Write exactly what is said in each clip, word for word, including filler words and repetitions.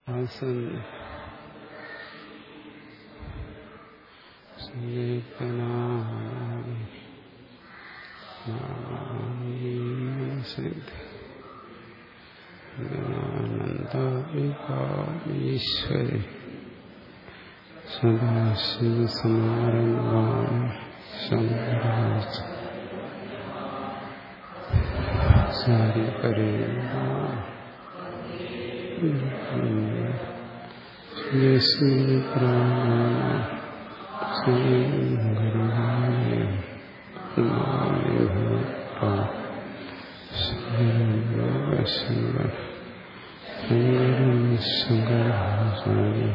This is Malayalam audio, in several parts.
ആസൻ ഈശ്വരി സദാശിവ സമാരംഭാം ശങ്കരാചാര്യ ശങ്കരാചാര്യ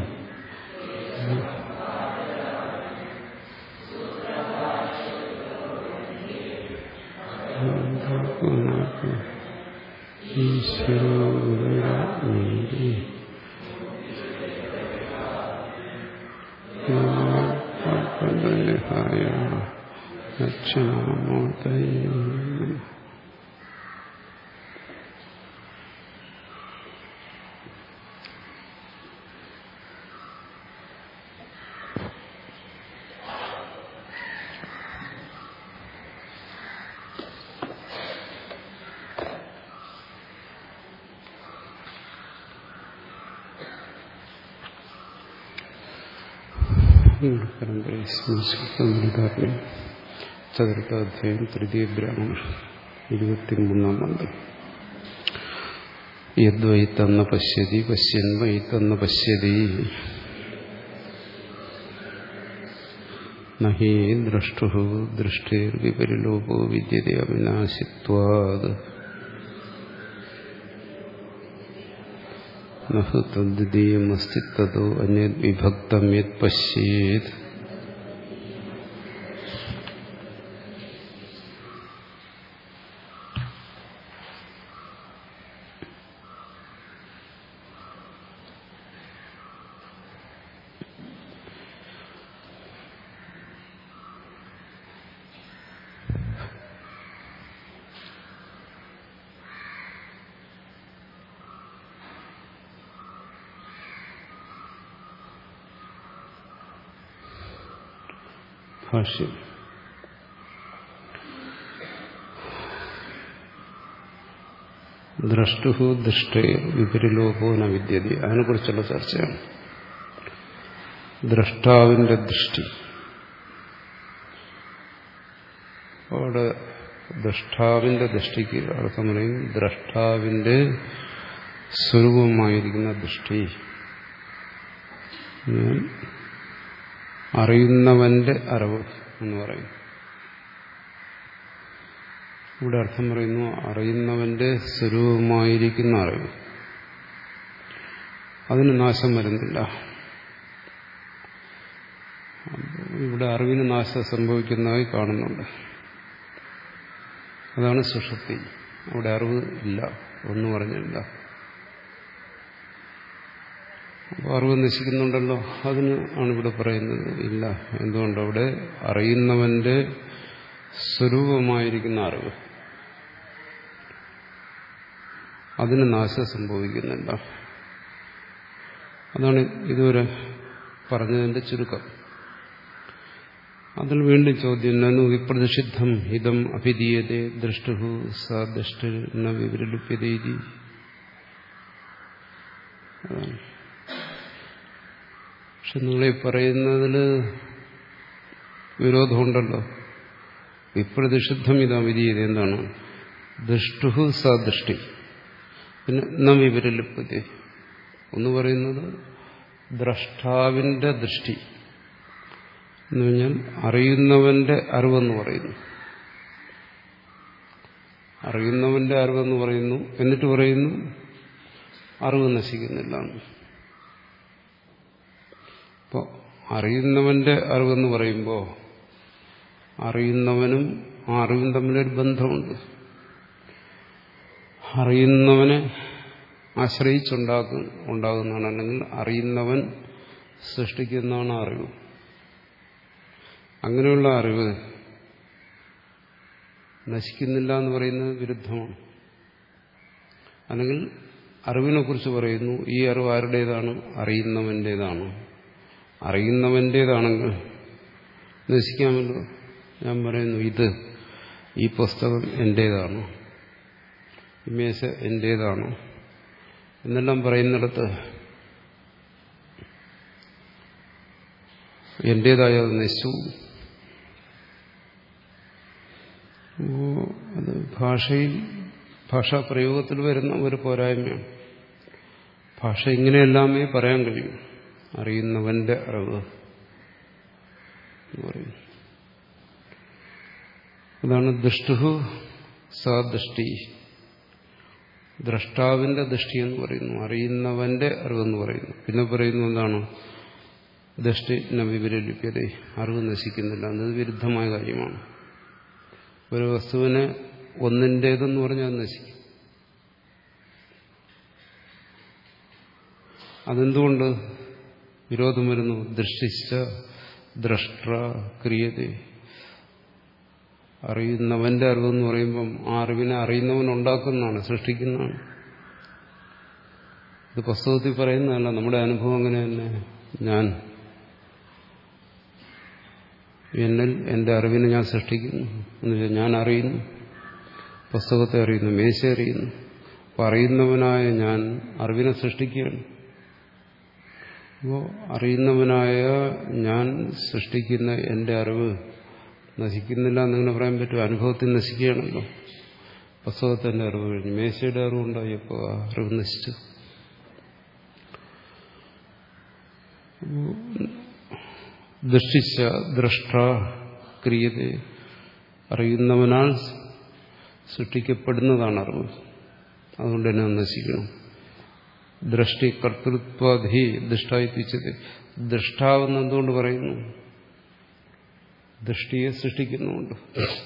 ഈശ്വരോ ഗുരുരാജ്ഞി ായ ദക്ഷിണാമൂർത്തയേ ചതുർത്ഥാധ്യായം തൃതീയ ബ്രാഹ്മണ ഇരുപത്തിമൂന്നാം മന്ത്രം. യദ്വൈ തന്ന പശ്യതി പശ്യൻ വൈ തന്ന പശ്യതി നഹി ദ്രഷ്ടു ദൃഷ്ടിർവിപരിലോപോ വിദ്യതേ അവിനാശിത്വാദ് നഹു തദ്ദ്വിതീയമസ്തി തതോ അന്യത് വിഭക്തം യത് പശ്യേത് ഭാഷ്യം. ദ്രഷ്ടുഹു ദൃഷ്ടേ വിപരിലോപോ ന വിദ്യതി. അതിനെക്കുറിച്ചുള്ള ചർച്ചയാണ്. ദ്രഷ്ടാവിന്റെ ദൃഷ്ടി. അവിടെ ദ്രഷ്ടാവിന്റെ ദൃഷ്ടിക്ക് അർത്ഥം പറയും ദ്രഷ്ടാവിന്റെ സ്വരൂപമായിരിക്കുന്ന ദൃഷ്ടി, അറിയുന്നവന്റെ അറിവ് എന്ന് പറയും. ഇവിടെ അർത്ഥം പറയുന്നു അറിയുന്നവന്റെ സ്വരൂപമായിരിക്കുന്ന അറിവ്. അതിന് നാശം വരുന്നില്ല. ഇവിടെ അറിവിന് നാശം സംഭവിക്കുന്നതായി കാണുന്നുണ്ട്. അതാണ് സുഷുപ്തി. അവിടെ അറിവ് ഇല്ല, ഒന്നും പറഞ്ഞില്ല. അപ്പോൾ അറിവ് നശിക്കുന്നുണ്ടല്ലോ, അതിന് ആണ് ഇവിടെ പറയുന്നത് ഇല്ല. എന്തുകൊണ്ട്? അവിടെ അറിയുന്നവന്റെ സ്വരൂപമായിരിക്കുന്ന അറിവ്, അതിന് നാശം സംഭവിക്കുന്നില്ല. അതാണ് ഇതുവരെ പറഞ്ഞതിന്റെ ചുരുക്കം. അതിൽ വീണ്ടും ചോദ്യം, നനു വിപ്രതിഷിദ്ധം ഹിതം അഭിധീയതേ ദൃഷ്ടു സ ദൃഷ്ടി ന വിപരിലുപ്യതേതി. പക്ഷെ നിങ്ങളീ പറയുന്നതിൽ വിരോധമുണ്ടല്ലോ. വിപ്രതിഷിദ്ധം ഇതാ വിധീയത എന്താണ്? ദൃഷ്ടു സദൃഷ്ടി, പിന്നെ ന വിപരിലുപ്യതേ. ഒന്ന് പറയുന്നത് ദ്രഷ്ടാവിന്റെ ദൃഷ്ടി എന്ന് പറഞ്ഞാൽ അറിയുന്നവന്റെ അറിവെന്ന് പറയുന്നു. അറിയുന്നവന്റെ അറിവെന്ന് പറയുന്നു. എന്നിട്ട് പറയുന്നു അറിവ് നശിക്കുന്നില്ല. അപ്പോൾ അറിയുന്നവന്റെ അറിവെന്ന് പറയുമ്പോൾ അറിയുന്നവനും ആ അറിവും തമ്മിലൊരു ബന്ധമുണ്ട്. അറിയുന്നവനെ ആശ്രയിച്ചുണ്ടാക്കും ഉണ്ടാകുന്നതാണ്, അല്ലെങ്കിൽ അറിയുന്നവൻ സൃഷ്ടിക്കുന്നതാണ് അറിവ്. അങ്ങനെയുള്ള അറിവ് നശിക്കുന്നില്ല എന്ന് പറയുന്നത് വിരുദ്ധമാണ്. അല്ലെങ്കിൽ അറിവിനെ കുറിച്ച് പറയുന്നു. ഈ അറിവ് ആരുടേതാണ്? അറിയുന്നവന്റേതാണ്. അറിയുന്നവന്റേതാണെങ്കിൽ നശിക്കാമല്ലോ. ഞാൻ പറയുന്നു ഇത് ഈ പുസ്തകം എന്റേതാണ്, ഈ മേശ എന്റേതാണ് എന്നെല്ലാം പറയുന്നിടത്ത് എന്റേതായ അത് നശിച്ചു. അത് ഭാഷയിൽ ഭാഷാപ്രയോഗത്തിൽ വരുന്ന ഒരു പോരായ്മയാണ്. ഭാഷ ഇങ്ങനെയെല്ലാമേ പറയാൻ കഴിയും. അറിയുന്നവന്റെ അറിവ് എന്ന് പറയുന്നു. അതാണ് ദൃഷ്ടുഹു സദൃഷ്ടി, ദ്രഷ്ടാവിന്റെ ദൃഷ്ടി എന്ന് പറയുന്നു, അറിയുന്നവന്റെ അറിവെന്ന് പറയുന്നു. പിന്നെ പറയുന്നു എന്താണ്? ദൃഷ്ടി ന വിപരീലിപ്യത, അറിവ് നശിക്കുന്നില്ല. എന്നത് വിരുദ്ധമായ കാര്യമാണ്. ഒരു വസ്തുവിനെ ഒന്നിൻ്റേതെന്ന് പറഞ്ഞാൽ അത് നശിക്കും. അതെന്തുകൊണ്ട് വിരോധം വരുന്നു? ദൃഷ്ടിച്ച ദ്രഷ്ട ക്രിയത, അറിയുന്നവന്റെ അറിവെന്ന് പറയുമ്പം ആ അറിവിനെ അറിയുന്നവൻ ഉണ്ടാക്കുന്നതാണ്, സൃഷ്ടിക്കുന്നതാണ്. ഇത് പുസ്തകത്തിൽ പറയുന്നതല്ല, നമ്മുടെ അനുഭവം അങ്ങനെ തന്നെ. ഞാൻ എന്നിൽ എന്റെ അറിവിനെ ഞാൻ സൃഷ്ടിക്കുന്നു എന്ന് വെച്ചാൽ ഞാൻ അറിയുന്നു, പുസ്തകത്തെ അറിയുന്നു, മേശ അറിയുന്നു. അപ്പോൾ അറിയുന്നവനായ ഞാൻ അറിവിനെ സൃഷ്ടിക്കുകയാണ്. അപ്പോൾ അറിയുന്നവനായ ഞാൻ സൃഷ്ടിക്കുന്ന എന്റെ അറിവ് നശിക്കുന്നില്ല എന്നിങ്ങനെ പറയാൻ പറ്റും. അനുഭവത്തിൽ നശിക്കുകയാണല്ലോ. പുസ്തകത്തിന്റെ അറിവ് കഴിഞ്ഞു, മേശയുടെ അറിവുണ്ടായി, അപ്പോൾ അറിവ് നശിച്ചു. ദൃഷ്ടിച്ച ദ്രഷ്ട ക്രിയത, അറിയുന്നവനാൽ സൃഷ്ടിക്കപ്പെടുന്നതാണ് അറിവ്. അതുകൊണ്ട് തന്നെ നശിക്കണം. ദൃഷ്ടി കർത്തൃത്വാധി ദൃഷ്ടായിപ്പിച്ചത്, ദൃഷ്ടാവെന്ന് എന്തുകൊണ്ട് പറയുന്നു? ദൃഷ്ടിയെ സൃഷ്ടിക്കുന്നുണ്ട്.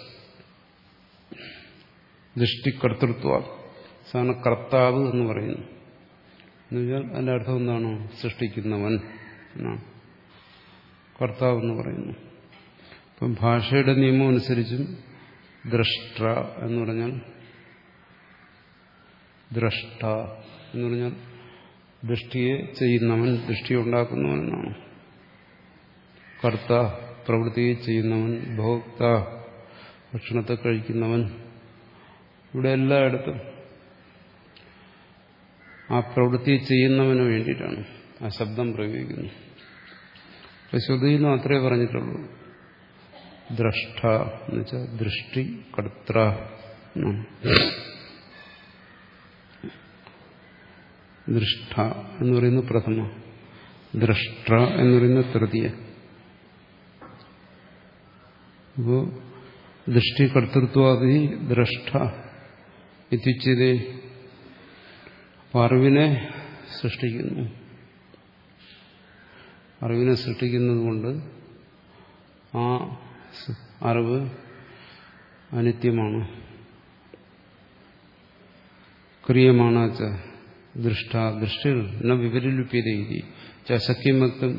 ദൃഷ്ടി കർത്തൃത്വ സാധാരണ കർത്താവ് എന്ന് പറയുന്നു. എന്നുവെച്ചാൽ അതിന്റെ അർത്ഥം എന്താണ്? സൃഷ്ടിക്കുന്നവൻ എന്നാണ് കർത്താവ് എന്ന് പറയുന്നു. അപ്പം ഭാഷയുടെ നിയമം അനുസരിച്ചും ദ്രഷ്ട എന്ന് പറഞ്ഞാൽ ദ്രഷ്ട എന്ന് പറഞ്ഞാൽ ദൃഷ്ടിയെ ചെയ്യുന്നവൻ, ദൃഷ്ടി ഉണ്ടാക്കുന്നവൻ എന്നാണ്. കർത്ത പ്രവൃത്തിയെ ചെയ്യുന്നവൻ, ഭോക്ത ഭക്ഷണത്തെ കഴിക്കുന്നവൻ. ഇവിടെ എല്ലായിടത്തും ആ പ്രവൃത്തിയെ ചെയ്യുന്നവന് വേണ്ടിയിട്ടാണ് ആ ശബ്ദം പ്രയോഗിക്കുന്നത്. ശ്രുതിയിൽ മാത്രമേ പറഞ്ഞിട്ടുള്ളൂ ദ്രഷ്ട എന്ന് വെച്ചാൽ ദൃഷ്ടി കർത്ര. ദൃഷ്ട എന്ന് പറയുന്നത് പ്രഥമ, ദ്രഷ്ട എന്ന് പറയുന്നത് തൃതീയ. അപ്പോ ദൃഷ്ടി കർത്തൃത്വാദി ദ്രഷ്ട എത്തിച്ചതേ അറിവിനെ സൃഷ്ടിക്കുന്നു. അറിവിനെ സൃഷ്ടിക്കുന്നത് കൊണ്ട് ആ അറിവ് അനിത്യമാണ്, ക്രിയമാണ്. ദൃഷ്ട ദൃഷ്ടിൽ ന വിപരീലിപ്യതീതി ചശക്യമത്തും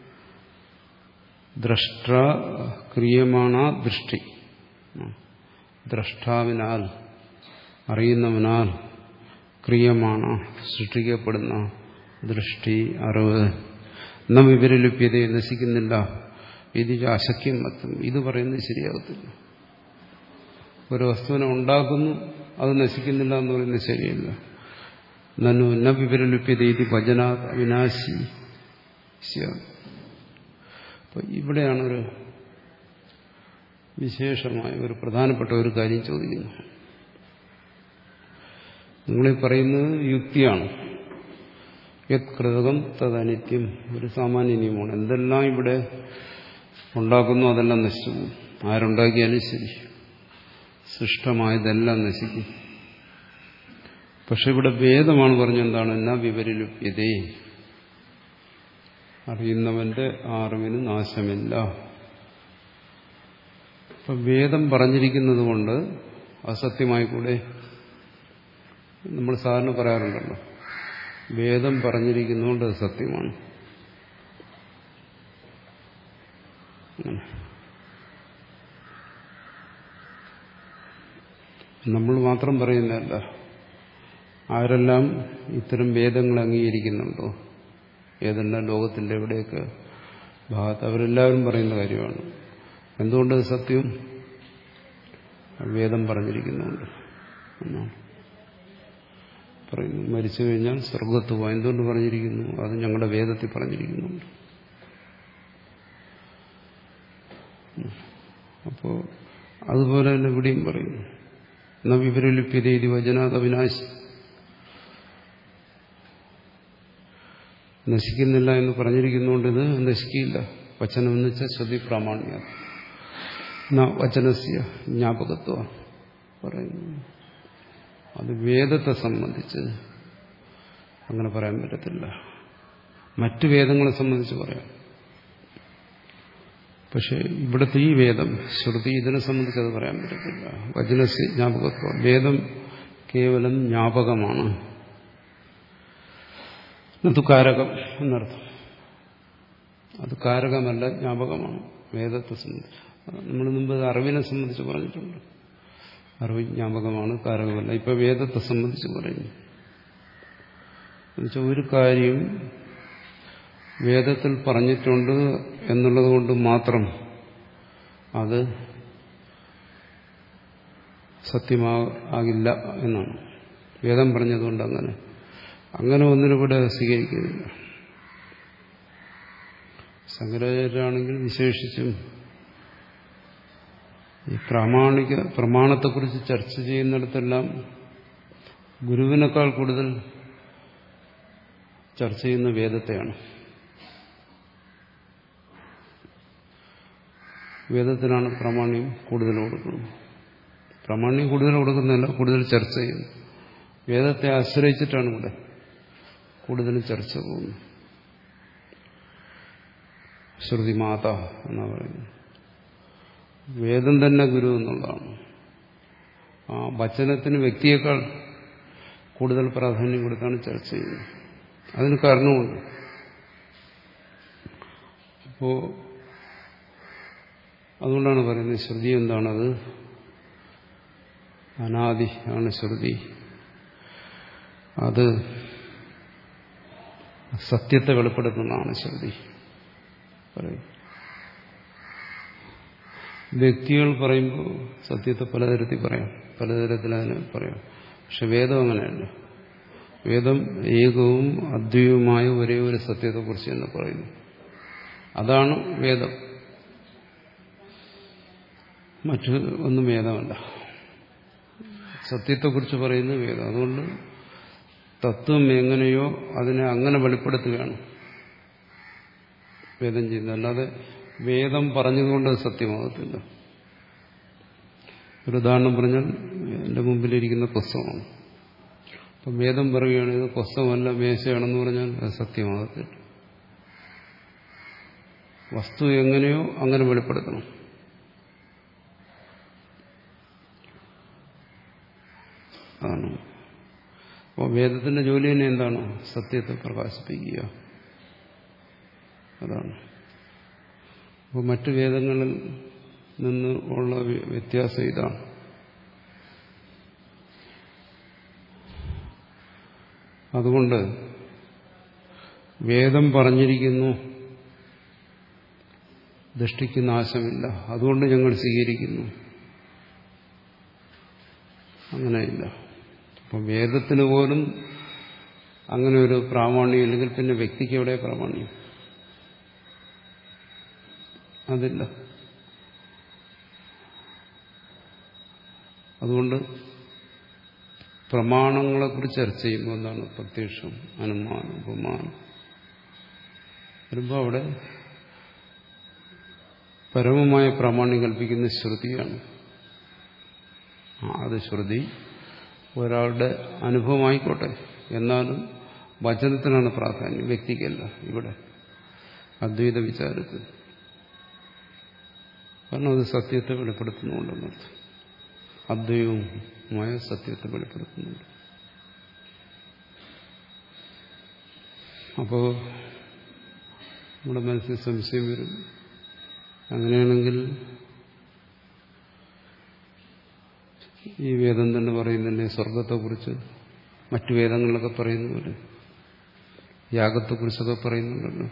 ദ്രഷ്ട ക്രിയമാണ ദൃഷ്ടി. ദ്രഷ്ടാവിനാൽ അറിയുന്നവനാൽ ക്രിയമാണ് സൃഷ്ടിക്കപ്പെടുന്ന ദൃഷ്ടി അറിവ് ന വിപരീലിപ്യതയെ നശിക്കുന്നില്ല. ഇത് അശക്യം മത്തും, ഇത് പറയുന്നത് ശരിയാകത്തില്ല. ഒരു വസ്തുവിനെ ഉണ്ടാക്കുന്നു, അത് നശിക്കുന്നില്ല എന്ന് പറയുന്നത് ശരിയല്ല. നന്നു ന വിപരീലിപ്യത ഇത് ഭജനാ അവിനാശി. അപ്പൊ ഇവിടെയാണൊരു വിശേഷമായ ഒരു പ്രധാനപ്പെട്ട ഒരു കാര്യം ചോദിക്കുന്നത്. നിങ്ങളീ പറയുന്നത് യുക്തിയാണ്. യത് കൃതകം തദനിത്യം, ഒരു സാമാന്യ നിയമമാണ്. എന്തെല്ലാം ഇവിടെ ഉണ്ടാക്കുന്നു അതെല്ലാം നശിച്ചു പോകും. ആരുണ്ടാക്കിയാലും ശരി, സൃഷ്ടമായതെല്ലാം നശിക്കും. പക്ഷെ ഇവിടെ വേദമാണ് പറഞ്ഞെന്താണ്? എന്നാ വിപരീലിപ്യതേ, അറിയുന്നവന്റെ അറിവിന് നാശമില്ല. ഇപ്പം വേദം പറഞ്ഞിരിക്കുന്നത് കൊണ്ട് അസത്യമായിക്കൂടെ? നമ്മൾ സാധാരണ പറയാറുണ്ടല്ലോ, വേദം പറഞ്ഞിരിക്കുന്നതുകൊണ്ട് അത് സത്യമാണ്. നമ്മൾ മാത്രം പറയുന്നതല്ല, ആരെല്ലാം ഇത്തരം വേദങ്ങൾ അംഗീകരിക്കുന്നുണ്ടോ, ഏതെല്ലാം ലോകത്തിൻ്റെ എവിടെയൊക്കെ ഭാഗത്ത്, അവരെല്ലാവരും പറയുന്ന കാര്യമാണ്. എന്തുകൊണ്ട് സത്യം? വേദം പറഞ്ഞിരിക്കുന്നുണ്ട് എന്നാണ് പറയുന്നു. മരിച്ചു കഴിഞ്ഞാൽ സ്വർഗത്ത് പോകാം. എന്തുകൊണ്ട് പറഞ്ഞിരിക്കുന്നു? അത് ഞങ്ങളുടെ വേദത്തിൽ പറഞ്ഞിരിക്കുന്നുണ്ട്. അപ്പോൾ അതുപോലെ തന്നെ ഇവിടെയും പറയുന്നു, ന വിപരലിപ്യതേതി വചനാത് അവിനാശി, നശിക്കുന്നില്ല എന്ന് പറഞ്ഞിരിക്കുന്നുകൊണ്ട് ഇത് നശിക്കില്ല. വചനം എന്ന് വെച്ചാൽ ശ്രുതി പ്രാമാണ്യ വചനസ്യ ജ്ഞാപകത്വ പറയുന്നു. അത് വേദത്തെ സംബന്ധിച്ച് അങ്ങനെ പറയാൻ പറ്റത്തില്ല. മറ്റു വേദങ്ങളെ സംബന്ധിച്ച് പറയാം. പക്ഷെ ഇവിടുത്തെ ഈ വേദം ശ്രുതി ഇതിനെ സംബന്ധിച്ച് അത് പറയാൻ പറ്റത്തില്ല. വചനസ്യ ജ്ഞാപകത്വം, വേദം കേവലം ജ്ഞാപകമാണ്, അത് കാരകം എന്നർത്ഥം. അത് കാരകമല്ല, ജ്ഞാപകമാണ് വേദത്തെ സംബന്ധിച്ച്. നമ്മൾ മുമ്പ് അറിവിനെ സംബന്ധിച്ച് പറഞ്ഞിട്ടുണ്ട്. അറിവ് ജ്ഞാപകമാണ്, കാരകമല്ല. ഇപ്പൊ വേദത്തെ സംബന്ധിച്ച് പറയുന്നു. എന്നുവെച്ചാൽ ഒരു കാര്യം വേദത്തിൽ പറഞ്ഞിട്ടുണ്ട് എന്നുള്ളത് കൊണ്ട് മാത്രം അത് സത്യമാകില്ല എന്നാണ്. വേദം പറഞ്ഞതുകൊണ്ട് അങ്ങനെ അങ്ങനെ ഒന്നിനുകൂടെ സ്വീകരിക്കുന്നില്ല. ശങ്കരാചാര്യരാണെങ്കിൽ വിശേഷിച്ചും ഈ പ്രാമാണിക പ്രമാണത്തെക്കുറിച്ച് ചർച്ച ചെയ്യുന്നിടത്തെല്ലാം ഗുരുവിനേക്കാൾ കൂടുതൽ ചർച്ച ചെയ്യുന്ന വേദത്തെയാണ്. വേദത്തിനാണ് പ്രാമാണ്യം കൂടുതൽ കൊടുക്കുന്നത്. പ്രാമാണ്യം കൂടുതൽ കൊടുക്കുന്നില്ല, കൂടുതൽ ചർച്ച ചെയ്യുന്നു. വേദത്തെ ആശ്രയിച്ചിട്ടാണ് ഇവിടെ കൂടുതൽ ചർച്ച പോകുന്നത്. ശ്രുതിമാത എന്നാ പറയുന്നത്. വേദം തന്നെ ഗുരു എന്നുള്ളതാണ്. ആ വചനത്തിന് വ്യക്തിയേക്കാൾ കൂടുതൽ പ്രാധാന്യം കൊടുത്താണ് ചർച്ച ചെയ്യുന്നത്. അതിന് കാരണമുണ്ട്. അപ്പോ അതുകൊണ്ടാണ് പറയുന്നത് ശ്രുതി എന്താണത്? അനാദി ആണ് ശ്രുതി. അത് സത്യത്തെ വെളിപ്പെടുത്തുന്നതാണ് ശ്രുതി. പറയും വ്യക്തികൾ പറയുമ്പോൾ സത്യത്തെ പലതരത്തിൽ പറയാം, പലതരത്തിൽ അതിനെ പറയാം. പക്ഷെ വേദം അങ്ങനെയല്ല. വേദം ഏകവും അദ്വൈതവുമായ ഒരേ ഒരു സത്യത്തെക്കുറിച്ച് എന്ന് പറയുന്നു. അതാണ് വേദം, മറ്റു ഒന്നും വേദമല്ല. സത്യത്തെക്കുറിച്ച് പറയുന്നത് വേദം. അതുകൊണ്ട് തത്വം എങ്ങനെയോ അതിനെ അങ്ങനെ വെളിപ്പെടുത്തുകയാണ് വേദം ചെയ്യുന്നത്. അല്ലാതെ വേദം പറഞ്ഞതുകൊണ്ട് അത് സത്യമാകത്തില്ല. ഒരു ഉദാഹരണം പറഞ്ഞാൽ എൻ്റെ മുമ്പിലിരിക്കുന്ന പുസ്തകമാണ്. അപ്പം വേദം പറയുകയാണ് ഇത് പുസ്തകമല്ല മേശയാണെന്ന് പറഞ്ഞാൽ അത് സത്യമാകത്തില്ല. വസ്തു എങ്ങനെയോ അങ്ങനെ വെളിപ്പെടുത്തണം. അതാണ്. അപ്പോൾ വേദത്തിന്റെ ജോലി തന്നെ എന്താണ്? സത്യത്തെ പ്രകാശിപ്പിക്കുക. അതാണ്. അപ്പോൾ മറ്റു വേദങ്ങളിൽ നിന്ന് ഉള്ള വ്യത്യാസം ഇതാണ്. അതുകൊണ്ട് വേദം പറഞ്ഞിരിക്കുന്നു, ദൃഷ്ടിക്ക് നാശമില്ല, അതുകൊണ്ട് ഞങ്ങൾ സ്വീകരിക്കുന്നു, അങ്ങനെയില്ല. അപ്പം വേദത്തിന് പോലും അങ്ങനെ ഒരു പ്രാമാണ്യം ഇല്ലെങ്കിൽ പിന്നെ വ്യക്തിക്ക് എവിടെ പ്രാമാണ്യം? അതില്ല. അതുകൊണ്ട് പ്രമാണങ്ങളെക്കുറിച്ച് ചർച്ച ചെയ്യുമ്പോൾ എന്താണ്? പ്രത്യക്ഷം, അനുമാനം, ഉപമാനം വരുമ്പോൾ അവിടെ പരമമായ പ്രാമാണ്യം കൽപ്പിക്കുന്ന ശ്രുതിയാണ്. അത് ശ്രുതി ഒരാളുടെ അനുഭവമായിക്കോട്ടെ, എന്നാലും വചനത്തിനാണ് പ്രാധാന്യം, വ്യക്തിക്കല്ല. ഇവിടെ അദ്വൈത വിചാരത്തിൽ കാരണം അത് സത്യത്തെ വെളിപ്പെടുത്തുന്നുണ്ടെന്നർത്ഥം. അദ്വൈതവുമായ സത്യത്തെ വെളിപ്പെടുത്തുന്നുണ്ട്. അപ്പോൾ നമ്മുടെ മനസ്സിൽ സംശയം വരും, അങ്ങനെയാണെങ്കിൽ ഈ വേദം തന്നെ പറയുന്നതിൻ്റെ സ്വർഗത്തെക്കുറിച്ച് മറ്റു വേദങ്ങളിലൊക്കെ പറയുന്ന പോലെ യാഗത്തെക്കുറിച്ചൊക്കെ പറയുന്നുണ്ടല്ലോ.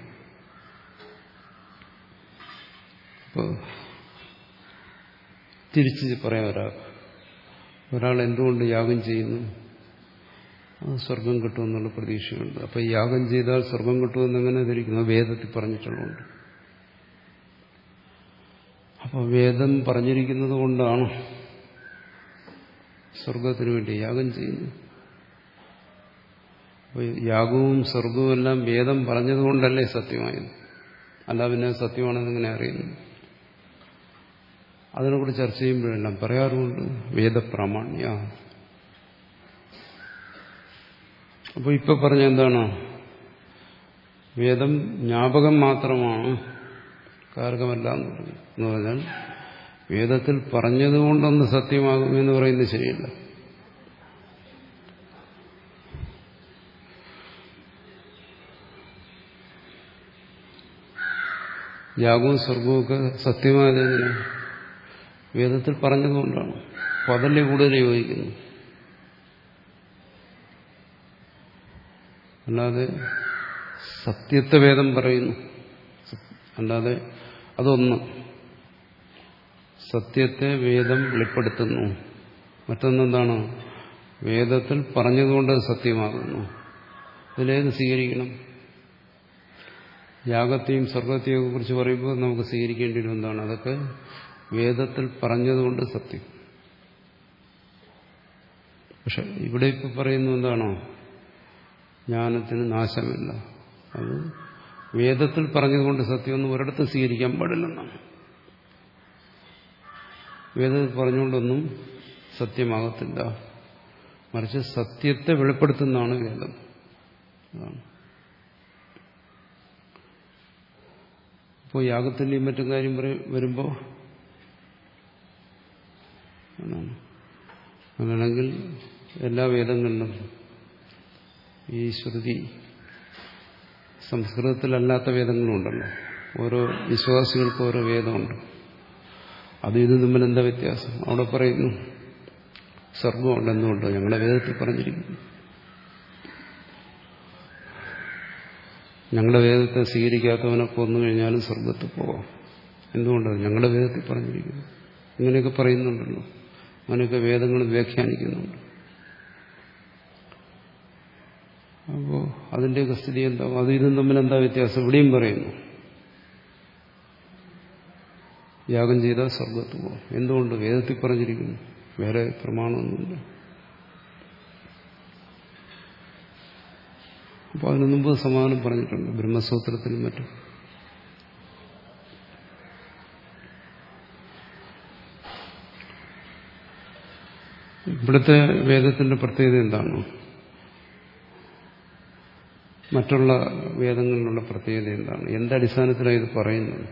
അപ്പോൾ തിരിച്ച് പറയാം ഒരാൾ ഒരാൾ എന്തുകൊണ്ട് യാഗം ചെയ്യുന്നു, അത് സ്വർഗം കിട്ടുമെന്നുള്ള പ്രതീക്ഷയുണ്ട്. അപ്പോൾ യാഗം ചെയ്താൽ സ്വർഗം കിട്ടുമെന്ന് എങ്ങനെ ധരിക്കുന്നു? വേദത്തിൽ പറഞ്ഞിട്ടുള്ളതുകൊണ്ട്. അപ്പോൾ വേദം പറഞ്ഞിരിക്കുന്നത് കൊണ്ടാണ് സ്വർഗത്തിന് വേണ്ടി യാഗം ചെയ്യുന്നു. അപ്പോൾ യാഗവും സ്വർഗവും എല്ലാം വേദം പറഞ്ഞതുകൊണ്ടല്ലേ സത്യമായത്. അല്ല പിന്നെ സത്യമാണെന്ന് എങ്ങനെ അറിയുന്നു? അതിനെക്കുറിച്ച് ചർച്ച ചെയ്യുമ്പോഴെല്ലാം പറയാറുമുണ്ട് വേദപ്രാമാണ്യ. അപ്പോൾ ഇപ്പൊ പറഞ്ഞ എന്താണ്? വേദം ജ്ഞാപകം മാത്രമാണ്, കാരകമല്ല എന്ന് പറഞ്ഞു. എന്ന് പറഞ്ഞാൽ വേദത്തിൽ പറഞ്ഞതുകൊണ്ടൊന്ന് സത്യമാകുമെന്ന് പറയുന്നത് ശരിയല്ല. യാഗവും സ്വർഗവും ഒക്കെ സത്യമായതെങ്ങനെ? വേദത്തിൽ പറഞ്ഞതുകൊണ്ടാണ്. അപ്പോൾ അതല്ലേ കൂടുതൽ യോജിക്കുന്നു. അല്ലാതെ സത്യത്തെ വേദം പറയുന്നു, അല്ലാതെ അതൊന്ന് സത്യത്തെ വേദം വെളിപ്പെടുത്തുന്നു. മറ്റൊന്നെന്താണ്? വേദത്തിൽ പറഞ്ഞതുകൊണ്ട് സത്യമാകുന്നു. അതിലേത് സ്വീകരിക്കണം? യാഗത്തെയും സ്വർഗത്തെയും കുറിച്ച് പറയുമ്പോൾ നമുക്ക് സ്വീകരിക്കേണ്ടി വരും എന്താണ്? അതൊക്കെ വേദത്തിൽ പറഞ്ഞതുകൊണ്ട് സത്യം. പക്ഷെ ഇവിടെ ഇപ്പം പറയുന്നത് എന്താണോ? ജ്ഞാനത്തിന് നാശമില്ല. അത് വേദത്തിൽ പറഞ്ഞതുകൊണ്ട് സത്യമൊന്നും ഒരിടത്ത് സ്വീകരിക്കാൻ പാടില്ലെന്നാണ്. വേദത്തിൽ പറഞ്ഞുകൊണ്ടൊന്നും സത്യമാകത്തില്ല. മറിച്ച് സത്യത്തെ വെളിപ്പെടുത്തുന്നതാണ് വേദം. അതാണ്. ഇപ്പോൾ യാഗത്തിൻ്റെയും മറ്റും കാര്യം വരുമ്പോൾ അങ്ങനെയാണെങ്കിൽ എല്ലാ വേദങ്ങളിലും ഈ ശ്രുതി സംസ്കൃതത്തിലല്ലാത്ത വേദങ്ങളും ഉണ്ടല്ലോ. ഓരോ വിശ്വാസികൾക്കും ഓരോ വേദമുണ്ട്. അത് ഇത് തമ്മിൽ എന്താ വ്യത്യാസം? അവിടെ പറയുന്നു സ്വർഗമുണ്ട്. എന്തുകൊണ്ട്? ഞങ്ങളുടെ വേദത്തിൽ പറഞ്ഞിരിക്കുന്നു. ഞങ്ങളുടെ വേദത്തെ സ്വീകരിക്കാത്തവനെ കൊന്നു കഴിഞ്ഞാലും സ്വർഗത്തിൽ പോകാം. എന്തുകൊണ്ടാണ്? ഞങ്ങളുടെ വേദത്തിൽ പറഞ്ഞിരിക്കുന്നു. ഇങ്ങനെയൊക്കെ പറയുന്നുണ്ടല്ലോ. അങ്ങനെയൊക്കെ വേദങ്ങൾ വ്യാഖ്യാനിക്കുന്നുണ്ട്. അപ്പോൾ അതിൻ്റെയൊക്കെ സ്ഥിതി എന്താ? അത് ഇതും തമ്മിൽ എന്താ വ്യത്യാസം? ഇവിടെയും പറയുന്നു യാഗം ചെയ്താൽ സ്വർഗത്ത് പോകും. എന്തുകൊണ്ട്? വേദത്തിൽ പറഞ്ഞിരിക്കുന്നു. വേറെ പ്രമാണമൊന്നുമില്ല. അപ്പോൾ അതിനു മുമ്പ് സമാധാനം പറഞ്ഞിട്ടുണ്ട് ബ്രഹ്മസൂത്രത്തിനും മറ്റും. ഇവിടുത്തെ വേദത്തിന്റെ പ്രത്യേകത എന്താണ്? മറ്റുള്ള വേദങ്ങളിലുള്ള പ്രത്യേകത എന്താണ്? എന്തടിസ്ഥാനത്തിലാണ് ഇത് പറയുന്നത്?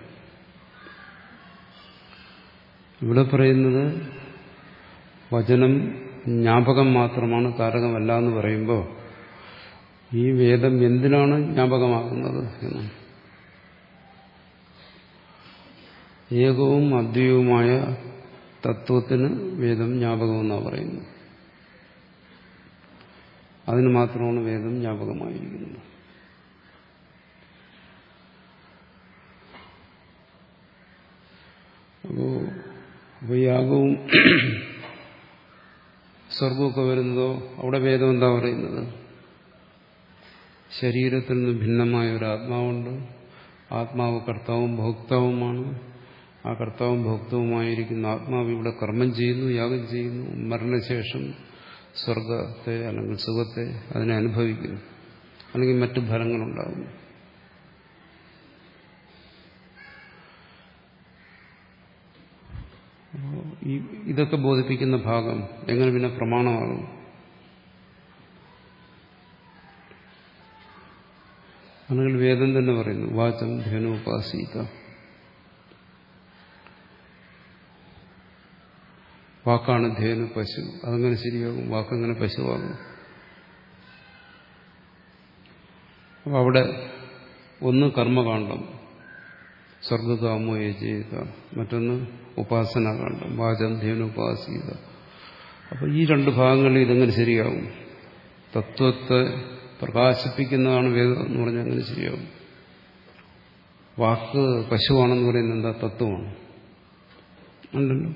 ഇവിടെ പറയുന്നത് വചനം ജ്ഞാപകം മാത്രമാണ്, കാരകമല്ല എന്ന് പറയുമ്പോൾ ഈ വേദം എന്തിനാണ് ജ്ഞാപകമാകുന്നത് എന്ന്. ഏകവും അദ്വൈതവുമായ തത്വത്തിന് വേദം ജ്ഞാപകമെന്നാണ് പറയുന്നത്. അതിന് മാത്രമാണ് വേദം ജ്ഞാപകമായിരിക്കുന്നത്. അപ്പോൾ അപ്പോൾ യാഗവും സ്വർഗമൊക്കെ വരുന്നതോ അവിടെ വേദം എന്താ പറയുന്നത്? ശരീരത്തിൽ നിന്ന് ഭിന്നമായ ഒരു ആത്മാവുണ്ട്. ആത്മാവ് കർത്താവും ഭോക്താവുമാണ്. ആ കർത്താവും ഭോക്തവുമായിരിക്കുന്ന ആത്മാവ് ഇവിടെ കർമ്മം ചെയ്യുന്നു, യാഗം ചെയ്യുന്നു. മരണശേഷം സ്വർഗത്തെ അല്ലെങ്കിൽ സുഖത്തെ അതിനെ അനുഭവിക്കുന്നു, അല്ലെങ്കിൽ മറ്റു ഫലങ്ങളുണ്ടാകുന്നു. ഇതൊക്കെ ബോധിപ്പിക്കുന്ന ഭാഗം എങ്ങനെ പിന്നെ പ്രമാണമാകും? അല്ലെങ്കിൽ വേദം തന്നെ പറയുന്നു വാചം ധനുപാസീത. വാക്കാണ് ധേനു പശു. അതങ്ങനെ ശരിയാകും? വാക്കങ്ങനെ പശുവാകും? അപ്പം അവിടെ ഒന്ന് കർമ്മകാണ്ഡം സ്വർഗകാമോ യജേത, മറ്റൊന്ന് ഉപാസനാകാണ്ഡം വാചം ധേനു ഉപാസീത. അപ്പം ഈ രണ്ട് ഭാഗങ്ങളിൽ ഇതെങ്ങനെ ശരിയാകും? തത്വത്തെ പ്രകാശിപ്പിക്കുന്നതാണ് വേദം എന്ന് പറഞ്ഞാൽ അങ്ങനെ ശരിയാവും. വാക്ക് പശുവാണെന്ന് പറയുന്നത് എന്താ? തത്വമാണ്. ഉണ്ടല്ലോ.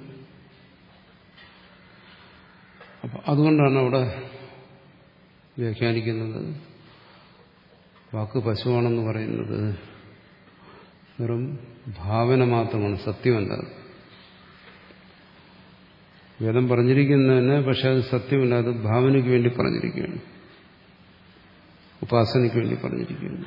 അപ്പൊ അതുകൊണ്ടാണ് അവിടെ വ്യാഖ്യാനിക്കുന്നത് വാക്ക് പശുവാണെന്ന് പറയുന്നത് വെറും ഭാവന മാത്രമാണ്, സത്യമല്ല. വേദം പറഞ്ഞിരിക്കുന്നതന്നെ, പക്ഷെ അത് സത്യമല്ല, അത് ഭാവനയ്ക്ക് വേണ്ടി പറഞ്ഞിരിക്കുകയാണ്, ഉപാസനയ്ക്ക് വേണ്ടി പറഞ്ഞിരിക്കുകയാണ്.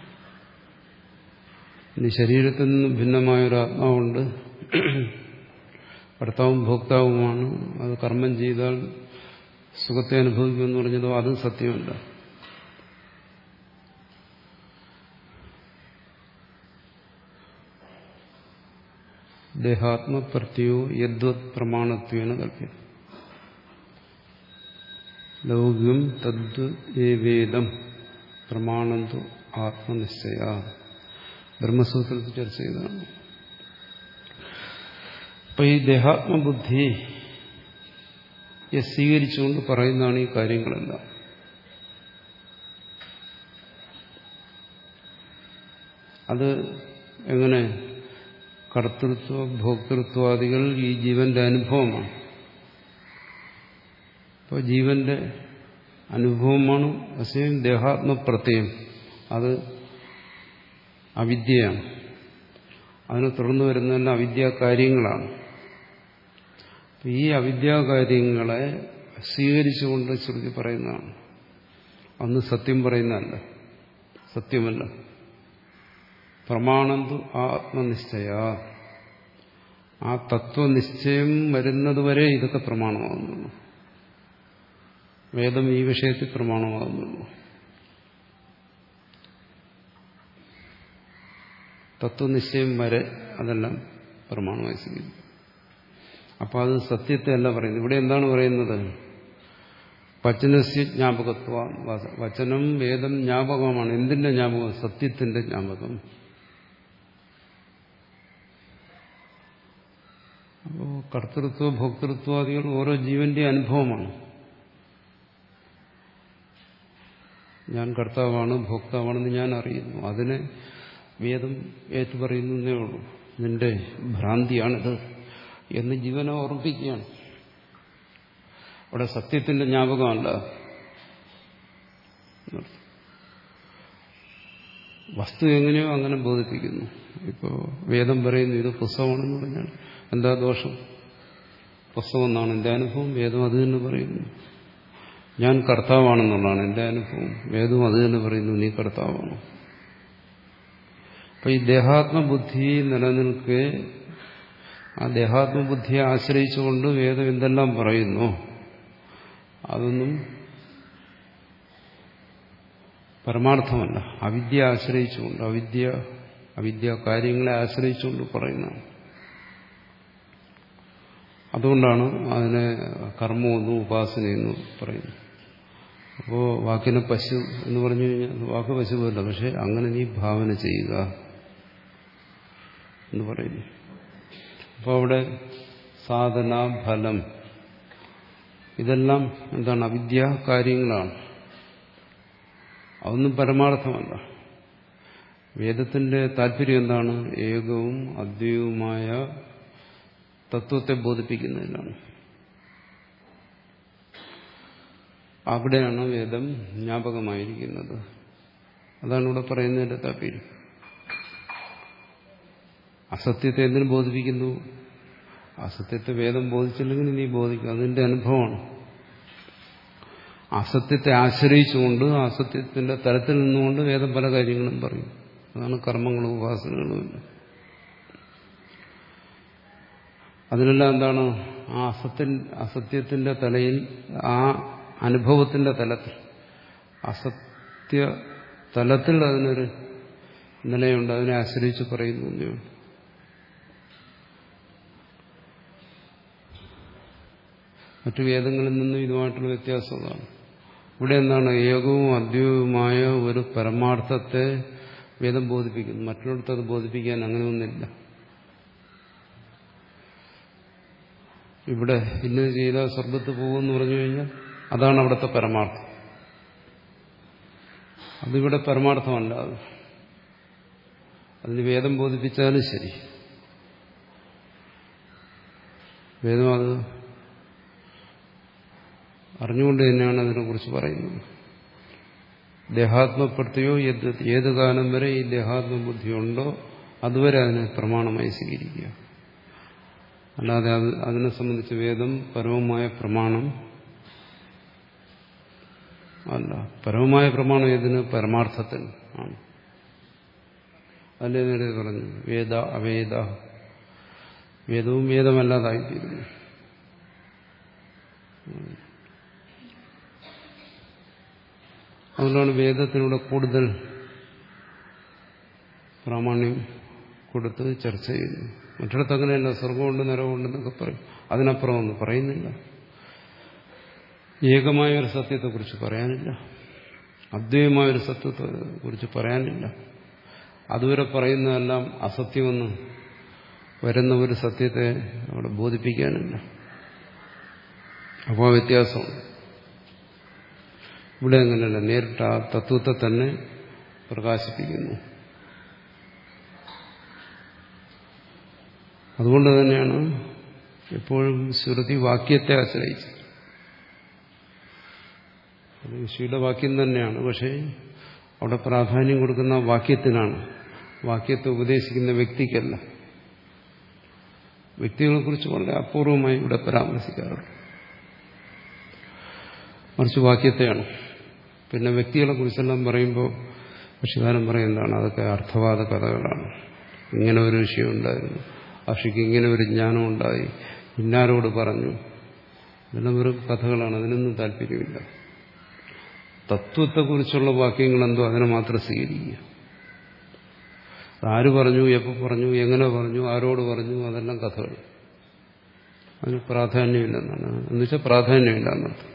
ഇനി ശരീരത്തിൽ നിന്നും ഭിന്നമായ ഒരു ആത്മാവുണ്ട്, കർത്താവും ഭോക്താവുമാണ്. അത് കർമ്മം ചെയ്താൽ സുഖത്തെ അനുഭവിക്കുമെന്ന് പറഞ്ഞതോ അതും സത്യമല്ല. ദേഹാത്മപ്രത്യോ യദ്വത് പ്രമാണത്വേന കൽപ്യം ലൗകികം തദ്വത് ഏവേദം പ്രമാണന്തു ആത്മനിശ്ചയ. ബ്രഹ്മസൂത്രത്തിൽ ചർച്ച ചെയ്തതാണ്. അപ്പൊ ഈ ദേഹാത്മബുദ്ധി സ്വീകരിച്ചുകൊണ്ട് പറയുന്നതാണ് ഈ കാര്യങ്ങളെല്ലാം. അത് എങ്ങനെ? കർത്തൃത്വ ഭോക്തൃത്വാദികൾ ഈ ജീവന്റെ അനുഭവമാണ്. അപ്പോൾ ജീവന്റെ അനുഭവമാണ് അസ്യം ദേഹാത്മപ്രത്യയം. അത് അവിദ്യയാണ്. അതിനെ തുടർന്ന് വരുന്നതന്നെ അവിദ്യാകാര്യങ്ങളാണ്. ഈ അവിദ്യാകാര്യങ്ങളെ സ്വീകരിച്ചുകൊണ്ട് ശ്രുതി പറയുന്നതാണ്. അന്ന് സത്യം പറയുന്നതല്ല, സത്യമല്ല. പ്രമാണന്തു ആത്മനിശ്ചയ. ആ തത്വനിശ്ചയം വരുന്നതുവരെ ഇതൊക്കെ പ്രമാണമാകുന്നുള്ളൂ. വേദം ഈ വിഷയത്തിൽ പ്രമാണമാകുന്നുള്ളൂ. തത്വനിശ്ചയം വരെ അതെല്ലാം പ്രമാണമായി സ്വീകരിക്കും. അപ്പോൾ അത് സത്യത്തെ അല്ല പറയുന്നത്. ഇവിടെ എന്താണ് പറയുന്നത്? വചനസ്യ ജ്ഞാപകത്വ. വചനം വേദം ജ്ഞാപകമാണ്. എന്തിന്റെ ജ്ഞാപകം? സത്യത്തിന്റെ ജ്ഞാപകം. അപ്പോൾ കർത്തൃത്വ ഭോക്തൃത്വാദികൾ ഓരോ ജീവന്റെ അനുഭവമാണ്. ഞാൻ കർത്താവാണ് ഭോക്താവാണെന്ന് ഞാൻ അറിയുന്നു. അതിനെ വേദം ഏറ്റുപറയുന്നേ ഉള്ളൂ. നിന്റെ ഭ്രാന്തിയാണിത് എന്ന് ജീവനെ ഓർമ്മിപ്പിക്കുകയാണ്. അവിടെ സത്യത്തിന്റെ ജ്ഞാപകമല്ല. വസ്തു എങ്ങനെയോ അങ്ങനെ ബോധിപ്പിക്കുന്നു. ഇപ്പോൾ വേദം പറയുന്നു ഇത് പുസ്തകമാണെന്ന് പറഞ്ഞാൽ എന്താ ദോഷം? പുസ്തകം എന്നാണ് എൻ്റെ അനുഭവം, വേദം അത് തന്നെ പറയുന്നു. ഞാൻ കർത്താവാണെന്നുള്ളതാണ് എൻ്റെ അനുഭവം, വേദം അത് തന്നെ പറയുന്നു നീ കർത്താവാണ്. അപ്പൊ ഈ ദേഹാത്മബുദ്ധി നിലനിൽക്കെ ആ ദേഹാത്മബുദ്ധിയെ ആശ്രയിച്ചുകൊണ്ട് വേദം എന്തെല്ലാം പറയുന്നു അതൊന്നും പരമാർത്ഥമല്ല. അവിദ്യ ആശ്രയിച്ചുകൊണ്ട്, അവിദ്യ അവിദ്യ കാര്യങ്ങളെ ആശ്രയിച്ചുകൊണ്ട് പറയുന്നതാണ്. അതുകൊണ്ടാണ് അതിനെ കർമ്മമെന്നും ഉപാസനയെന്നും പറയുന്നത്. അപ്പോൾ വാക്കിനെ പശു എന്ന് പറഞ്ഞു കഴിഞ്ഞാൽ വാക്ക് പശുവല്ല, പക്ഷെ അങ്ങനെ നീ ഭാവന ചെയ്യുക എന്ന് പറയുന്നു. അപ്പോൾ അവിടെ സാധന, ഫലം ഇതെല്ലാം എന്താണ്? അവിദ്യ കാര്യങ്ങളാണ്. അതൊന്നും പരമാർത്ഥമല്ല. വേദത്തിന്റെ താല്പര്യം എന്താണ്? ഏകവും അദ്വൈതവുമായ തത്വത്തെ ബോധിപ്പിക്കുന്നതിനാണ്. അവിടെയാണ് വേദം ജ്ഞാപകമായിരിക്കുന്നത്. അതാണ് ഇവിടെ പറയുന്നതിന്റെ താല്പര്യം. അസത്യത്തെ എന്തിനു ബോധിപ്പിക്കുന്നു? അസത്യത്തെ വേദം ബോധിച്ചില്ലെങ്കിൽ നീ ബോധിക്കും, അതിന്റെ അനുഭവമാണ്. അസത്യത്തെ ആശ്രയിച്ചുകൊണ്ട് അസത്യത്തിന്റെ തലത്തിൽ നിന്നുകൊണ്ട് വേദം പല കാര്യങ്ങളും പറയും. അതാണ് കർമ്മങ്ങളും ഉപാസനകളും. അതിനെല്ലാം എന്താണ്? ആ അസത്യ അസത്യത്തിന്റെ തലയിൽ, ആ അനുഭവത്തിന്റെ തലത്തിൽ, അസത്യ തലത്തിൽ അതിനൊരു നിലയുണ്ട്. അതിനെ ആശ്രയിച്ച് പറയുന്നു. മറ്റു വേദങ്ങളിൽ നിന്നും ഇതുമായിട്ടുള്ള വ്യത്യാസമാണ്. ഇവിടെ എന്താണ്? ഏകവും അദ്വൈതവുമായ ഒരു പരമാർത്ഥത്തെ വേദം ബോധിപ്പിക്കുന്നു. മറ്റുള്ളവർക്ക് അത് ബോധിപ്പിക്കാൻ അങ്ങനെയൊന്നില്ല. ഇവിടെ ഇന്നത് ചെയ്താൽ സ്വർഗത്ത് പോകുമെന്ന് പറഞ്ഞു കഴിഞ്ഞാൽ അതാണ് അവിടുത്തെ പരമാർത്ഥം. അതിവിടെ പരമാർത്ഥമല്ല. അത് അതിന് വേദം ബോധിപ്പിച്ചാലും ശരി, വേദം അത് അറിഞ്ഞുകൊണ്ട് തന്നെയാണ് അതിനെക്കുറിച്ച് പറയുന്നത്. ദേഹാത്മപ്പെടുത്തിയോ ഏത് കാലം വരെ ഈ ദേഹാത്മബുദ്ധിയുണ്ടോ അതുവരെ അതിനെ പ്രമാണമായി സ്വീകരിക്കുക. അല്ലാതെ അത് അതിനെ സംബന്ധിച്ച് വേദം പരമമായ പ്രമാണം അല്ല. പരമമായ പ്രമാണം ഏതിന്? പരമാർത്ഥത്തിന് ആണ്. അല്ലേ നേരെ പറഞ്ഞു വേദ അവേദ, വേദവും വേദമല്ലാതായിത്തീരുന്നു. അതുകൊണ്ടാണ് വേദത്തിലൂടെ കൂടുതൽ പ്രാമാണ്യം കൊടുത്ത് ചർച്ച ചെയ്യുന്നു. മറ്റിടത്ത് അങ്ങനെയല്ല, സ്വർഗമുണ്ട് നരകമുണ്ടെന്നൊക്കെ പറയും. അതിനപ്പുറം ഒന്നും പറയുന്നില്ല. ഏകമായ ഒരു സത്യത്തെക്കുറിച്ച് പറയാനില്ല, അദ്വൈതമായ ഒരു സത്യത്തെ കുറിച്ച് പറയാനില്ല. അതുവരെ പറയുന്നതെല്ലാം അസത്യമെന്ന് വരുന്ന ഒരു സത്യത്തെ അവിടെ ബോധിപ്പിക്കാനില്ല. അപ്പോൾ വ്യത്യാസമുണ്ട്. ഇവിടെ അങ്ങനെയല്ല, നേരിട്ട് ആ തത്വത്തെ തന്നെ പ്രകാശിപ്പിക്കുന്നു. അതുകൊണ്ട് തന്നെയാണ് എപ്പോഴും ശ്രുതി വാക്യത്തെ ആശ്രയിച്ചത്. അത് ഋഷിയുടെ വാക്യം തന്നെയാണ്, പക്ഷേ അവിടെ പ്രാധാന്യം കൊടുക്കുന്ന വാക്യത്തിനാണ്, വാക്യത്തെ ഉപദേശിക്കുന്ന വ്യക്തിക്കല്ല. വ്യക്തികളെക്കുറിച്ച് വളരെ അപൂർവമായി ഇവിടെ പരാമർശിക്കാറുണ്ട്, മറിച്ച് വാക്യത്തെയാണ്. പിന്നെ വ്യക്തികളെക്കുറിച്ചെല്ലാം പറയുമ്പോൾ ഋഷികാരൻ പറയുന്നതാണ്, അതൊക്കെ അർത്ഥവാദ കഥകളാണ്. ഇങ്ങനെ ഒരു വിഷയം ഉണ്ടായിരുന്നു, ഋഷിക്ക് ഇങ്ങനെ ഒരു ജ്ഞാനം ഉണ്ടായി, ഇന്നാരോട് പറഞ്ഞു, ഇതെല്ലാം വെറും കഥകളാണ്, അതിനൊന്നും താല്പര്യമില്ല. തത്വത്തെക്കുറിച്ചുള്ള വാക്യങ്ങളെന്തോ അതിനെ മാത്രം സ്വീകരിക്കുക. ആര് പറഞ്ഞു, എപ്പോൾ പറഞ്ഞു, എങ്ങനെ പറഞ്ഞു, ആരോട് പറഞ്ഞു, അതെല്ലാം കഥകൾ. അതിന് പ്രാധാന്യമില്ലെന്നാണ്. എന്നുവെച്ചാൽ പ്രാധാന്യമില്ല എന്നർത്ഥം.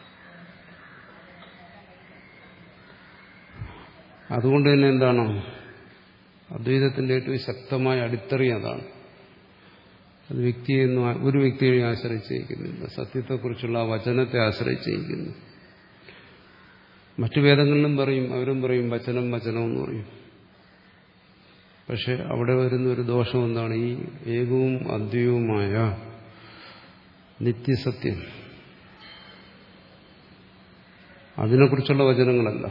അതുകൊണ്ട് തന്നെ എന്താണ് അദ്വൈതത്തിന്റെ ഏറ്റവും ശക്തമായ അടിത്തറ അതാണ്. അത് വ്യക്തിയെന്നും ഒരു വ്യക്തിയെ ആശ്രയിച്ചിരിക്കുന്നില്ല, സത്യത്തെക്കുറിച്ചുള്ള ആ വചനത്തെ ആശ്രയിച്ചിരിക്കുന്നു. മറ്റു വേദങ്ങളിലും പറയും, അവരും പറയും വചനം വചനം എന്ന് പറയും. പക്ഷെ അവിടെ വരുന്ന ഒരു ദോഷം എന്താണ്? ഈ ഏകവും അദ്വൈതവുമായ നിത്യസത്യം, അതിനെക്കുറിച്ചുള്ള വചനങ്ങളല്ല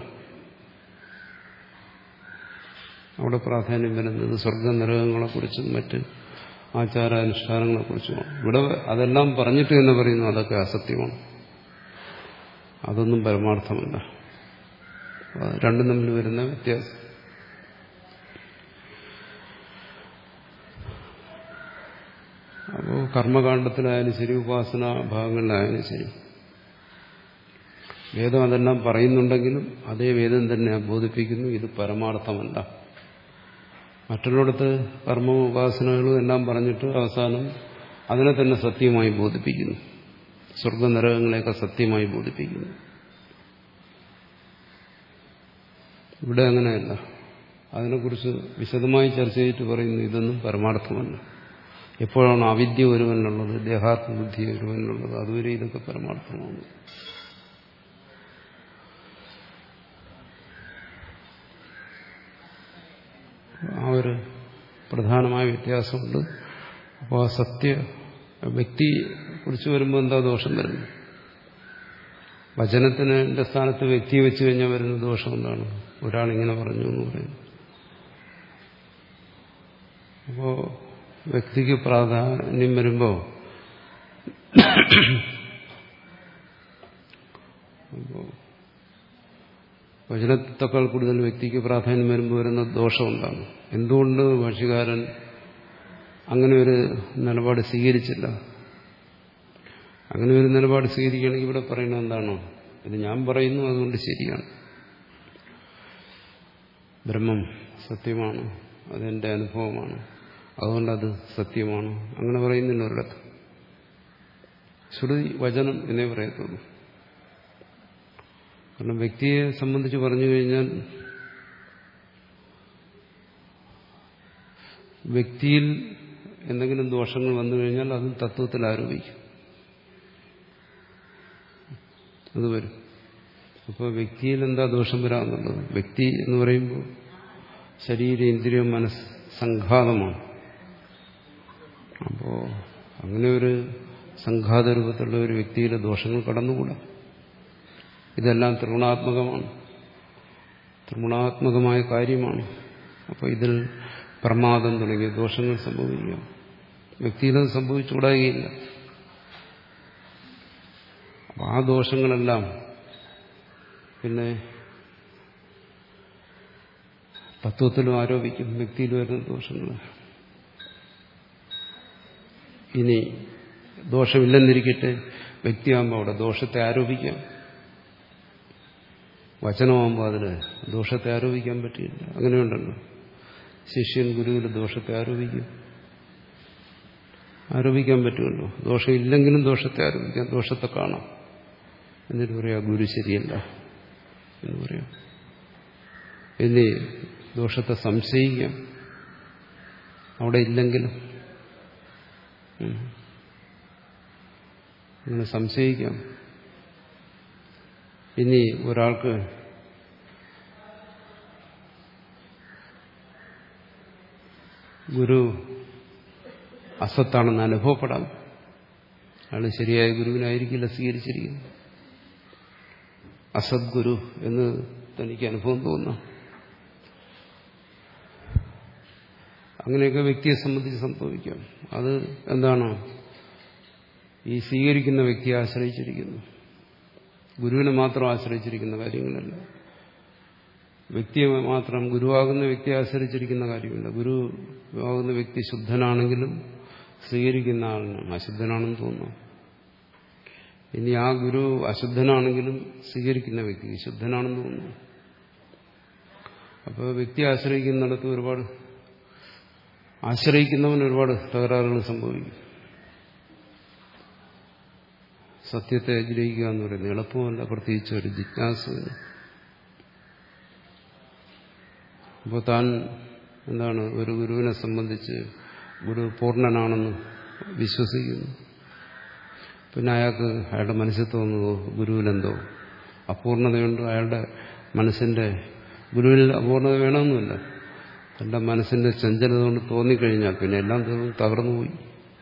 അവിടെ പ്രാധാന്യം വരുന്നത്. സ്വർഗ നരകങ്ങളെക്കുറിച്ചും മറ്റ് ആചാരാനുഷ്ഠാനങ്ങളെക്കുറിച്ചുമാണ്. ഇവിടെ അതെല്ലാം പറഞ്ഞിട്ട് എന്ന് പറയുന്നു അതൊക്കെ അസത്യമാണ്, അതൊന്നും പരമാർത്ഥമല്ല. രണ്ടും തമ്മിൽ വരുന്ന വ്യത്യാസം. അപ്പോൾ കർമ്മകാണ്ഡത്തിലായാലും ശരി, ഉപാസന ഭാഗങ്ങളിലായാലും ശരി, വേദം അതെല്ലാം പറയുന്നുണ്ടെങ്കിലും അതേ വേദം തന്നെ ബോധിപ്പിക്കുന്നു ഇത് പരമാർത്ഥമല്ല. മറ്റുള്ളിടത്ത് കർമ്മവും ഉപാസനകളും എല്ലാം പറഞ്ഞിട്ട് അവസാനം അതിനെ തന്നെ സത്യമായി ബോധിപ്പിക്കുന്നു, സ്വർഗനരകങ്ങളെയൊക്കെ സത്യമായി ബോധിപ്പിക്കുന്നു. ഇവിടെ അങ്ങനെയല്ല. അതിനെക്കുറിച്ച് വിശദമായി ചർച്ച ചെയ്തിട്ട് പറയുന്നു ഇതൊന്നും പരമാർത്ഥമല്ല. എപ്പോഴാണ് അവിദ്യ ഒരുവനുള്ളത്, ദേഹാത്മബുദ്ധി ഒരുവനുള്ളത്, അതുവരെ ഇതൊക്കെ പരമാർത്ഥമാണ്. ആ ഒരു പ്രധാനമായ വ്യത്യാസമുണ്ട്. അപ്പോൾ ആ സത്യ വ്യക്തിയെ കുറിച്ച് വരുമ്പോൾ എന്താ ദോഷം വരുന്നത്? വചനത്തിന്റെ സ്ഥാനത്ത് വ്യക്തിയെ വെച്ച് കഴിഞ്ഞാൽ വരുന്ന ദോഷം എന്താണ്? ഒരാളിങ്ങനെ പറഞ്ഞു എന്ന് പറയുന്നു. അപ്പോൾ വ്യക്തിക്ക് പ്രാധാന്യം വരുമ്പോൾ അപ്പോൾ വചനത്തെക്കാൾ കൂടുതൽ വ്യക്തിക്ക് പ്രാധാന്യം വരുമ്പോൾ വരുന്ന ദോഷം എന്താണ്? എന്തുകൊണ്ട് ഭാഷ്യകാരൻ അങ്ങനെ ഒരു നിലപാട് സ്വീകരിച്ചില്ല? അങ്ങനെ ഒരു നിലപാട് സ്വീകരിക്കുകയാണെങ്കിൽ ഇവിടെ പറയുന്നത് എന്താണോ? ഇത് ഞാൻ പറയുന്നു, അതുകൊണ്ട് ശരിയാണ്. ബ്രഹ്മം സത്യമാണ്, അതെന്റെ അനുഭവമാണ്, അതുകൊണ്ടത് സത്യമാണ്. അങ്ങനെ പറയുന്നില്ല ഒരിടത്ത്. ശ്രുതി വചനം എന്നേ പറയത്തുള്ളൂ. കാരണം വ്യക്തിയെ സംബന്ധിച്ച് പറഞ്ഞു കഴിഞ്ഞാൽ വ്യക്തിയിൽ എന്തെങ്കിലും ദോഷങ്ങൾ വന്നു കഴിഞ്ഞാൽ അതും തത്വത്തിൽ ആരോപിക്കും, അത് വരും. അപ്പോൾ വ്യക്തിയിൽ എന്താ ദോഷം വരാമെന്നുള്ളത്? വ്യക്തി എന്ന് പറയുമ്പോൾ ശരീര ഇന്ദ്രിയം മനസ്സ് സംഘാതമാണ്. അപ്പോൾ അങ്ങനെ ഒരു സംഘാത രൂപത്തിലുള്ള ഒരു വ്യക്തിയിലെ ദോഷങ്ങൾ കടന്നുകൂടാ. ഇതെല്ലാം ത്രിഗുണാത്മകമാണ്, ത്രിഗുണാത്മകമായ കാര്യമാണ്. അപ്പോൾ ഇതിൽ പ്രമാദം തുടങ്ങിയ ദോഷങ്ങൾ സംഭവിക്കാം. വ്യക്തിയിലത് സംഭവിച്ചുകൂടായില്ല. അപ്പം ആ ദോഷങ്ങളെല്ലാം പിന്നെ തത്വത്തിലും ആരോപിക്കും, വ്യക്തിയിൽ വരുന്ന ദോഷങ്ങൾ. ഇനി ദോഷമില്ലെന്നിരിക്കട്ടെ, വ്യക്തിയാകുമ്പോൾ അവിടെ ദോഷത്തെ ആരോപിക്കാം. വചനമാകുമ്പോൾ അതിന് ദോഷത്തെ ആരോപിക്കാൻ പറ്റില്ല. അങ്ങനെയുണ്ടല്ലോ, ശിഷ്യൻ ഗുരുവിൽ ദോഷത്തെ ആരോപിക്കും, ആരോപിക്കാൻ പറ്റുമല്ലോ. ദോഷമില്ലെങ്കിലും ദോഷത്തെ ആരോപിക്കാം, ദോഷത്തെ കാണാം. എന്നിട്ട് പറയാം ഗുരു ശരിയല്ല എന്ന് പറയാം. ഇനി ദോഷത്തെ സംശയിക്കാം, അവിടെ ഇല്ലെങ്കിലും അങ്ങനെ സംശയിക്കാം. ഇനി ഒരാൾക്ക് ഗുരു അസത്താണെന്ന് അനുഭവപ്പെടാം. അയാൾ ശരിയായ ഗുരുവിനായിരിക്കില്ല സ്വീകരിച്ചിരിക്കുന്നത്. അസത് ഗുരു എന്ന് തനിക്ക് അനുഭവം തോന്നാം. അങ്ങനെയൊക്കെ വ്യക്തിയെ സംബന്ധിച്ച് സംഭവിക്കാം. അത് എന്താണ്? ഈ സ്വീകരിക്കുന്ന വ്യക്തിയെ ആശ്രയിച്ചിരിക്കുന്നു, ഗുരുവിനെ മാത്രം ആശ്രയിച്ചിരിക്കുന്ന കാര്യങ്ങളല്ല. വ്യക്തിയെ മാത്രം, ഗുരുവാകുന്ന വ്യക്തിയെ ആശ്രയിച്ചിരിക്കുന്ന കാര്യമില്ല. ഗുരുവാകുന്ന വ്യക്തി ശുദ്ധനാണെങ്കിലും സ്വീകരിക്കുന്ന ആളിന് അശുദ്ധനാണെന്ന് തോന്നുന്നു. ഇനി ആ ഗുരു അശുദ്ധനാണെങ്കിലും സ്വീകരിക്കുന്ന വ്യക്തി ശുദ്ധനാണെന്ന് തോന്നുന്നു. അപ്പോൾ വ്യക്തി ആശ്രയിക്കുന്നിടത്ത് ഒരുപാട് ആശ്രയിക്കുന്നവന് ഒരുപാട് തകരാറുകൾ സംഭവിക്കും. സത്യത്തെ ഗ്രഹിക്കുക എന്ന് പറയുന്നത് എളുപ്പമല്ല, പ്രത്യേകിച്ച് ഒരു ജിജ്ഞാസുവിന്. അപ്പോൾ താൻ എന്താണ്, ഒരു ഗുരുവിനെ സംബന്ധിച്ച് ഗുരു പൂർണ്ണനാണെന്ന് വിശ്വസിക്കുന്നു. പിന്നെ അയാൾക്ക് അയാളുടെ മനസ്സിൽ തോന്നുന്നു ഗുരുവിലെന്തോ അപൂർണതയുണ്ട്. അയാളുടെ മനസ്സിന്റെ, ഗുരുവിൽ അപൂർണത വേണമെന്നില്ല, തന്റെ മനസ്സിന്റെ ചഞ്ചലത കൊണ്ട് തോന്നിക്കഴിഞ്ഞാൽ പിന്നെ എല്ലാം തകർന്നുപോയി.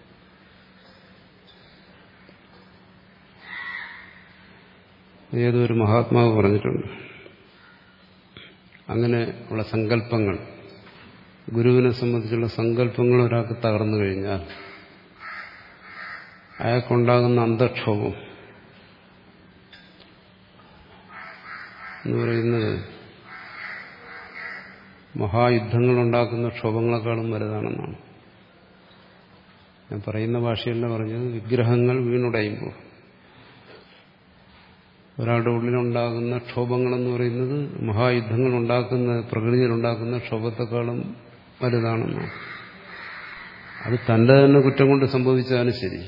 ഏതൊരു മഹാത്മാവ് പറഞ്ഞിട്ടുണ്ട്, അങ്ങനെ ഉള്ള സങ്കല്പങ്ങൾ, ഗുരുവിനെ സംബന്ധിച്ചുള്ള സങ്കല്പങ്ങൾ ഒരാൾക്ക് തകർന്നു കഴിഞ്ഞാൽ അയാൾക്കുണ്ടാകുന്ന അന്തക്ഷോഭം എന്ന് പറയുന്നത് മഹായുദ്ധങ്ങളുണ്ടാക്കുന്ന ക്ഷോഭങ്ങളെക്കാളും വലുതാണെന്നാണ്. ഞാൻ പറയുന്ന ഭാഷയല്ല പറഞ്ഞത്. വിഗ്രഹങ്ങൾ വീണുടയുമ്പോൾ ഒരാളുടെ ഉള്ളിലുണ്ടാകുന്ന ക്ഷോഭങ്ങളെന്ന് പറയുന്നത് മഹായുദ്ധങ്ങൾ ഉണ്ടാക്കുന്ന, പ്രകൃതിയിലുണ്ടാക്കുന്ന ക്ഷോഭത്തെക്കാളും വലുതാണെന്നാണ്. അത് തന്റെ തന്നെ കുറ്റം കൊണ്ട് സംഭവിച്ചാലും ശരി.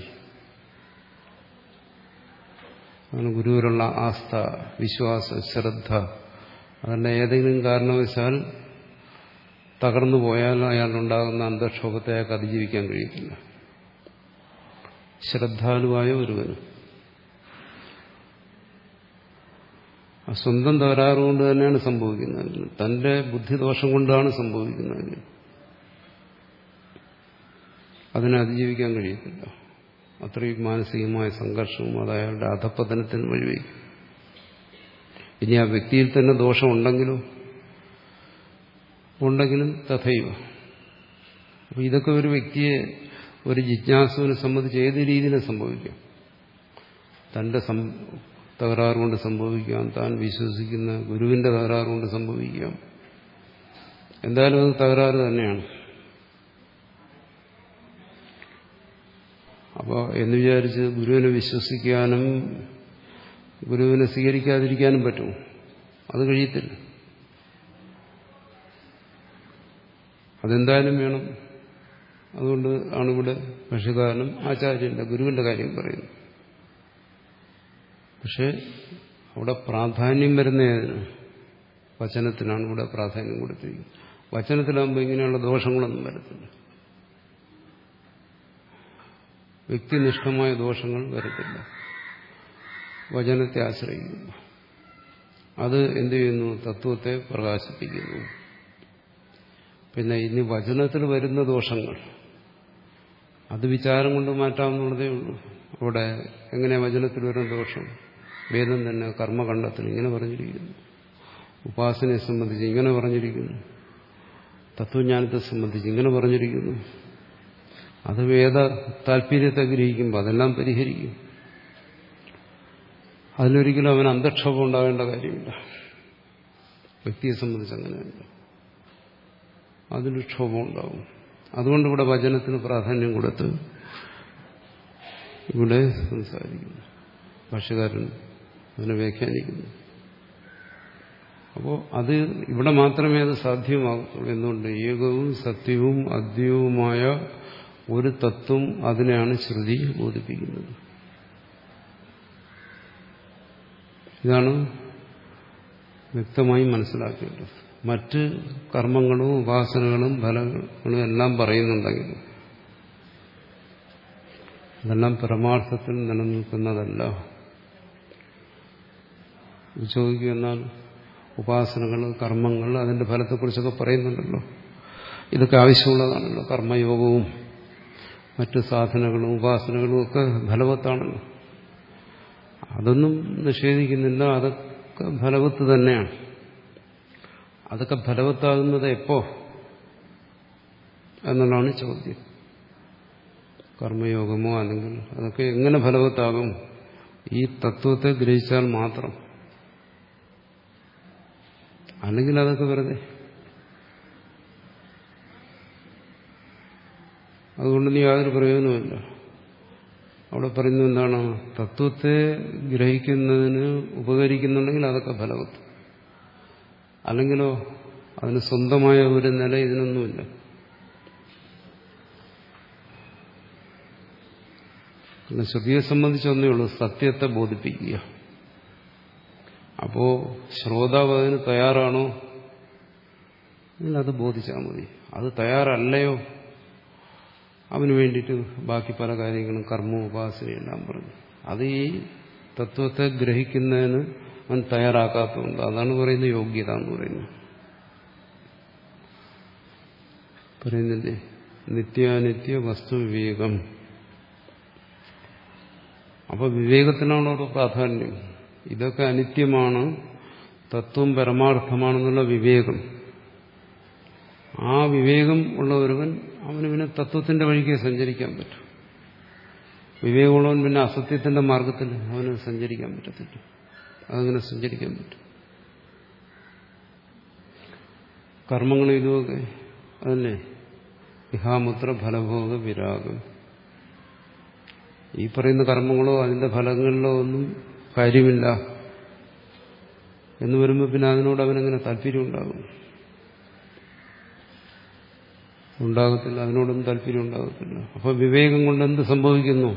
അങ്ങനെ ഗുരുവിലുള്ള ആസ്ഥ, വിശ്വാസം, ശ്രദ്ധ, അതല്ല ഏതെങ്കിലും കാരണവശാൽ തകർന്നു പോയാൽ അയാളുണ്ടാകുന്ന അന്തക്ഷോഭത്തെ അയാൾക്ക് അതിജീവിക്കാൻ കഴിയത്തില്ല. ശ്രദ്ധാലുവായ ഒരുവന് സ്വന്തം തകരാറുകൊണ്ട് തന്നെയാണ് സംഭവിക്കുന്നത്, തന്റെ ബുദ്ധിദോഷം കൊണ്ടാണ് സംഭവിക്കുന്നത്. അതിനെ അതിജീവിക്കാൻ കഴിയത്തില്ല. അത്രയും മാനസികമായ സംഘർഷവും അത് അയാളുടെ അധപ്പതനത്തിന് വഴിവെക്കും. ഇനി ആ വ്യക്തിയിൽ തന്നെ ദോഷമുണ്ടെങ്കിലോ ഉണ്ടെങ്കിലും തഥൈവ. അപ്പോൾ ഇതൊക്കെ ഒരു വ്യക്തിയെ, ഒരു ജിജ്ഞാസുവിനെ സംബന്ധിച്ച് ഏത് രീതിയിലും സംഭവിക്കാം. തന്റെ തകരാറുകൊണ്ട് സംഭവിക്കാം, താൻ വിശ്വസിക്കുന്ന ഗുരുവിന്റെ തകരാറുകൊണ്ട് സംഭവിക്കാം. എന്തായാലും അത് തകരാറ് തന്നെയാണ്. അപ്പോൾ എന്ന് വിചാരിച്ച് ഗുരുവിനെ വിശ്വസിക്കാനും ഗുരുവിനെ സ്വീകരിക്കാതിരിക്കാനും പറ്റുമോ? അത് കഴിയത്തില്ല. അതെന്തായാലും വേണം. അതുകൊണ്ട് ആണ് ഇവിടെ ഭാഷ്യകാരനും ആചാര്യന്റെ, ഗുരുവിന്റെ കാര്യം പറയുന്നത്. പക്ഷെ അവിടെ പ്രാധാന്യം വരുന്നതിന് വചനത്തിനാണ് ഇവിടെ പ്രാധാന്യം കൊടുത്തിരിക്കുന്നത്. വചനത്തിലാകുമ്പോൾ ഇങ്ങനെയുള്ള ദോഷങ്ങളൊന്നും വരത്തില്ല, വ്യക്തിനിഷ്ഠമായ ദോഷങ്ങൾ വരത്തില്ല വചനത്തെ ആശ്രയിക്കുന്നു. അത് എന്ത് ചെയ്യുന്നു? തത്വത്തെ പ്രകാശിപ്പിക്കുന്നു. പിന്നെ ഇനി വചനത്തിൽ വരുന്ന ദോഷങ്ങൾ അത് വിചാരം കൊണ്ട് മാറ്റാവുന്നതേ ഉള്ളൂ. അവിടെ എങ്ങനെ വചനത്തിൽ വരുന്ന ദോഷം? വേദം തന്നെ കർമ്മകണ്ഡത്തിൽ ഇങ്ങനെ പറഞ്ഞിരിക്കുന്നു, ഉപാസനയെ സംബന്ധിച്ച് ഇങ്ങനെ പറഞ്ഞിരിക്കുന്നു, തത്വജ്ഞാനത്തെ സംബന്ധിച്ച് ഇങ്ങനെ പറഞ്ഞിരിക്കുന്നു. അത് വേദ താല്പര്യത്തെ ഗ്രഹിക്കുമ്പോൾ അതെല്ലാം പരിഹരിക്കും. അതിലൊരിക്കലും അവന് അന്തക്ഷോഭം ഉണ്ടാകേണ്ട കാര്യമില്ല. വ്യക്തിയെ സംബന്ധിച്ച് അങ്ങനെയല്ല, അതിന് ക്ഷോഭം ഉണ്ടാവും. അതുകൊണ്ട് ഇവിടെ വചനത്തിന് പ്രാധാന്യം കൊടുത്ത് ഇവിടെ സംസാരിക്കുന്നു, ഭാഷ്യകാരൻ അതിനെ വ്യാഖ്യാനിക്കുന്നു. അപ്പോൾ അത് ഇവിടെ മാത്രമേ അത് സാധ്യമാകത്തുള്ളൂ. എന്തുകൊണ്ട്? ഏകവും സത്യവും അദ്വൈതവുമായ ഒരു തത്വം, അതിനെയാണ് ശ്രുതി ബോധിപ്പിക്കുന്നത്. ഇതാണ് വ്യക്തമായി മനസ്സിലാക്കേണ്ടത്. മറ്റ് കർമ്മങ്ങളും ഉപാസനകളും ഫലങ്ങളും എല്ലാം പറയുന്നുണ്ടെങ്കിലും അതെല്ലാം പരമാർത്ഥത്തിൽ നിലനിൽക്കുന്നതല്ല. ചോദിക്കുക, എന്നാൽ ഉപാസനകൾ, കർമ്മങ്ങൾ, അതിന്റെ ഫലത്തെക്കുറിച്ചൊക്കെ പറയുന്നുണ്ടല്ലോ. ഇതൊക്കെ ആവശ്യമുള്ളതാണല്ലോ. കർമ്മയോഗവും മറ്റ് സാധനകളും ഉപാസനകളും ഒക്കെ ഫലവത്താണല്ലോ. അതൊന്നും നിഷേധിക്കുന്നില്ല, അതൊക്കെ ഫലവത്ത് തന്നെയാണ്. അതൊക്കെ ഫലവത്താകുന്നത് എപ്പോ എന്നുള്ളതാണ് ചോദ്യം. കർമ്മയോഗമോ അല്ലെങ്കിൽ അതൊക്കെ എങ്ങനെ ഫലവത്താകും? ഈ തത്വത്തെ ഗ്രഹിച്ചാൽ മാത്രം. അല്ലെങ്കിൽ അതൊക്കെ വെറുതെ. അതുകൊണ്ട് നീ യാതൊരു പ്രയോജനമില്ല. അവിടെ പറയുന്നത് എന്താണ്? തത്വത്തെ ഗ്രഹിക്കുന്നതിന് ഉപകരിക്കുന്നുണ്ടെങ്കിൽ അതൊക്കെ ഫലവത്ത്. അല്ലെങ്കിലോ അതിന് സ്വന്തമായ ഒരു നില ഇതിനൊന്നുമില്ല. പിന്നെ ശ്രുതിയെ സംബന്ധിച്ചൊന്നേ ഉള്ളൂ, സത്യത്തെ ബോധിപ്പിക്കുക. അപ്പോ ശ്രോതാവ് അതിന് തയ്യാറാണോ? എങ്കിൽ അത് ബോധിച്ചാൽ മതി. അത് തയ്യാറല്ലയോ, അവന് വേണ്ടിയിട്ട് ബാക്കി പല കാര്യങ്ങളും കർമ്മവും ഉപാസനയെല്ലാം പറഞ്ഞു. അത് ഈ തത്വത്തെ ഗ്രഹിക്കുന്നതിന് അവൻ തയ്യാറാക്കാത്തതുകൊണ്ട്. അതാണ് പറയുന്നത് യോഗ്യത എന്ന് പറയുന്നത്. പറയുന്നില്ലേ, നിത്യാനിത്യ വസ്തു വിവേകം. അപ്പൊ വിവേകത്തിനാണ് ഒരു പ്രാധാന്യം. ഇതൊക്കെ അനിത്യമാണ്, തത്വം പരമാർത്ഥമാണെന്നുള്ള വിവേകം. ആ വിവേകം ഉള്ള ഒരുവൻ, അവന് പിന്നെ തത്വത്തിന്റെ വഴിക്ക് സഞ്ചരിക്കാൻ പറ്റും. വിവേകമുള്ളവൻ പിന്നെ അസത്യത്തിന്റെ മാർഗത്തിൽ അവന് സഞ്ചരിക്കാൻ പറ്റത്തില്ല. അതങ്ങനെ സഞ്ചരിക്കാൻ പറ്റും. കർമ്മങ്ങളും ഇതുമൊക്കെ അതല്ലേ, ഇഹാമുത്ര ഫലഭോഗ വിരാഗം. ഈ പറയുന്ന കർമ്മങ്ങളോ അതിന്റെ ഫലങ്ങളിലോ ഒന്നും കാര്യമില്ല എന്ന് വരുമ്പോൾ പിന്നെ അതിനോട് അവനെങ്ങനെ താല്പര്യം ഉണ്ടാകും? ഉണ്ടാകത്തില്ല. അതിനോടൊന്നും താല്പര്യം ഉണ്ടാകത്തില്ല. അപ്പൊ വിവേകം കൊണ്ട് എന്ത് സംഭവിക്കുന്നു?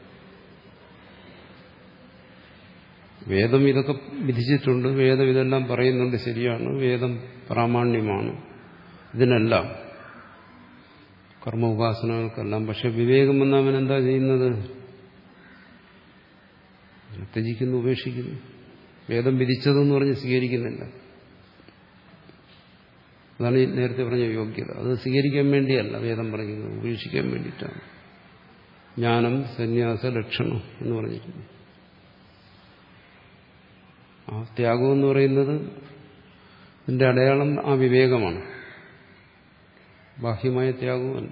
വേദം ഇതൊക്കെ വിധിച്ചിട്ടുണ്ട്, വേദം ഇതെല്ലാം പറയുന്നുണ്ട്, ശരിയാണ്, വേദം പ്രാമാണ്യമാണ് ഇതിനെല്ലാം, കർമ്മ ഉപാസനകൾക്കെല്ലാം. പക്ഷെ വിവേകം വന്ന അവൻ എന്താ ചെയ്യുന്നത്? ത്യജിക്കുന്നു, ഉപേക്ഷിക്കുന്നു. വേദം വിധിച്ചതെന്ന് പറഞ്ഞ് സ്വീകരിക്കുന്നില്ല. അതാണ് ഈ നേരത്തെ പറഞ്ഞ യോഗ്യത. അത് സ്വീകരിക്കാൻ വേണ്ടിയല്ല വേദം പറയുന്നത്, ഉപേക്ഷിക്കാൻ വേണ്ടിയിട്ടാണ്. ജ്ഞാനം സന്യാസ ലക്ഷണം എന്ന് പറഞ്ഞിട്ടുണ്ട്. ആ ത്യാഗം എന്ന് പറയുന്നത് ഇതിന്റെ അടയാളം ആ വിവേകമാണ്, ബാഹ്യമായ ത്യാഗവുമല്ല.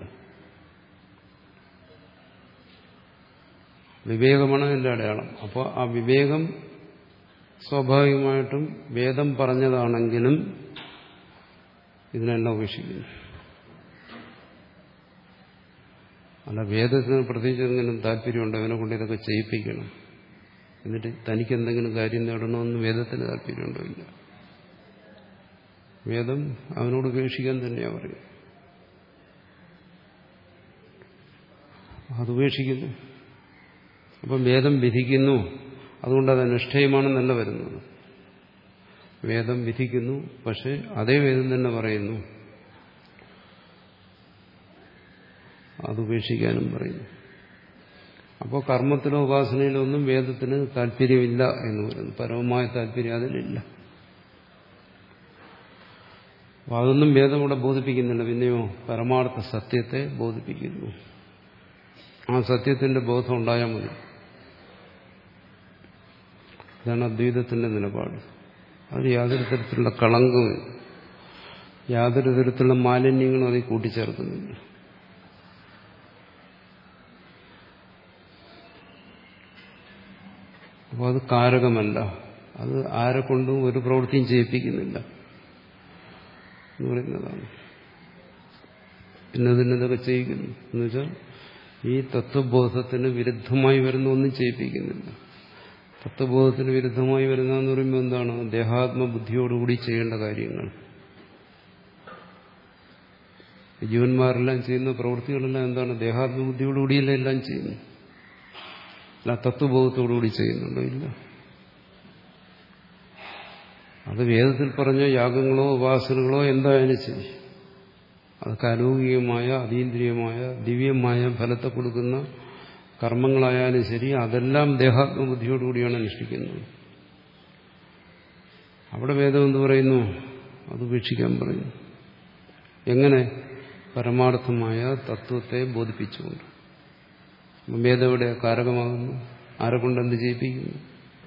വിവേകമാണ് അതിന്റെ അടയാളം. അപ്പോൾ ആ വിവേകം സ്വാഭാവികമായിട്ടും വേദം പറഞ്ഞതാണെങ്കിലും ഇതിനെല്ലാം ഉപേക്ഷിക്കുന്നു. അല്ല, വേദത്തിന് പ്രത്യേകിച്ച് എന്തെങ്കിലും താല്പര്യമുണ്ട്, അവനെ കൊണ്ട് ഇതൊക്കെ ചെയ്യിപ്പിക്കണം, എന്നിട്ട് തനിക്ക് എന്തെങ്കിലും കാര്യം നേടണമെന്ന് വേദത്തിന് താല്പര്യമുണ്ടോ? ഇല്ല. വേദം അവനോട് ഉപേക്ഷിക്കാൻ തന്നെയാണ് പറയുക. അതുപേക്ഷിക്കുന്നു. അപ്പം വേദം വിധിക്കുന്നു, അതുകൊണ്ട് അത് അനുഷ്ഠേയമാണെന്നല്ല വരുന്നത്. വേദം വിധിക്കുന്നു, പക്ഷെ അതേ വേദം തന്നെ പറയുന്നു അതുപേക്ഷിക്കാനും പറയുന്നു. അപ്പോൾ കർമ്മത്തിലോ ഉപാസനയിലോ ഒന്നും വേദത്തിന് താല്പര്യമില്ല എന്ന് പറയുന്നു. പരമമായ താല്പര്യം അതിലില്ല. അപ്പോൾ അതൊന്നും വേദം ഇവിടെ ബോധിപ്പിക്കുന്നില്ല. പിന്നെയോ പരമാർത്ഥ സത്യത്തെ ബോധിപ്പിക്കുന്നു. ആ സത്യത്തിന്റെ ബോധം ഉണ്ടായാൽ മതി. ഇതാണ് അദ്വൈതത്തിന്റെ നിലപാട്. അത് യാതൊരു തരത്തിലുള്ള കളങ്കവും യാതൊരു തരത്തിലുള്ള മാലിന്യങ്ങളും അതിൽ കൂട്ടിച്ചേർക്കുന്നില്ല. അപ്പോൾ അത് കാരകമല്ല. അത് ആരെ കൊണ്ടും ഒരു പ്രവൃത്തിയും ചെയ്യിപ്പിക്കുന്നില്ല എന്ന് പറയുന്നതാണ്. പിന്നെ അതിനെന്തൊക്കെ ചെയ്യിക്കുന്നു എന്ന് വെച്ചാൽ ഈ തത്വബോധത്തിന് വിരുദ്ധമായി വരുന്ന ഒന്നും ചെയ്യിപ്പിക്കുന്നില്ല. തത്വബോധത്തിന് വിരുദ്ധമായി വരുന്നതെന്ന് പറയുമ്പോൾ എന്താണ്? ദേഹാത്മബുദ്ധിയോടുകൂടി ചെയ്യേണ്ട കാര്യങ്ങൾ. ജീവന്മാരെല്ലാം ചെയ്യുന്ന പ്രവൃത്തികളെല്ലാം എന്താണ്? ദേഹാത്മബുദ്ധിയോടുകൂടിയല്ല എല്ലാം ചെയ്യുന്നു. അല്ല തത്വബോധത്തോടുകൂടി ചെയ്യുന്നുണ്ടോ? ഇല്ല. അത് വേദത്തിൽ പറഞ്ഞ യാഗങ്ങളോ ഉപാസനകളോ എന്തായാലും ശരി, അതൊക്കെ അലൗകികമായ അതീന്ദ്രിയമായ ദിവ്യമായ ഫലത്തെ കൊടുക്കുന്ന കർമ്മങ്ങളായാലും ശരി, അതെല്ലാം ദേഹാത്മബുദ്ധിയോടുകൂടിയാണ് അനുഷ്ഠിക്കുന്നത്. അവിടെ വേദം എന്ത് പറയുന്നു? അത് ഉപേക്ഷിക്കാൻ പറയുന്നു. എങ്ങനെ? പരമാർത്ഥമായ തത്വത്തെ ബോധിപ്പിച്ചുകൊണ്ട്. വേദം എവിടെ കാരകമാകുന്നു? ആരെ കൊണ്ട് എന്ത് ചെയ്യിപ്പിക്കുന്നു?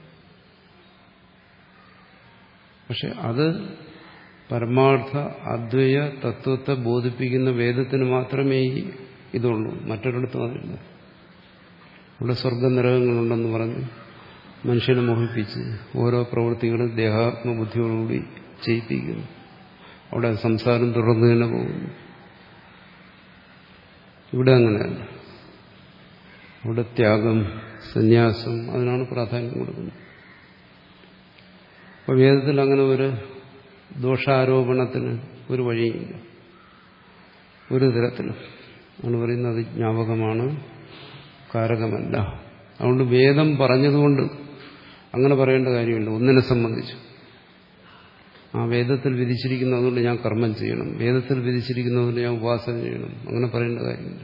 പക്ഷെ അത് പരമാർത്ഥ അദ്വൈയ തത്വത്തെ ബോധിപ്പിക്കുന്ന വേദത്തിന് മാത്രമേ ഇതുള്ളൂ. മറ്റൊരിടത്തും അതില്ല. ഇവിടെ സ്വർഗനരകങ്ങളുണ്ടെന്ന് പറഞ്ഞ് മനുഷ്യനെ മോഹിപ്പിച്ച് ഓരോ പ്രവൃത്തികളും ദേഹാത്മബുദ്ധിയോടുകൂടി ചെയ്യിപ്പിക്കുന്നു. അവിടെ സംസാരം തുടർന്നു തന്നെ പോകുന്നു. ഇവിടെ അങ്ങനെയല്ല. അവിടെ ത്യാഗം, സന്യാസം, അതിനാണ് പ്രാധാന്യം കൊടുക്കുന്നത്. അപ്പോൾ വേദത്തിൽ അങ്ങനെ ഒരു ദോഷാരോപണത്തിന് ഒരു വഴിയില്ല, ഒരു തരത്തിലും. ആണ് പറയുന്നത് അത് ജ്ഞാപകമാണ്, കാരകമല്ല. അതുകൊണ്ട് വേദം പറഞ്ഞതുകൊണ്ട് അങ്ങനെ പറയേണ്ട കാര്യമില്ല. ഒന്നിനെ സംബന്ധിച്ചു ആ വേദത്തിൽ വിധിച്ചിരിക്കുന്നതുകൊണ്ട് ഞാൻ കർമ്മം ചെയ്യണം, വേദത്തിൽ വിധിച്ചിരിക്കുന്നതുകൊണ്ട് ഞാൻ ഉപാസന ചെയ്യണം, അങ്ങനെ പറയേണ്ട കാര്യമില്ല.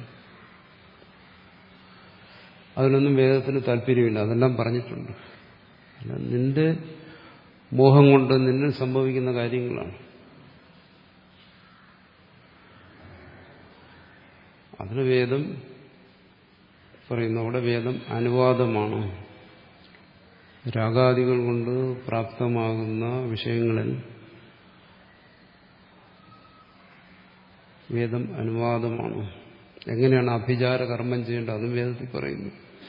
അതിനൊന്നും വേദത്തിന് താല്പര്യമില്ല. അതെല്ലാം പറഞ്ഞിട്ടുണ്ട്. അല്ല, നിന്റെ മോഹം കൊണ്ട് നിന്നിൽ സംഭവിക്കുന്ന കാര്യങ്ങളാണ്. അതിന് വേദം പറയുന്നു. അവിടെ വേദം അനുവാദമാണ്. രാഗാദികൾ കൊണ്ട് പ്രാപ്തമാകുന്ന വിഷയങ്ങളിൽ വേദം അനുവാദമാണ്. എങ്ങനെയാണ് അഭിചാര കർമ്മം ചെയ്യേണ്ടത് അതും വേദത്തിൽ പറയുന്നു.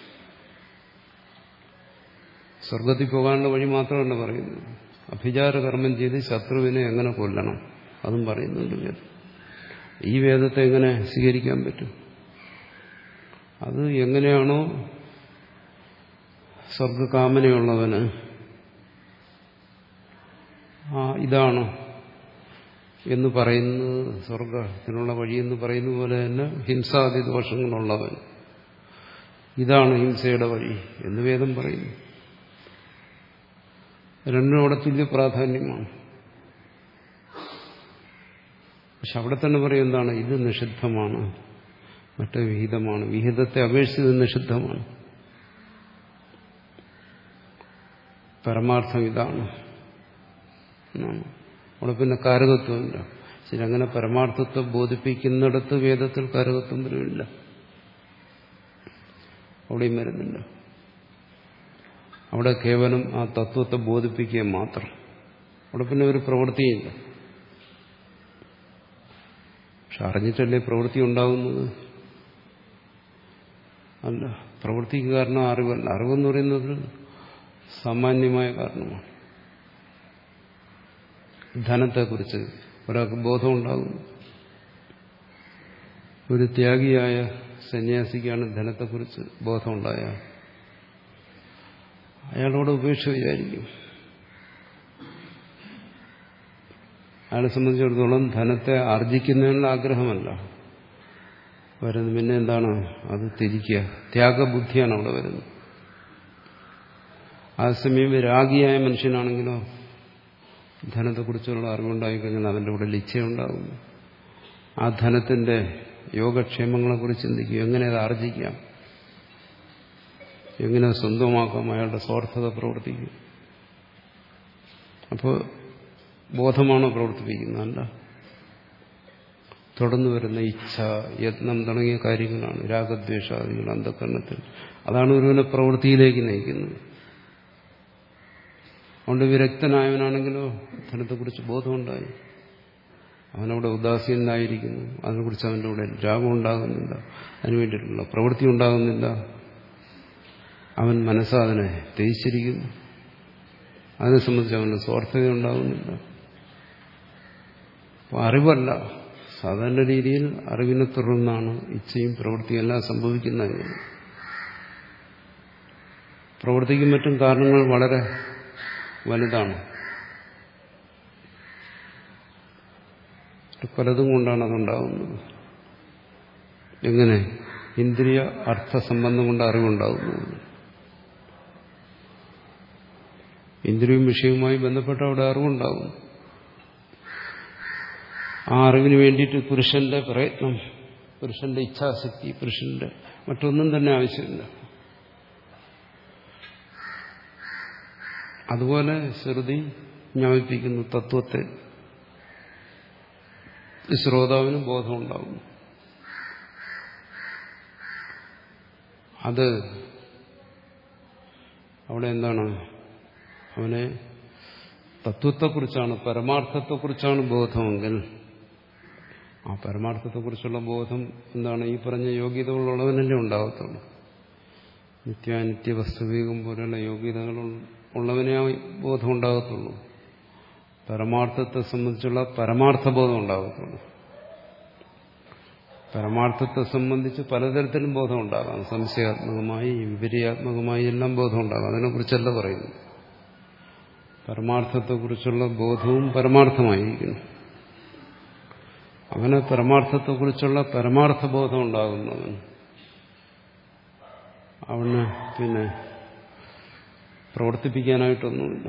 സ്വർഗത്തിൽ പോകാനുള്ള വഴി മാത്രമല്ല പറയുന്നത്. അഭിചാര കർമ്മം ചെയ്ത് ശത്രുവിനെ എങ്ങനെ കൊല്ലണം അതും പറയുന്നുണ്ട് വേദം. ഈ വേദത്തെ എങ്ങനെ സ്വീകരിക്കാൻ പറ്റും? അത് എങ്ങനെയാണോ സ്വർഗകാമനയുള്ളവന് ആ ഇതാണ് എന്ന് പറയുന്നത്, സ്വർഗത്തിനുള്ള വഴിയെന്ന് പറയുന്ന പോലെ തന്നെ ഹിംസാദി ദോഷങ്ങളുള്ളവൻ ഇതാണ് ഹിംസയുടെ വഴി എന്ന് വേദം പറയുന്നു. രണ്ടും അവിടെ തുല്യ പ്രാധാന്യമാണ്. പക്ഷെ അവിടെ തന്നെ പറയും എന്താണ്? ഇത് നിഷിദ്ധമാണ്, മറ്റേ വിഹിതമാണ്. വിഹിതത്തെ അപേക്ഷിച്ച് നിഷിദ്ധമാണ്. പരമാർത്ഥം ഇതാണ്. അവിടെ പിന്നെ കാരകത്വമില്ല. ശരി, അങ്ങനെ പരമാർത്ഥത്തെ ബോധിപ്പിക്കുന്നിടത്ത് വേദത്തിൽ കാരകത്വം വരുന്നില്ല, അവിടെയും വരുന്നില്ല. അവിടെ കേവലം ആ തത്വത്തെ ബോധിപ്പിക്കുക മാത്രം. അവിടെ പിന്നെ ഒരു പ്രവൃത്തിയില്ല. പക്ഷെ അറിഞ്ഞിട്ടല്ലേ പ്രവൃത്തി ഉണ്ടാകുന്നത്? അല്ല, പ്രവൃത്തിക്ക് കാരണം അറിവല്ല. അറിവെന്ന് പറയുന്നത് സാമാന്യമായ കാരണമാണ്. ധനത്തെക്കുറിച്ച് ഒരാൾക്ക് ബോധമുണ്ടാകുന്നു. ഒരു ത്യാഗിയായ സന്യാസിക്കാണ് ധനത്തെക്കുറിച്ച് ബോധമുണ്ടായാൽ അയാളോട് ഉപേക്ഷ വിചാരിക്കും. അയാളെ സംബന്ധിച്ചിടത്തോളം ധനത്തെ ആർജിക്കുന്നതിനുള്ള ആഗ്രഹമല്ല വരുന്നത്. പിന്നെ എന്താണ്? അത് തിരിക്കുക. ത്യാഗബുദ്ധിയാണ് അവിടെ വരുന്നത്. അതേസമയം രാഗിയായ മനുഷ്യനാണെങ്കിലോ ധനത്തെക്കുറിച്ചുള്ള അറിവുണ്ടായിക്കഴിഞ്ഞാൽ അതിൻ്റെ കൂടെ ഇച്ഛയുണ്ടാകുന്നു. ആ ധനത്തിന്റെ യോഗക്ഷേമങ്ങളെക്കുറിച്ച് ചിന്തിക്കും. എങ്ങനെ അത് ആർജിക്കാം, എങ്ങനെ സ്വന്തമാക്കാം, അയാളുടെ സ്വാർത്ഥത പ്രവർത്തിക്കും. അപ്പോൾ ബോധമാണോ പ്രവർത്തിപ്പിക്കുന്നത്? അല്ല, തുടർന്നു വരുന്ന ഇച്ഛ, യത്നം തുടങ്ങിയ കാര്യങ്ങളാണ് രാഗദ്വേഷാദികൾ അന്ധകരണത്തിൽ. അതാണ് ഒരുവനെ പ്രവൃത്തിയിലേക്ക് നയിക്കുന്നത്. അതുകൊണ്ട് വിരക്തനായവനാണെങ്കിലോ ധനത്തെക്കുറിച്ച് ബോധമുണ്ടായി, അവനവിടെ ഉദാസീനായിരിക്കുന്നു, അതിനെക്കുറിച്ച് അവൻ്റെ കൂടെ രാഗം ഉണ്ടാകുന്നില്ല, അതിനു വേണ്ടിയിട്ടുള്ള പ്രവൃത്തി ഉണ്ടാകുന്നില്ല. അവൻ മനസ്സ് അതിനെ ത്യജിച്ചിരിക്കുന്നു, അതിനെ സംബന്ധിച്ച് അവന് സ്വാർത്ഥത ഉണ്ടാകുന്നില്ല. അപ്പോൾ അറിവല്ല, സാധാരണ രീതിയിൽ അറിവിനെ തുടർന്നാണ് ഇച്ഛയും പ്രവൃത്തിയും എല്ലാം സംഭവിക്കുന്നത്. പ്രവൃത്തിക്കും മറ്റും കാരണങ്ങൾ വളരെ വലുതാണ്. പലതും കൊണ്ടാണ് അതുണ്ടാകുന്നത്. എങ്ങനെ? ഇന്ദ്രിയ അർത്ഥ സംബന്ധം കൊണ്ട് അറിവുണ്ടാകുന്നത്. ഇന്ദ്രിയവും വിഷയവുമായി ബന്ധപ്പെട്ട അവിടെ അറിവുണ്ടാകും. ആ അറിവിന് വേണ്ടിയിട്ട് പുരുഷന്റെ പ്രയത്നം, പുരുഷന്റെ ഇച്ഛാശക്തി, പുരുഷന്റെ മറ്റൊന്നും തന്നെ ആവശ്യമില്ല. അതുപോലെ ശ്രുതി ജ്ഞാപിപ്പിക്കുന്നു തത്വത്തെ. ശ്രോതാവിന് ബോധമുണ്ടാകുന്നു. അത് അവിടെ എന്താണ്? അവനെ തത്വത്തെക്കുറിച്ചാണ്, പരമാർത്ഥത്തെക്കുറിച്ചാണ് ബോധമെങ്കിൽ ആ പരമാർത്ഥത്തെക്കുറിച്ചുള്ള ബോധം എന്താണ്? ഈ പറഞ്ഞ യോഗ്യതകളുള്ളവനല്ലേ ഉണ്ടാകത്തുള്ളൂ. നിത്യാനിത്യ വസ്തുവികം പോലെയുള്ള യോഗ്യതകൾ ഉള്ളവനെ ആ ബോധം ഉണ്ടാകത്തുള്ളൂ. പരമാർത്ഥത്തെ സംബന്ധിച്ചുള്ള പരമാർത്ഥ ബോധം ഉണ്ടാകത്തുള്ളൂ. പരമാർത്ഥത്തെ സംബന്ധിച്ച് പലതരത്തിലും ബോധം ഉണ്ടാകാം. സംശയാത്മകമായി, വിപര്യാത്മകമായി എല്ലാം ബോധം ഉണ്ടാകാം. അതിനെക്കുറിച്ചല്ല പറയുന്നു. പരമാർത്ഥത്തെക്കുറിച്ചുള്ള ബോധവും പരമാർത്ഥമായിരിക്കുന്നു. അങ്ങനെ പരമാർത്ഥത്തെക്കുറിച്ചുള്ള പരമാർത്ഥ ബോധം ഉണ്ടാകുന്നവൻ അവന് പിന്നെ പ്രവർത്തിപ്പിക്കാനായിട്ടൊന്നുമില്ല.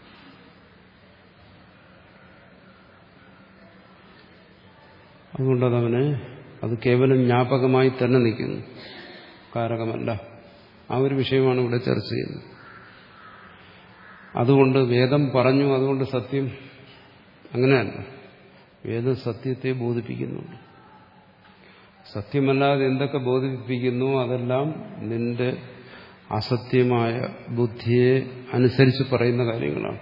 അതുകൊണ്ടതവന് അത് കേവലം ജ്ഞാപകമായി തന്നെ നിൽക്കുന്നു, കാരകമല്ല. ആ ഒരു വിഷയമാണ് ഇവിടെ ചർച്ച ചെയ്യുന്നത്. അതുകൊണ്ട് വേദം പറഞ്ഞു, അതുകൊണ്ട് സത്യം, അങ്ങനെയല്ല. വേദം സത്യത്തെ ബോധിപ്പിക്കുന്നുണ്ട്. സത്യമല്ലാതെ എന്തൊക്കെ ബോധിപ്പിക്കുന്നു അതെല്ലാം നിന്റെ അസത്യമായ ബുദ്ധിയെ അനുസരിച്ച് പറയുന്ന കാര്യങ്ങളാണ്.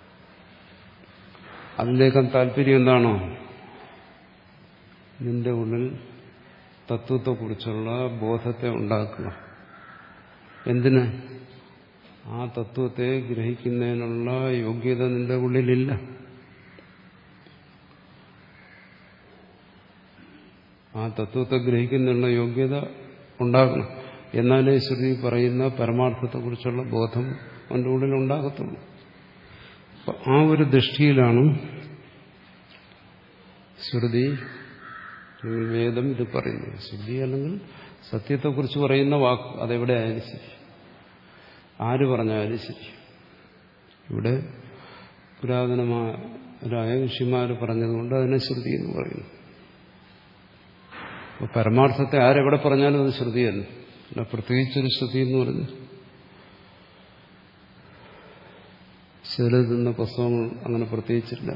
അതിലേക്കും താല്പര്യം എന്താണോ? നിന്റെ ഉള്ളിൽ തത്വത്തെക്കുറിച്ചുള്ള ബോധത്തെ ഉണ്ടാക്കുക. എന്തിന്? ആ തത്വത്തെ ഗ്രഹിക്കുന്നതിനുള്ള യോഗ്യത നിന്റെ ഉള്ളിലില്ല. ആ തത്വത്തെ ഗ്രഹിക്കുന്നതിനുള്ള യോഗ്യത ഉണ്ടാകണം. എന്നാലേ ശ്രുതി പറയുന്ന പരമാർത്ഥത്തെക്കുറിച്ചുള്ള ബോധം അവൻ്റെ ഉള്ളിൽ ഉണ്ടാകത്തുള്ളൂ. അപ്പം ആ ഒരു ദൃഷ്ടിയിലാണ് ശ്രുതി, വേദം ഇത് പറയുന്നത്. ശ്രുതി അല്ലെങ്കിൽ സത്യത്തെക്കുറിച്ച് പറയുന്ന വാക്ക് അതെവിടെ ആയാലും ശരി, ആര് പറഞ്ഞാലും ശരി. ഇവിടെ പുരാതനമായ ഋഷിമാർ പറഞ്ഞതുകൊണ്ട് അതിനെ ശ്രുതി എന്ന് പറയുന്നു. അപ്പോൾ പരമാർത്ഥത്തെ ആരെവിടെ പറഞ്ഞാലും അത് ശ്രുതിയല്ല. അല്ല, പ്രത്യേകിച്ചൊരു ശ്രുതി എന്ന് പറഞ്ഞു ചെറുതുന്ന പുസ്തകങ്ങൾ അങ്ങനെ പ്രത്യേകിച്ചില്ല.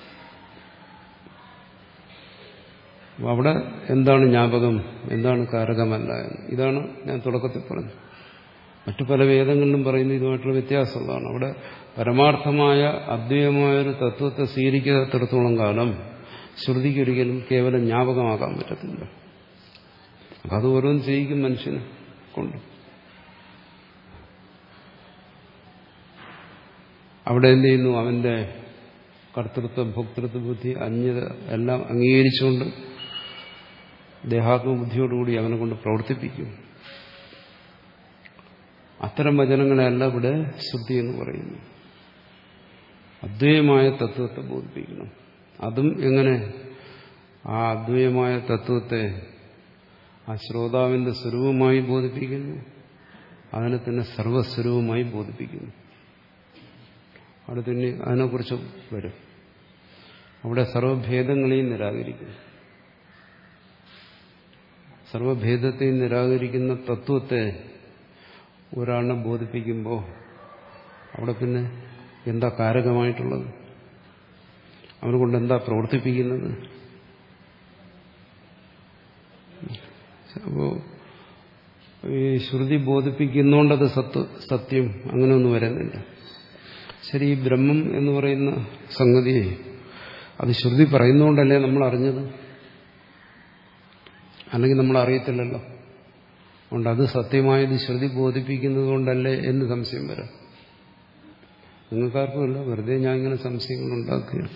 അവിടെ എന്താണ് ജ്ഞാപകം, എന്താണ് കാരകമല്ല എന്ന്. ഇതാണ് ഞാൻ തുടക്കത്തിൽ പറഞ്ഞത്. മറ്റു പല വേദങ്ങളിലും പറയുന്ന ഇതുമായിട്ടുള്ള വ്യത്യാസമുള്ളതാണ്. അവിടെ പരമാർത്ഥമായ അദ്വൈതമായൊരു തത്വത്തെ സ്വീകരിക്കാത്തിടത്തോളം കാലം ശ്രുതിക്കൊരിക്കലും കേവലം ജ്ഞാപകമാകാൻ പറ്റത്തില്ല. അപ്പം അത് ഓരോന്നും ചെയ്യിക്കും മനുഷ്യനെ കൊണ്ട്. അവിടെ എന്ത് ചെയ്യുന്നു? അവന്റെ കർത്തൃത്വ ഭോക്തൃത്വ ബുദ്ധി അന്യത എല്ലാം അംഗീകരിച്ചുകൊണ്ട് ദേഹാത്മബുദ്ധിയോടുകൂടി അവനെ കൊണ്ട് പ്രവർത്തിപ്പിക്കും. അത്തരം വചനങ്ങളെയല്ല ഇവിടെ ശ്രുതി എന്ന് പറയുന്നു. അദ്വൈതമായ തത്വത്തെ ബോധിപ്പിക്കണം. അതും എങ്ങനെ? ആ അദ്വൈതമായ തത്വത്തെ ആ ശ്രോതാവിന്റെ സ്വരൂപമായി ബോധിപ്പിക്കുന്നു, അതിനെ തന്നെ സർവസ്വരൂപമായി ബോധിപ്പിക്കുന്നു. അവിടെ തന്നെ അതിനെക്കുറിച്ച് വരും. അവിടെ സർവഭേദങ്ങളെയും നിരാകരിക്കുന്നു. സർവഭേദത്തെയും നിരാകരിക്കുന്ന തത്വത്തെ ഒരാളിനെ ബോധിപ്പിക്കുമ്പോൾ അവിടെ പിന്നെ എന്താ കാരകമായിട്ടുള്ളത്? അവനെ കൊണ്ട് എന്താ പ്രവർത്തിപ്പിക്കുന്നത്? അപ്പോൾ ഈ ശ്രുതി ബോധിപ്പിക്കുന്നോണ്ടത് സത്വ സത്യം അങ്ങനെയൊന്നും വരുന്നില്ല. ശരി, ഈ ബ്രഹ്മം എന്ന് പറയുന്ന സംഗതിയെ അത് ശ്രുതി പറയുന്നതുകൊണ്ടല്ലേ നമ്മൾ അറിഞ്ഞത്? അല്ലെങ്കിൽ നമ്മൾ അറിയത്തില്ലല്ലോ. അതുകൊണ്ട് അത് സത്യമായത് ശ്രുതി ബോധിപ്പിക്കുന്നത് കൊണ്ടല്ലേ എന്ന് സംശയം വരാം. നിങ്ങൾക്കാർക്കുമല്ല, വെറുതെ ഞാൻ ഇങ്ങനെ സംശയങ്ങൾ ഉണ്ടാക്കുകയാണ്.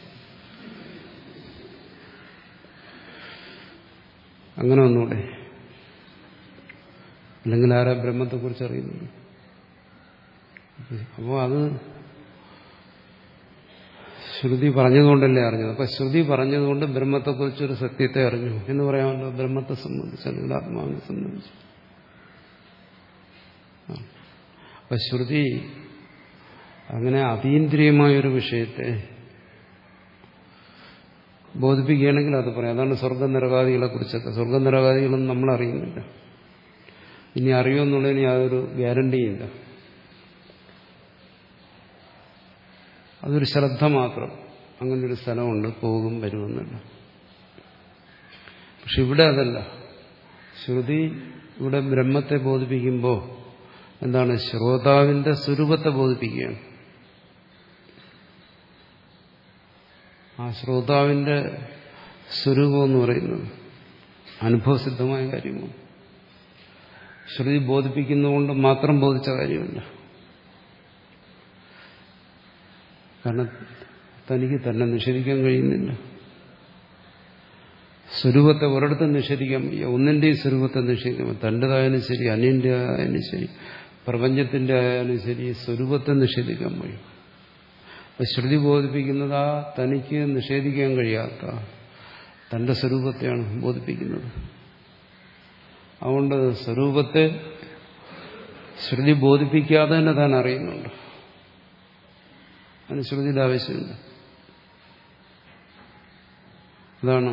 അങ്ങനെ ഒന്നുകൂടെ. അല്ലെങ്കിൽ ആരാ ബ്രഹ്മത്തെക്കുറിച്ച് അറിയുന്നത്? അപ്പോൾ അത് ശ്രുതി പറഞ്ഞതുകൊണ്ടല്ലേ അറിഞ്ഞത്. അപ്പൊ ശ്രുതി പറഞ്ഞതുകൊണ്ട് ബ്രഹ്മത്തെക്കുറിച്ചൊരു സത്യത്തെ അറിഞ്ഞു എന്ന് പറയാമല്ലോ. ബ്രഹ്മത്തെ സംബന്ധിച്ച് അല്ലെങ്കിൽ ആത്മാവിനെ സംബന്ധിച്ച്. അപ്പൊ ശ്രുതി അങ്ങനെ അതീന്ദ്രിയമായൊരു വിഷയത്തെ ബോധിപ്പിക്കുകയാണെങ്കിൽ അത് പറയാം. അതാണ് സ്വർഗനരകാദികളെ കുറിച്ചൊക്കെ. സ്വർഗനരകാദികളൊന്നും നമ്മൾ അറിയുന്നില്ല. ഇനി അറിയുമെന്നുള്ളതിന് യാതൊരു ഗ്യാരണ്ടിയില്ല. അതൊരു ശ്രദ്ധ മാത്രം. അങ്ങനൊരു സ്ഥലമുണ്ട്, പോകും വരുമെന്നല്ല. പക്ഷെ ഇവിടെ അതല്ല. ശ്രുതി ഇവിടെ ബ്രഹ്മത്തെ ബോധിപ്പിക്കുമ്പോൾ എന്താണ്? ശ്രോതാവിന്റെ സ്വരൂപത്തെ ബോധിപ്പിക്കുകയാണ്. ആ ശ്രോതാവിന്റെ സ്വരൂപം എന്ന് പറയുന്നത് അനുഭവസിദ്ധമായ കാര്യമാണ്. ശ്രുതി ബോധിപ്പിക്കുന്നതുകൊണ്ട് മാത്രം ബോധിച്ച കാര്യമല്ല. കാരണം തനിക്ക് തന്നെ നിഷേധിക്കാൻ കഴിയുന്നില്ല. സ്വരൂപത്തെ ഒരിടത്തും നിഷേധിക്കാൻ വയ്യ. ഒന്നിന്റെയും സ്വരൂപത്തെ നിഷേധിക്കാൻ, തൻ്റെതായാലും ശരി, അന്യന്റെ ആയാലും ശരി, പ്രപഞ്ചത്തിന്റെ ആയാലും ശരി, സ്വരൂപത്തെ നിഷേധിക്കാൻ കഴിയും. അപ്പൊ ശ്രുതി ബോധിപ്പിക്കുന്നത് ആ തനിക്ക് നിഷേധിക്കാൻ കഴിയാത്ത തന്റെ സ്വരൂപത്തെയാണ് ബോധിപ്പിക്കുന്നത്. അതുകൊണ്ട് സ്വരൂപത്തെ ശ്രുതി ബോധിപ്പിക്കാതെ തന്നെ താൻ അറിയുന്നുണ്ട്. അതിന് ശ്രുതിയുടെ ആവശ്യമില്ല. അതാണ്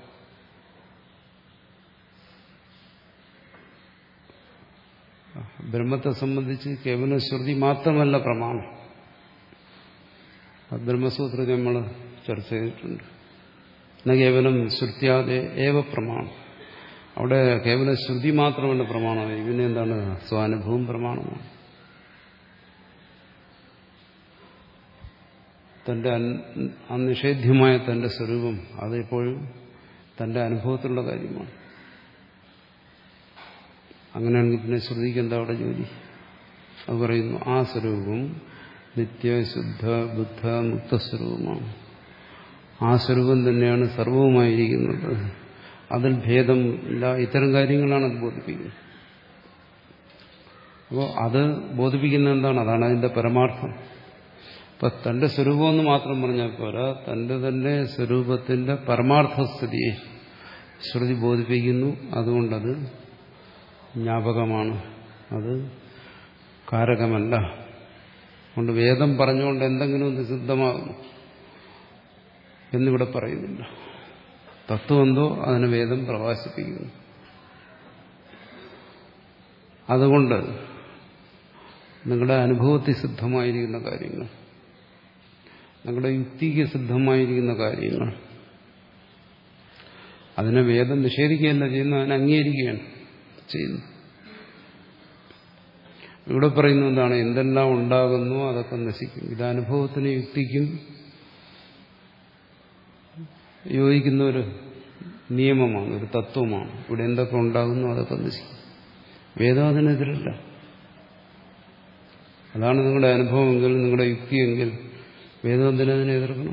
ബ്രഹ്മത്തെ സംബന്ധിച്ച് കേവലം ശ്രുതി മാത്രമല്ല പ്രമാണം. ബ്രഹ്മസൂത്രത്തിൽ നമ്മൾ ചർച്ച ചെയ്തിട്ടുണ്ട്. എന്നാൽ കേവലം ശ്രുത്യാദേ ഏവ പ്രമാണം. അവിടെ കേവലം ശ്രുതി മാത്രമല്ല പ്രമാണമായി. പിന്നെ എന്താണ്? സ്വാനുഭവം പ്രമാണമാണ്. തന്റെ അനിഷേധ്യമായ തന്റെ സ്വരൂപം അതെപ്പോഴും തന്റെ അനുഭവത്തിലുള്ള കാര്യമാണ്. അങ്ങനെയാണെങ്കിൽ പിന്നെ ശ്രുതിക്ക് എന്താ അവിടെ ജോലി? അത് പറയുന്നു, ആ സ്വരൂപം നിത്യശുദ്ധ ബുദ്ധ മുക്തസ്വരൂപമാണ്. ആ സ്വരൂപം തന്നെയാണ് സർവവുമായിരിക്കുന്നത്. അതിൽ ഭേദം ഇല്ല. ഇത്തരം കാര്യങ്ങളാണ് അത് ബോധിപ്പിക്കുന്നത്. അപ്പോൾ അത് ബോധിപ്പിക്കുന്ന എന്താണ്? അതാണ് അതിന്റെ പരമാർത്ഥം. അപ്പൊ തന്റെ സ്വരൂപമെന്ന് മാത്രം പറഞ്ഞാൽ പോരാ, തന്റെ തന്നെ സ്വരൂപത്തിന്റെ പരമാർത്ഥസ്ഥിതിയെ ശ്രുതി ബോധിപ്പിക്കുന്നു. അതുകൊണ്ടത് ജ്ഞാപകമാണ്, അത് കാരകമല്ല. അതുകൊണ്ട് വേദം പറഞ്ഞുകൊണ്ട് എന്തെങ്കിലും ഒന്ന് സിദ്ധമാകുന്നു എന്നിവിടെ പറയുന്നില്ല. തത്വമെന്തോ അതിനെ വേദം പ്രകാശിപ്പിക്കുന്നു. അതുകൊണ്ട് നിങ്ങളുടെ അനുഭവത്തിൽ സിദ്ധമായിരിക്കുന്ന കാര്യങ്ങൾ, നിങ്ങളുടെ യുക്തിക്ക് സിദ്ധമായിരിക്കുന്ന കാര്യങ്ങൾ, അതിനെ വേദം നിഷേധിക്കുകയല്ല ചെയ്യുന്നത്, അതിനെ അംഗീകരിക്കുകയാണ് ചെയ്യുന്നു. ഇവിടെ പറയുന്നത് എന്താണ്? എന്തെല്ലാം ഉണ്ടാകുന്നു അതൊക്കെ നശിക്കും. ഇത് അനുഭവത്തിന് യുക്തിക്കും യോജിക്കുന്ന ഒരു നിയമമാണ്, ഒരു തത്വമാണ്. ഇവിടെ എന്തൊക്കെ ഉണ്ടാകുന്നു അതൊക്കെ നശിക്കും. വേദം അതിനെതിരല്ല. അതാണ് നിങ്ങളുടെ അനുഭവമെങ്കിൽ, നിങ്ങളുടെ യുക്തിയെങ്കിൽ വേദം എന്തിനതിനെ എതിർക്കണം?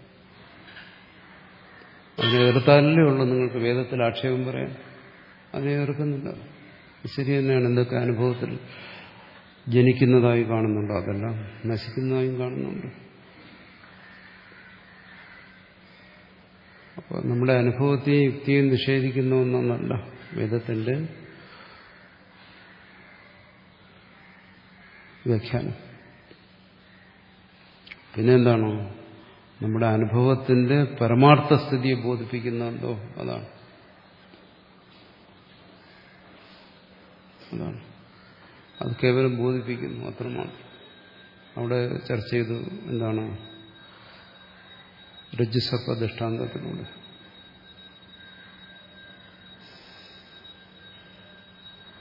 അതിനെ എതിർത്താലല്ലേ ഉള്ളൂ നിങ്ങൾക്ക് വേദത്തിൽ ആക്ഷേപം പറയാൻ. അതിനെ എതിർക്കുന്നില്ല. ശരി തന്നെയാണ്. എന്തൊക്കെ അനുഭവത്തിൽ ജനിക്കുന്നതായി കാണുന്നുണ്ടോ അതെല്ലാം നശിക്കുന്നതായും കാണുന്നുണ്ട്. അപ്പോൾ നമ്മുടെ അനുഭവത്തെയും യുക്തിയും നിഷേധിക്കുന്ന ഒന്നല്ല വേദത്തിന്റെ വ്യാഖ്യാനം. പിന്നെന്താണോ നമ്മുടെ അനുഭവത്തിന്റെ പരമാർത്ഥസ്ഥിതിയെ ബോധിപ്പിക്കുന്നതോ അതാണ്. അതാണ് അത് കേവലം ബോധിപ്പിക്കുന്നു, അത്രമാത്രം. അവിടെ ചർച്ച ചെയ്തു എന്താണ്? രജ്ജുസർപ്പ ദൃഷ്ടാന്തത്തിലൂടെ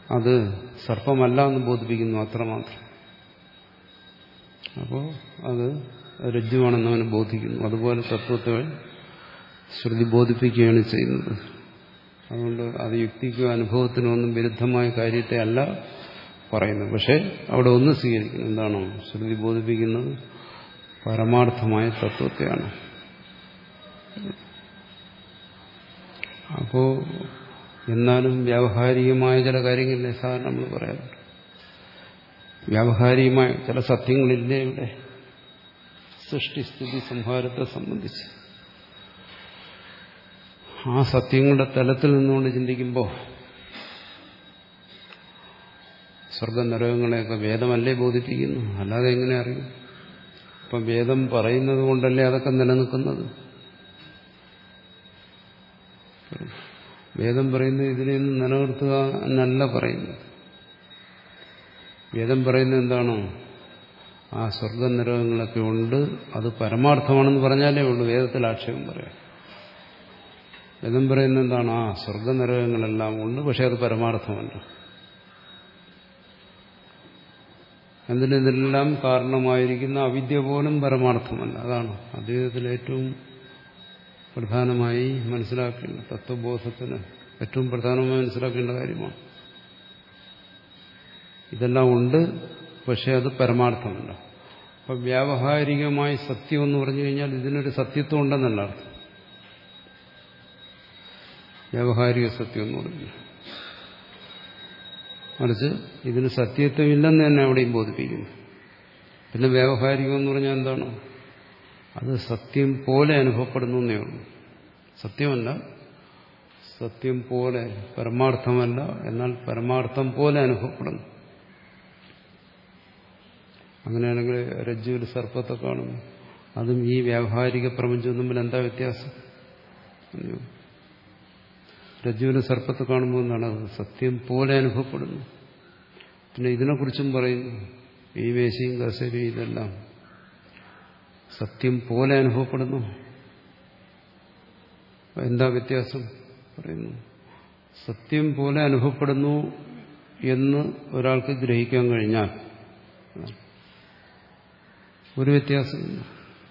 അത് സർപ്പമല്ല എന്ന് ബോധിപ്പിക്കുന്നു, അത്രമാത്രം. അപ്പോൾ അത് രജ്ജുവാണെന്ന് അവന് ബോധിക്കുന്നു. അതുപോലെ തത്വത്തെ ശ്രുതി ബോധിപ്പിക്കുകയാണ് ചെയ്യുന്നത്. അതുകൊണ്ട് അത് യുക്തിക്കോ അനുഭവത്തിനോ ഒന്നും വിരുദ്ധമായ കാര്യത്തെ അല്ല പറയുന്നത്. പക്ഷെ അവിടെ ഒന്ന് സ്വീകരിക്കുന്നു. എന്താണോ ശ്രുതി ബോധിപ്പിക്കുന്നത്? പരമാർത്ഥമായ തത്വത്തെയാണ്. അപ്പോ എന്നാലും വ്യാവഹാരികമായ ചില കാര്യങ്ങളിലെ സാധാരണ നമ്മൾ പറയാറുണ്ട്. വ്യാവഹാരികമായ ചില സത്യങ്ങളില്ലേ ഇവിടെ സൃഷ്ടിസ്ഥിതി സംഹാരത്തെ സംബന്ധിച്ച്. ആ സത്യങ്ങളുടെ തലത്തിൽ നിന്നുകൊണ്ട് ചിന്തിക്കുമ്പോൾ സ്വർഗനരകങ്ങളെയൊക്കെ വേദമല്ലേ ബോധിപ്പിക്കുന്നു? അല്ലാതെ എങ്ങനെ അറിയും? അപ്പം വേദം പറയുന്നത് കൊണ്ടല്ലേ അതൊക്കെ നിലനിൽക്കുന്നത്. വേദം പറയുന്നത് ഇതിനെയൊന്നും നിലനിർത്തുക എന്നല്ല പറയുന്നത്. വേദം പറയുന്നത് എന്താണോ ആ സ്വർഗനരകങ്ങളൊക്കെ ഉണ്ട്, അത് പരമാർത്ഥമാണെന്ന് പറഞ്ഞാലേ ഉള്ളൂ വേദത്തിൽ ആക്ഷേപം പറയാം. വേദം പറയുന്നത് എന്താണ്? ആ സ്വർഗനരകങ്ങളെല്ലാം ഉണ്ട്, പക്ഷെ അത് പരമാർത്ഥമല്ല. എന്തിനെല്ലാം കാരണമായിരിക്കുന്ന അവിദ്യ പോലും പരമാർത്ഥമല്ല. അതാണ് അദ്വൈതത്തിൽ ഏറ്റവും പ്രധാനമായി മനസ്സിലാക്കേണ്ട, തത്വബോധത്തിന് ഏറ്റവും പ്രധാനമായി മനസ്സിലാക്കേണ്ട കാര്യമാണ്. ഇതെല്ലാം ഉണ്ട്, പക്ഷെ അത് പരമാർത്ഥമല്ല. അപ്പം വ്യാവഹാരികമായി സത്യം എന്ന് പറഞ്ഞു കഴിഞ്ഞാൽ ഇതിനൊരു സത്യത്വം ഉണ്ടെന്നല്ല അർത്ഥം. വ്യാവഹാരിക സത്യം എന്ന് പറഞ്ഞു മറിച്ച് ഇതിന് സത്യത്വമില്ലെന്ന് തന്നെ അവിടെയും ബോധിപ്പിക്കുന്നു. പിന്നെ വ്യാവഹാരികം എന്ന് പറഞ്ഞാൽ എന്താണ്? അത് സത്യം പോലെ അനുഭവപ്പെടുന്നു എന്നേ ഉള്ളൂ. സത്യമല്ല, സത്യം പോലെ, പരമാർത്ഥമല്ല, എന്നാൽ പരമാർത്ഥം പോലെ അനുഭവപ്പെടുന്നു. അങ്ങനെയാണെങ്കിൽ രജ്ജുവിൽ സർപ്പത്തെ കാണുന്നു, അതും ഈ വ്യാവഹാരിക പ്രപഞ്ചവും തമ്മിൽ എന്താ വ്യത്യാസം? രജ്ജുവിന് സർപ്പത്തെ കാണുമ്പോൾ എന്താണ്? അത് സത്യം പോലെ അനുഭവപ്പെടുന്നു. പിന്നെ ഇതിനെക്കുറിച്ചും പറയുന്നു, ഈ വേശിയും കസേരയും ഇതെല്ലാം സത്യം പോലെ അനുഭവപ്പെടുന്നു. എന്താ വ്യത്യാസം പറയുന്നു? സത്യം പോലെ അനുഭവപ്പെടുന്നു എന്ന് ഒരാൾക്ക് ഗ്രഹിക്കാൻ കഴിഞ്ഞാൽ ഒരു വ്യത്യാസമില്ല.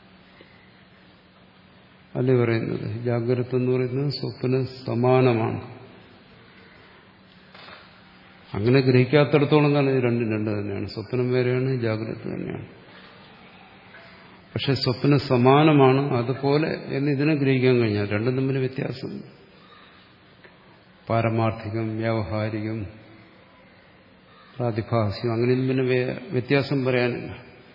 അല്ലേ പറയുന്നത് ജാഗ്രത എന്ന് പറയുന്നത് സ്വപ്ന സമാനമാണ്. അങ്ങനെ ഗ്രഹിക്കാത്തടത്തോളം കാലം ഇത് രണ്ടും രണ്ട് തന്നെയാണ്. സ്വപ്നം വേറെയാണ്, ജാഗ്രത തന്നെയാണ്. പക്ഷെ സ്വപ്ന സമാനമാണ്, അതുപോലെ എന്ന് ഇതിനെ ഗ്രഹിക്കാൻ കഴിഞ്ഞാൽ രണ്ടും തമ്മിൽ വ്യത്യാസം. പാരമാർത്ഥികം, വ്യാവഹാരികം, പ്രാതിഭാസികം, അങ്ങനെയൊന്നും പിന്നെ വ്യത്യാസം പറയാനില്ല.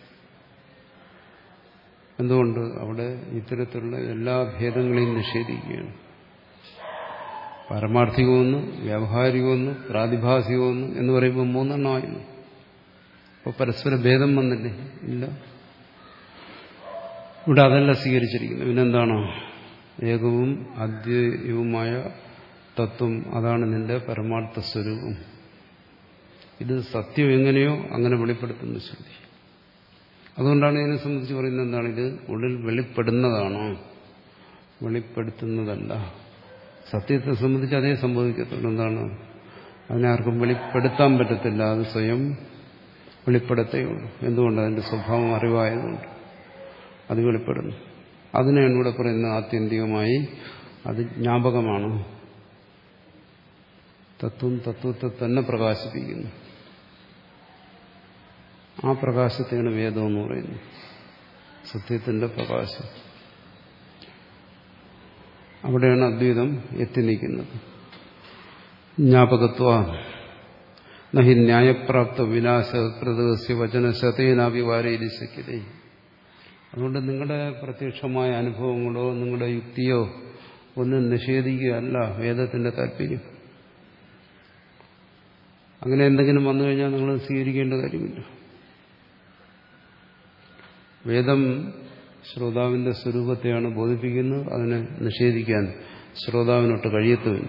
എന്തുകൊണ്ട്? അവിടെ ഇത്തരത്തിലുള്ള എല്ലാ ഭേദങ്ങളെയും നിഷേധിക്കുകയാണ്. പാരമാർത്ഥികമൊന്ന്, വ്യാവഹാരികമൊന്ന്, പ്രാതിഭാസികമൊന്ന് എന്ന് പറയുമ്പോൾ മൂന്നെണ്ണമായിരുന്നു. അപ്പോൾ പരസ്പര ഭേദം വന്നില്ലേ? ഇല്ല. ഇവിടെ അതല്ല സ്വീകരിച്ചിരിക്കുന്നത്. പിന്നെന്താണോ? ഏകവും അദ്വൈതവുമായ തത്വം, അതാണ് നിന്റെ പരമാർത്ഥ സ്വരൂപം. ഇത് സത്യം എങ്ങനെയോ അങ്ങനെ വെളിപ്പെടുത്തുന്ന ശ്രുതി. അതുകൊണ്ടാണ് ഇതിനെ സംബന്ധിച്ച് പറയുന്നത് എന്താണ്? ഇത് ഉള്ളിൽ വെളിപ്പെടുന്നതാണോ, വെളിപ്പെടുത്തുന്നതല്ല. സത്യത്തെ സംബന്ധിച്ച് അതേ സംഭവിക്കത്തുള്ളൂ. എന്താണ്? അതിനെ ആർക്കും വെളിപ്പെടുത്താൻ പറ്റത്തില്ല. അത് സ്വയം വെളിപ്പെടുത്തേയുള്ളൂ. എന്തുകൊണ്ട്? അതിന്റെ സ്വഭാവം അറിവായതുകൊണ്ട് അത് വെളിപ്പെടുന്നു. അതിനെയാണ് ഇവിടെ പറയുന്നത് ആത്യന്തികമായി അത് ജ്ഞാപകമാണ്. തത്വം തത്വത്തെ തന്നെ പ്രകാശിപ്പിക്കുന്നു. ആ പ്രകാശത്തെയാണ് വേദം എന്ന് പറയുന്നത്. സത്യത്തിന്റെ പ്രകാശം. അവിടെയാണ് അദ്വൈതം എത്തി നിൽക്കുന്നത്. ജ്ഞാപകത്വ നഹി ന്യായപ്രാപ്ത വിനാശകൃതസ്യ വചനശതേനാഭിവാരയിലിശക്യത. അതുകൊണ്ട് നിങ്ങളുടെ പ്രത്യക്ഷമായ അനുഭവങ്ങളോ നിങ്ങളുടെ യുക്തിയോ ഒന്നും നിഷേധിക്കുകയല്ല വേദത്തിന്റെ താല്പര്യം. അങ്ങനെ എന്തെങ്കിലും വന്നു കഴിഞ്ഞാൽ നിങ്ങൾ സ്വീകരിക്കേണ്ട കാര്യമില്ല. വേദം ശ്രോതാവിന്റെ സ്വരൂപത്തെയാണ് ബോധിപ്പിക്കുന്നത്. അതിനെ നിഷേധിക്കാൻ ശ്രോതാവിനൊട്ട് കഴിയത്തുമില്ല.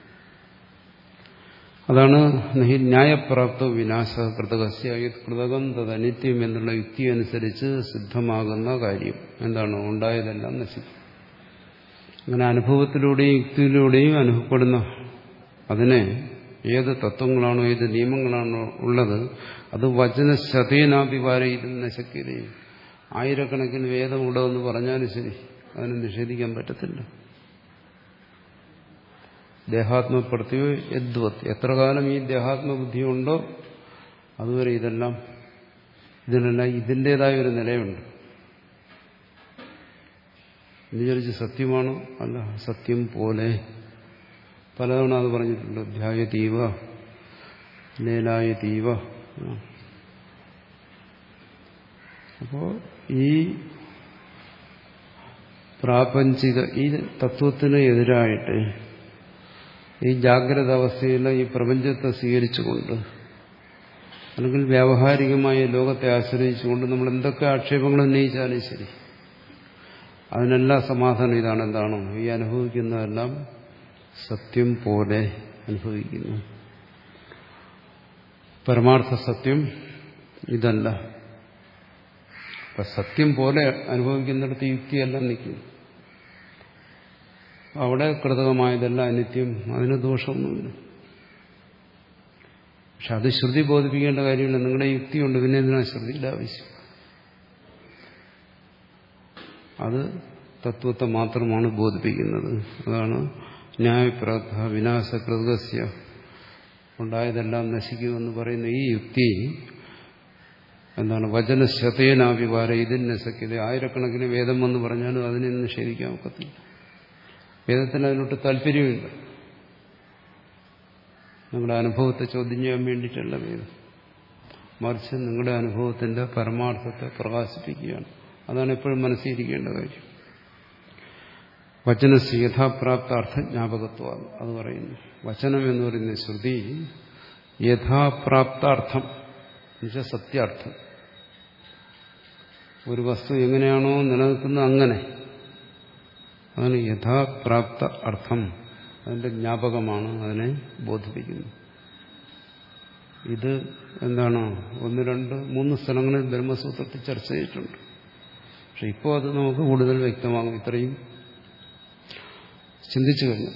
അതാണ് നഹി ന്യായപ്രാപ്ത വിനാശ കൃതകസ്യ കൃതകം തദനിത്യം എന്നുള്ള യുക്തി അനുസരിച്ച് സിദ്ധമാകുന്ന കാര്യം. എന്താണ്? ഉണ്ടായതെല്ലാം നശിക്കും. അങ്ങനെ അനുഭവത്തിലൂടെയും യുക്തിയിലൂടെയും അനുഭവപ്പെടുന്ന അതിനെ ഏത് തത്വങ്ങളാണോ ഏത് നിയമങ്ങളാണോ ഉള്ളത് അത് വചനശതേനാഭിവാരയിരുന്ന ശക്തിയും ആയിരക്കണക്കിന് വേദം ഉള്ളതെന്ന് പറഞ്ഞാലും ശരി അതിനെ നിഷേധിക്കാൻ പറ്റത്തില്ല. ദേഹാത്മപ്രത്യോ യദ്വത്, എത്ര കാലം ഈ ദേഹാത്മബുദ്ധി ഉണ്ടോ അതുവരെ ഇതെല്ലാം ഇതിനെല്ലാം ഇതിൻ്റെതായ ഒരു നിലയുണ്ട്. ഇത് വിചാരിച്ച് സത്യമാണോ? അല്ല, സത്യം പോലെ. പലതവണ അത് പറഞ്ഞിട്ടുണ്ട്. ധ്യായതീവ ലീലായതീവ. അപ്പോ ഈ പ്രാപഞ്ചിക ഈ തത്വത്തിന് എതിരായിട്ട് ഈ ജാഗ്രത അവസ്ഥയിലെ ഈ പ്രപഞ്ചത്തെ സ്വീകരിച്ചുകൊണ്ട് അല്ലെങ്കിൽ വ്യാവഹാരികമായ ലോകത്തെ ആശ്രയിച്ചുകൊണ്ട് നമ്മൾ എന്തൊക്കെ ആക്ഷേപങ്ങൾ ഉന്നയിച്ചാലും ശരി അതിനെല്ലാം സമാധാനം ഇതാണ്. എന്താണോ ഈ അനുഭവിക്കുന്നതെല്ലാം സത്യം പോലെ അനുഭവിക്കുന്നു. പരമാർത്ഥ സത്യം ഇതല്ല. അപ്പൊ സത്യം പോലെ അനുഭവിക്കുന്നിടത്ത് യുക്തിയെല്ലാം നിൽക്കുന്നു. അവിടെ കൃതകമായതെല്ലാം അനിത്യം, അതിന് ദോഷമൊന്നുമില്ല. പക്ഷെ അത് ശ്രുതി ബോധിപ്പിക്കേണ്ട കാര്യമില്ല. നിങ്ങളുടെ യുക്തിയുണ്ട്, പിന്നെ എന്തിനാണ് ശ്രുതിയുടെ ആവശ്യം? അത് തത്വത്തെ മാത്രമാണ് ബോധിപ്പിക്കുന്നത്. അതാണ് ന്യായപ്രാർത്ഥ വിനാശകൃതസ്യ, ഉണ്ടായതെല്ലാം നശിക്കുമെന്ന് പറയുന്ന ഈ യുക്തി എന്താണ്? വചനശതേനാഭിവാര ഇതിന് സഖ്യത. ആയിരക്കണക്കിന് വേദം എന്ന് പറഞ്ഞാലും അതിനെ നിഷേധിക്കാൻ ഒക്കത്തില്ല. വേദത്തിന് അതിനോട്ട് താല്പര്യമില്ല. നിങ്ങളുടെ അനുഭവത്തെ ചോദ്യം ചെയ്യാൻ വേണ്ടിയിട്ടല്ല വേദം, മറിച്ച് നിങ്ങളുടെ അനുഭവത്തിന്റെ പരമാർത്ഥത്തെ പ്രകാശിപ്പിക്കുകയാണ്. അതാണ് എപ്പോഴും മനസ്സിലിരിക്കേണ്ട കാര്യം. വചനസ് യഥാപ്രാപ്താർത്ഥ ജ്ഞാപകത്വം അത് പറയുന്നു. വചനം എന്ന് പറയുന്ന ശ്രുതി യഥാപ്രാപ്താർത്ഥം എന്നുവെച്ചാൽ സത്യാർത്ഥം. ഒരു വസ്തു എങ്ങനെയാണോ നിലനിൽക്കുന്നത് അങ്ങനെ, അതാണ് യഥാപ്രാപ്ത അർത്ഥം. അതിന്റെ ജ്ഞാപകമാണ്, അതിനെ ബോധിപ്പിക്കുന്നു. ഇത് എന്താണ്? ഒന്ന് രണ്ട് മൂന്ന് സ്ഥലങ്ങളിൽ ബ്രഹ്മസൂത്രത്തിൽ ചർച്ച ചെയ്തിട്ടുണ്ട്. പക്ഷെ ഇപ്പോൾ അത് നമുക്ക് കൂടുതൽ വ്യക്തമാകും. ഇത്രയും ചിന്തിച്ചു കഴിഞ്ഞു.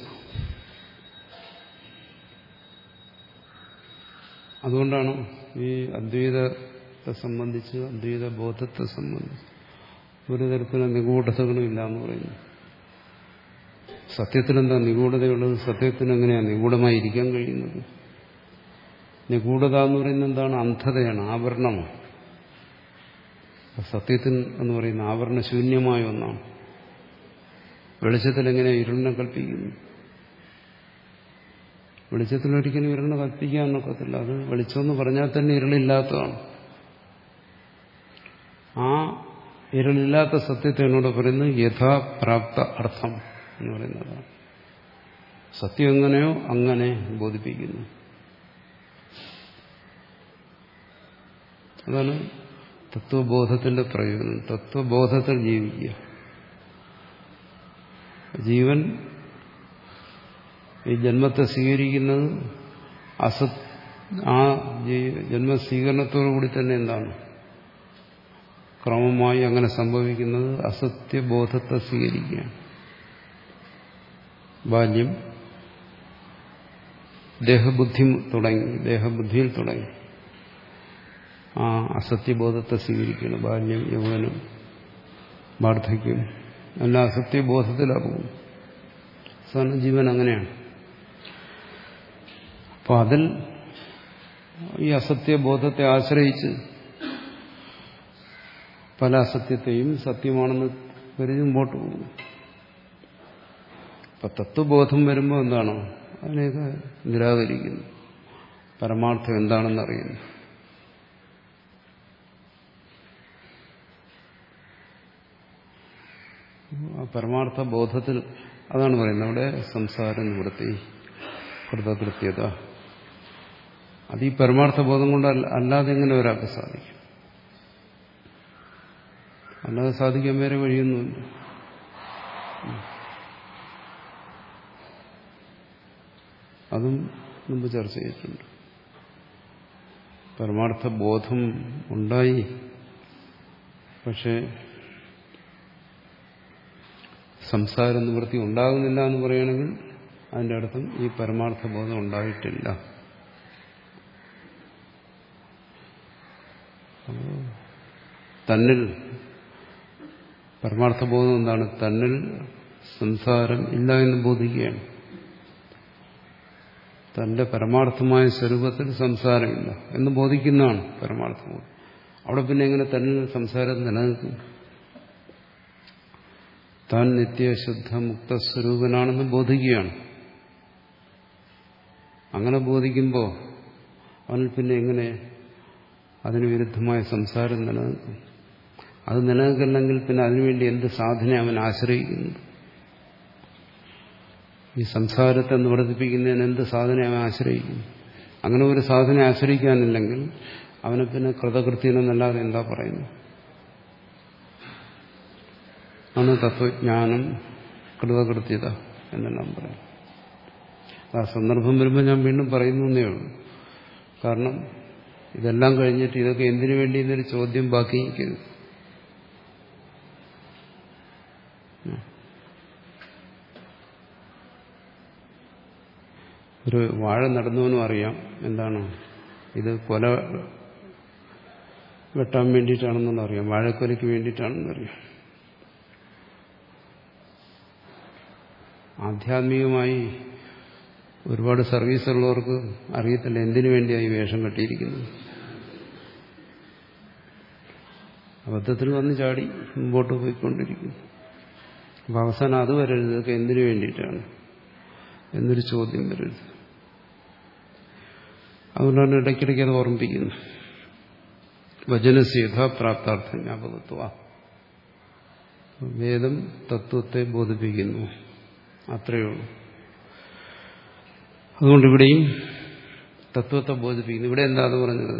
അതുകൊണ്ടാണ് ഈ അദ്വൈതത്തെ സംബന്ധിച്ച്, അദ്വൈത ബോധത്തെ സംബന്ധിച്ച് ഒരു തരത്തിലുള്ള നിഗൂഢതകളും ഇല്ല എന്ന് പറയുന്നു. സത്യത്തിനെന്താ നിഗൂഢതയുള്ളത്? സത്യത്തിന് എങ്ങനെയാണ് നിഗൂഢമായിരിക്കാൻ കഴിയുന്നത്? നിഗൂഢത എന്ന് പറയുന്നത് എന്താണ്? അന്ധതയാണ്, ആവരണമാണ്. സത്യത്തിന് എന്ന് പറയുന്ന ആവരണശൂന്യമായ ഒന്നാണ്. വെളിച്ചത്തിൽ എങ്ങനെ ഇരുളിനെ കൽപ്പിക്കുന്നു? വെളിച്ചത്തിൽ ഒരിക്കലും ഇരുളിനെ കൽപ്പിക്കാൻ ഒക്കത്തില്ല. അത് വെളിച്ചമെന്ന് പറഞ്ഞാൽ തന്നെ ഇരുളില്ലാത്തതാണ്. ആ ഇരുളില്ലാത്ത സത്യത്തെ എന്നോട് പറയുന്നത് യഥാപ്രാപ്ത അർത്ഥം എന്ന് പറയുന്നതാണ്. സത്യം എങ്ങനെയോ അങ്ങനെ ബോധിപ്പിക്കുന്നു. അതാണ് തത്വബോധത്തിന്റെ പ്രയോജനം. തത്വബോധത്തിൽ ജീവിക്കുക. ജീവൻ ഈ ജന്മത്തെ സ്വീകരിക്കുന്നത് അസത് ആ ജന്മസ്വീകരണത്തോടുകൂടി തന്നെ എന്താണ് ക്രമമായി അങ്ങനെ സംഭവിക്കുന്നത്? അസത്യബോധത്തെ സ്വീകരിക്കുകയാണ്. ബാല്യം ദേഹബുദ്ധി തുടങ്ങി, ദേഹബുദ്ധിയിൽ തുടങ്ങി ആ അസത്യബോധത്തെ സ്വീകരിക്കുകയാണ്. ബാല്യം, യൗവനം, വാർദ്ധക്യം എല്ലാം അസത്യബോധത്തിലാകും. സാധാരണ ജീവൻ അങ്ങനെയാണ്. അപ്പോൾ അതിൽ ഈ അസത്യബോധത്തെ ആശ്രയിച്ച് പല അസത്യത്തെയും സത്യമാണെന്ന് കരുതി മുമ്പോട്ട് പോകും. അപ്പം തത്വബോധം വരുമ്പോൾ എന്താണോ അതിനെയൊക്കെ നിരാകരിക്കുന്നു. പരമാർത്ഥം എന്താണെന്നറിയുന്നു. ആ പരമാർത്ഥ ബോധത്തിൽ അതാണ് പറയുന്നത്. അവിടെ സംസാര നിവൃത്തി, കൃതകൃത്യത, അത് ഈ പരമാർത്ഥ ബോധം കൊണ്ട് അല്ലാതെ എങ്ങനെ ഒരാൾക്ക് സാധിക്കും? അല്ലാതെ സാധിക്കാൻ വേറെ വഴിയൊന്നുമില്ല. അതും മുമ്പ് ചർച്ച ചെയ്തിട്ടുണ്ട്. പരമാർത്ഥ ബോധം ഉണ്ടായി, പക്ഷെ സംസാര നിവൃത്തി ഉണ്ടാകുന്നില്ല എന്ന് പറയുകയാണെങ്കിൽ അതിൻ്റെ അർത്ഥം ഈ പരമാർത്ഥ ബോധം ഉണ്ടായിട്ടില്ല. തന്നിൽ പരമാർത്ഥബോധം എന്താണ്? തന്നിൽ സംസാരം ഇല്ല എന്ന് ബോധിക്കുകയാണ്. തന്റെ പരമാർത്ഥമായ സ്വരൂപത്തിൽ സംസാരമില്ല എന്ന് ബോധിക്കുന്നതാണ് പരമാർത്ഥബോധം. അവിടെ പിന്നെ എങ്ങനെ തന്നിൽ സംസാരം നിലനിൽക്കും? താൻ നിത്യശുദ്ധ മുക്തസ്വരൂപനാണെന്ന് ബോധിക്കുകയാണ്. അങ്ങനെ ബോധിക്കുമ്പോൾ അവനിൽ പിന്നെ എങ്ങനെ അതിന് വിരുദ്ധമായ സംസാരം നിലനിൽക്കും? അത് നിലനിൽക്കില്ലെങ്കിൽ പിന്നെ അതിനുവേണ്ടി എന്ത് സാധന അവൻ ആശ്രയിക്കുന്നു? ഈ സംസാരത്തെ നിവർത്തിപ്പിക്കുന്നതിന് എന്ത് സാധന അവൻ ആശ്രയിക്കുന്നു? അങ്ങനെ ഒരു സാധന ആശ്രയിക്കാനില്ലെങ്കിൽ അവനെ പിന്നെ കൃതകൃത്യനെന്നല്ലാതെ എന്താ പറയുന്നു? ആണ് തത്വജ്ഞാനം, കൃതകൃത്യത എന്നെല്ലാം പറയും. ആ സന്ദർഭം വരുമ്പോൾ ഞാൻ വീണ്ടും പറയുന്നു എന്നേ ഉള്ളൂ. കാരണം ഇതെല്ലാം കഴിഞ്ഞിട്ട് ഇതൊക്കെ എന്തിനു വേണ്ടി എന്നൊരു ചോദ്യം ബാക്കി നിൽക്കരുത്. ഒരു വാഴ നടന്നവനും അറിയാം എന്താണ് ഇത് കൊല വെട്ടാൻ വേണ്ടിയിട്ടാണെന്നുള്ള അറിയാം, വാഴക്കൊലയ്ക്ക് വേണ്ടിയിട്ടാണെന്നറിയാം. ആധ്യാത്മികമായി ഒരുപാട് സർവീസുള്ളവർക്ക് അറിയത്തില്ല എന്തിനു വേണ്ടിയാണ് ഈ വേഷം കെട്ടിയിരിക്കുന്നത്. അബദ്ധത്തിൽ വന്ന് ചാടി മുമ്പോട്ട് പോയിക്കൊണ്ടിരിക്കുന്നു. അപ്പം അവസാനം അത് വരരുത്, ഇതൊക്കെ എന്തിനു വേണ്ടിയിട്ടാണ് എന്നൊരു ചോദ്യം വരരുത്. അതുകൊണ്ടാണ് ഇടയ്ക്കിടയ്ക്ക് അത് ഓർമ്മിപ്പിക്കുന്നത്. വചനസ്യ യഥാപ്രാപ്താർത്ഥ ജ്ഞാപകത്വ. വേദം തത്വത്തെ ബോധിപ്പിക്കുന്നു, അത്രയേ ഉള്ളൂ. അതുകൊണ്ട് ഇവിടെയും തത്വത്തെ ബോധിപ്പിക്കുന്നു. ഇവിടെ എന്താ അത് പറഞ്ഞത്?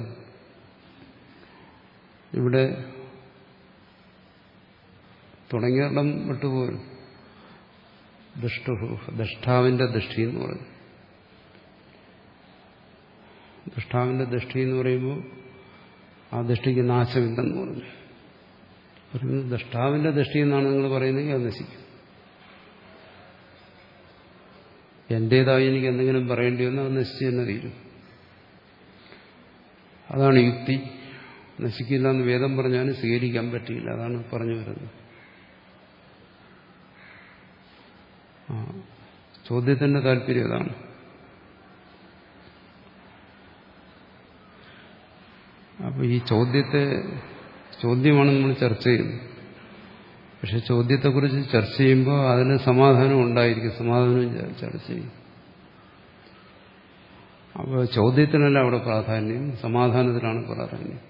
ഇവിടെ തുടങ്ങിയിടം വിട്ടുപോലും ദുഷ്ടു ദഷ്ടാവിന്റെ ദൃഷ്ടി എന്ന് പറഞ്ഞു. ദഷ്ടാവിന്റെ ദൃഷ്ടി എന്ന് പറയുമ്പോൾ ആ ദൃഷ്ടിക്ക് നാശമില്ലെന്ന് പറഞ്ഞു. ദഷ്ടാവിന്റെ ദൃഷ്ടി എന്നാണ് നിങ്ങൾ പറയുന്നതെങ്കിൽ അത് നശിക്കും. എന്റേതായി എനിക്ക് എന്തെങ്കിലും പറയേണ്ടി വന്നാൽ അത് നശിച്ചു തന്നെ തീരും. അതാണ് യുക്തി. നശിക്കില്ല എന്ന് വേദം പറഞ്ഞാലും സ്വീകരിക്കാൻ പറ്റില്ല. അതാണ് പറഞ്ഞു വരുന്നത്. ആ ചോദ്യത്തിന്റെ താല്പര്യം അതാണ്. അപ്പൊ ഈ ചോദ്യത്തെ ചോദ്യമാണ് നമ്മൾ ചർച്ച ചെയ്യുന്നത്. പക്ഷെ ചോദ്യത്തെക്കുറിച്ച് ചർച്ച ചെയ്യുമ്പോൾ അതിന് സമാധാനം ഉണ്ടായിരിക്കും, സമാധാനം ചർച്ച ചെയ്യും. അപ്പോൾ ചോദ്യത്തിനല്ല അവിടെ പ്രാധാന്യം, സമാധാനത്തിലാണ് പ്രാധാന്യം.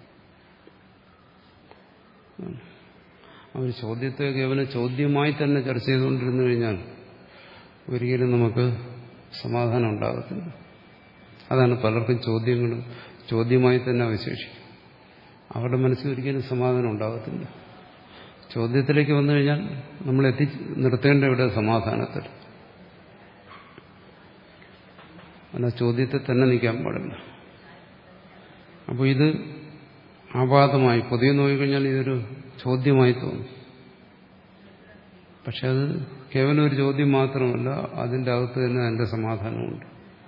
അവർ ചോദ്യത്തെ കേവലം ചോദ്യമായി തന്നെ ചർച്ച ചെയ്തുകൊണ്ടിരുന്നു കഴിഞ്ഞാൽ ഒരിക്കലും നമുക്ക് സമാധാനം ഉണ്ടാകത്തില്ല. അതാണ് പലർക്കും ചോദ്യങ്ങൾ ചോദ്യമായി തന്നെ അവശേഷിക്കും. അവരുടെ മനസ്സിൽ ഒരിക്കലും സമാധാനം ഉണ്ടാകത്തില്ല. ചോദ്യത്തിലേക്ക് വന്നു കഴിഞ്ഞാൽ നമ്മൾ എത്തി നിർത്തേണ്ട ഇവിടെ സമാധാനത്തിൽ. അല്ല, ചോദ്യത്തെ തന്നെ നിൽക്കാൻ പാടില്ല. അപ്പോൾ ഇത് ആപാതമായി പൊതുവെ നോക്കിക്കഴിഞ്ഞാൽ ഇതൊരു ചോദ്യമായി തോന്നും. പക്ഷെ അത് കേവലം ഒരു ചോദ്യം മാത്രമല്ല, അതിൻ്റെ അകത്ത് തന്നെ അതിൻ്റെ സമാധാനമുണ്ട്.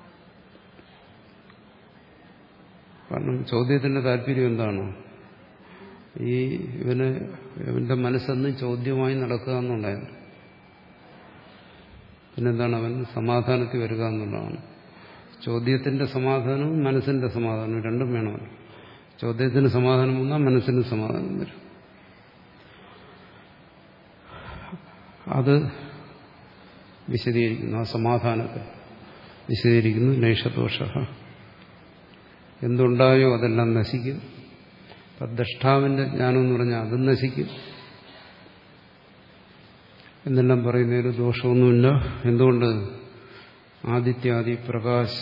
കാരണം ചോദ്യത്തിന്റെ താല്പര്യം എന്താണ്? ഈ ഇവന് ഇവന്റെ മനസ്സെന്നും ചോദ്യമായി നടക്കുക എന്നുണ്ടായിരുന്നു. പിന്നെന്താണ്? അവൻ സമാധാനത്തിൽ വരിക എന്നുള്ളതാണ്. ചോദ്യത്തിന്റെ സമാധാനവും മനസ്സിന്റെ സമാധാനവും രണ്ടും വേണമല്ലോ. ചോദ്യത്തിന് സമാധാനം വന്നാൽ മനസ്സിന് സമാധാനം വരും. അത് വിശദീകരിക്കുന്നു. ആ സമാധാനത്തെ വിശദീകരിക്കുന്നു. നൈഷദോഷ, എന്തുണ്ടായോ അതെല്ലാം നശിക്കും. ദഷ്ടാവിന്റെ ജ്ഞാനം എന്ന് പറഞ്ഞാൽ അതും നശിക്കും എന്നെല്ലാം പറയുന്നതിന് ദോഷമൊന്നുമില്ല. എന്തുകൊണ്ട്? ആദിത്യാദി പ്രകാശ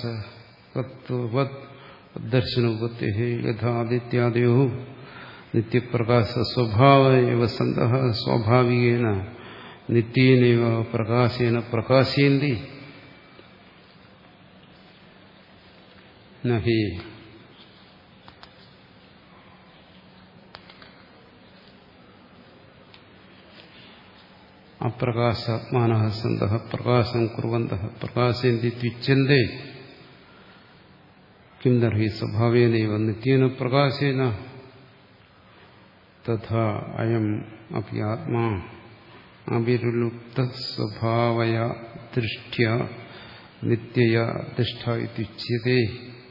ദർശനോപത്തി യഥാദിത്യാദയോ നിത്യപ്രകാശ സ്വഭാവ സന്തഃ സ്വാഭാവികേന നിത്യേനൈവ പ്രകാശേന പ്രകാശയന്തി നഹി അപ്രകാശാത്മാനഃ സന്തഃ പ്രകാശം കുർവന്തഃ പ്രകാശയന്തി ത്വിച്ഛന്തേ കിം തർഹി സ്വഭാവേനൈവ നിത്യേന പ്രകാശേന തഥാ അയം അപി ആത്മാ അവിരുലുപ്ത സ്വഭാവയ ദൃഷ്ട്യ നിത്യയ തിഷ്ഠ ഇത്യുച്യതേ.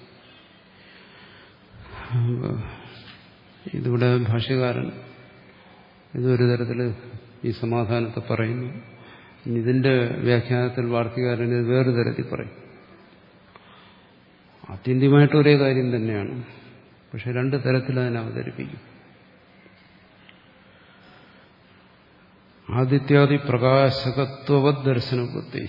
ഇതിവിടെ ഭാഷ്യകാരൻ ഇതൊരു തരത്തിൽ ഈ സമാധാനത്തെ പറയുന്നു. ഇതിന്റെ വ്യാഖ്യാനത്തിൽ വാർത്തികാരൻ ഇത് വേറൊരു തരത്തിൽ പറയും. ആത്യന്തികമായിട്ട് ഒരേ കാര്യം തന്നെയാണ്, പക്ഷെ രണ്ട് തരത്തിൽ അതിനെ അവതരിപ്പിക്കും. ആദിത്യാദി പ്രകാശകത്വവത് ദർശനബുദ്ധി.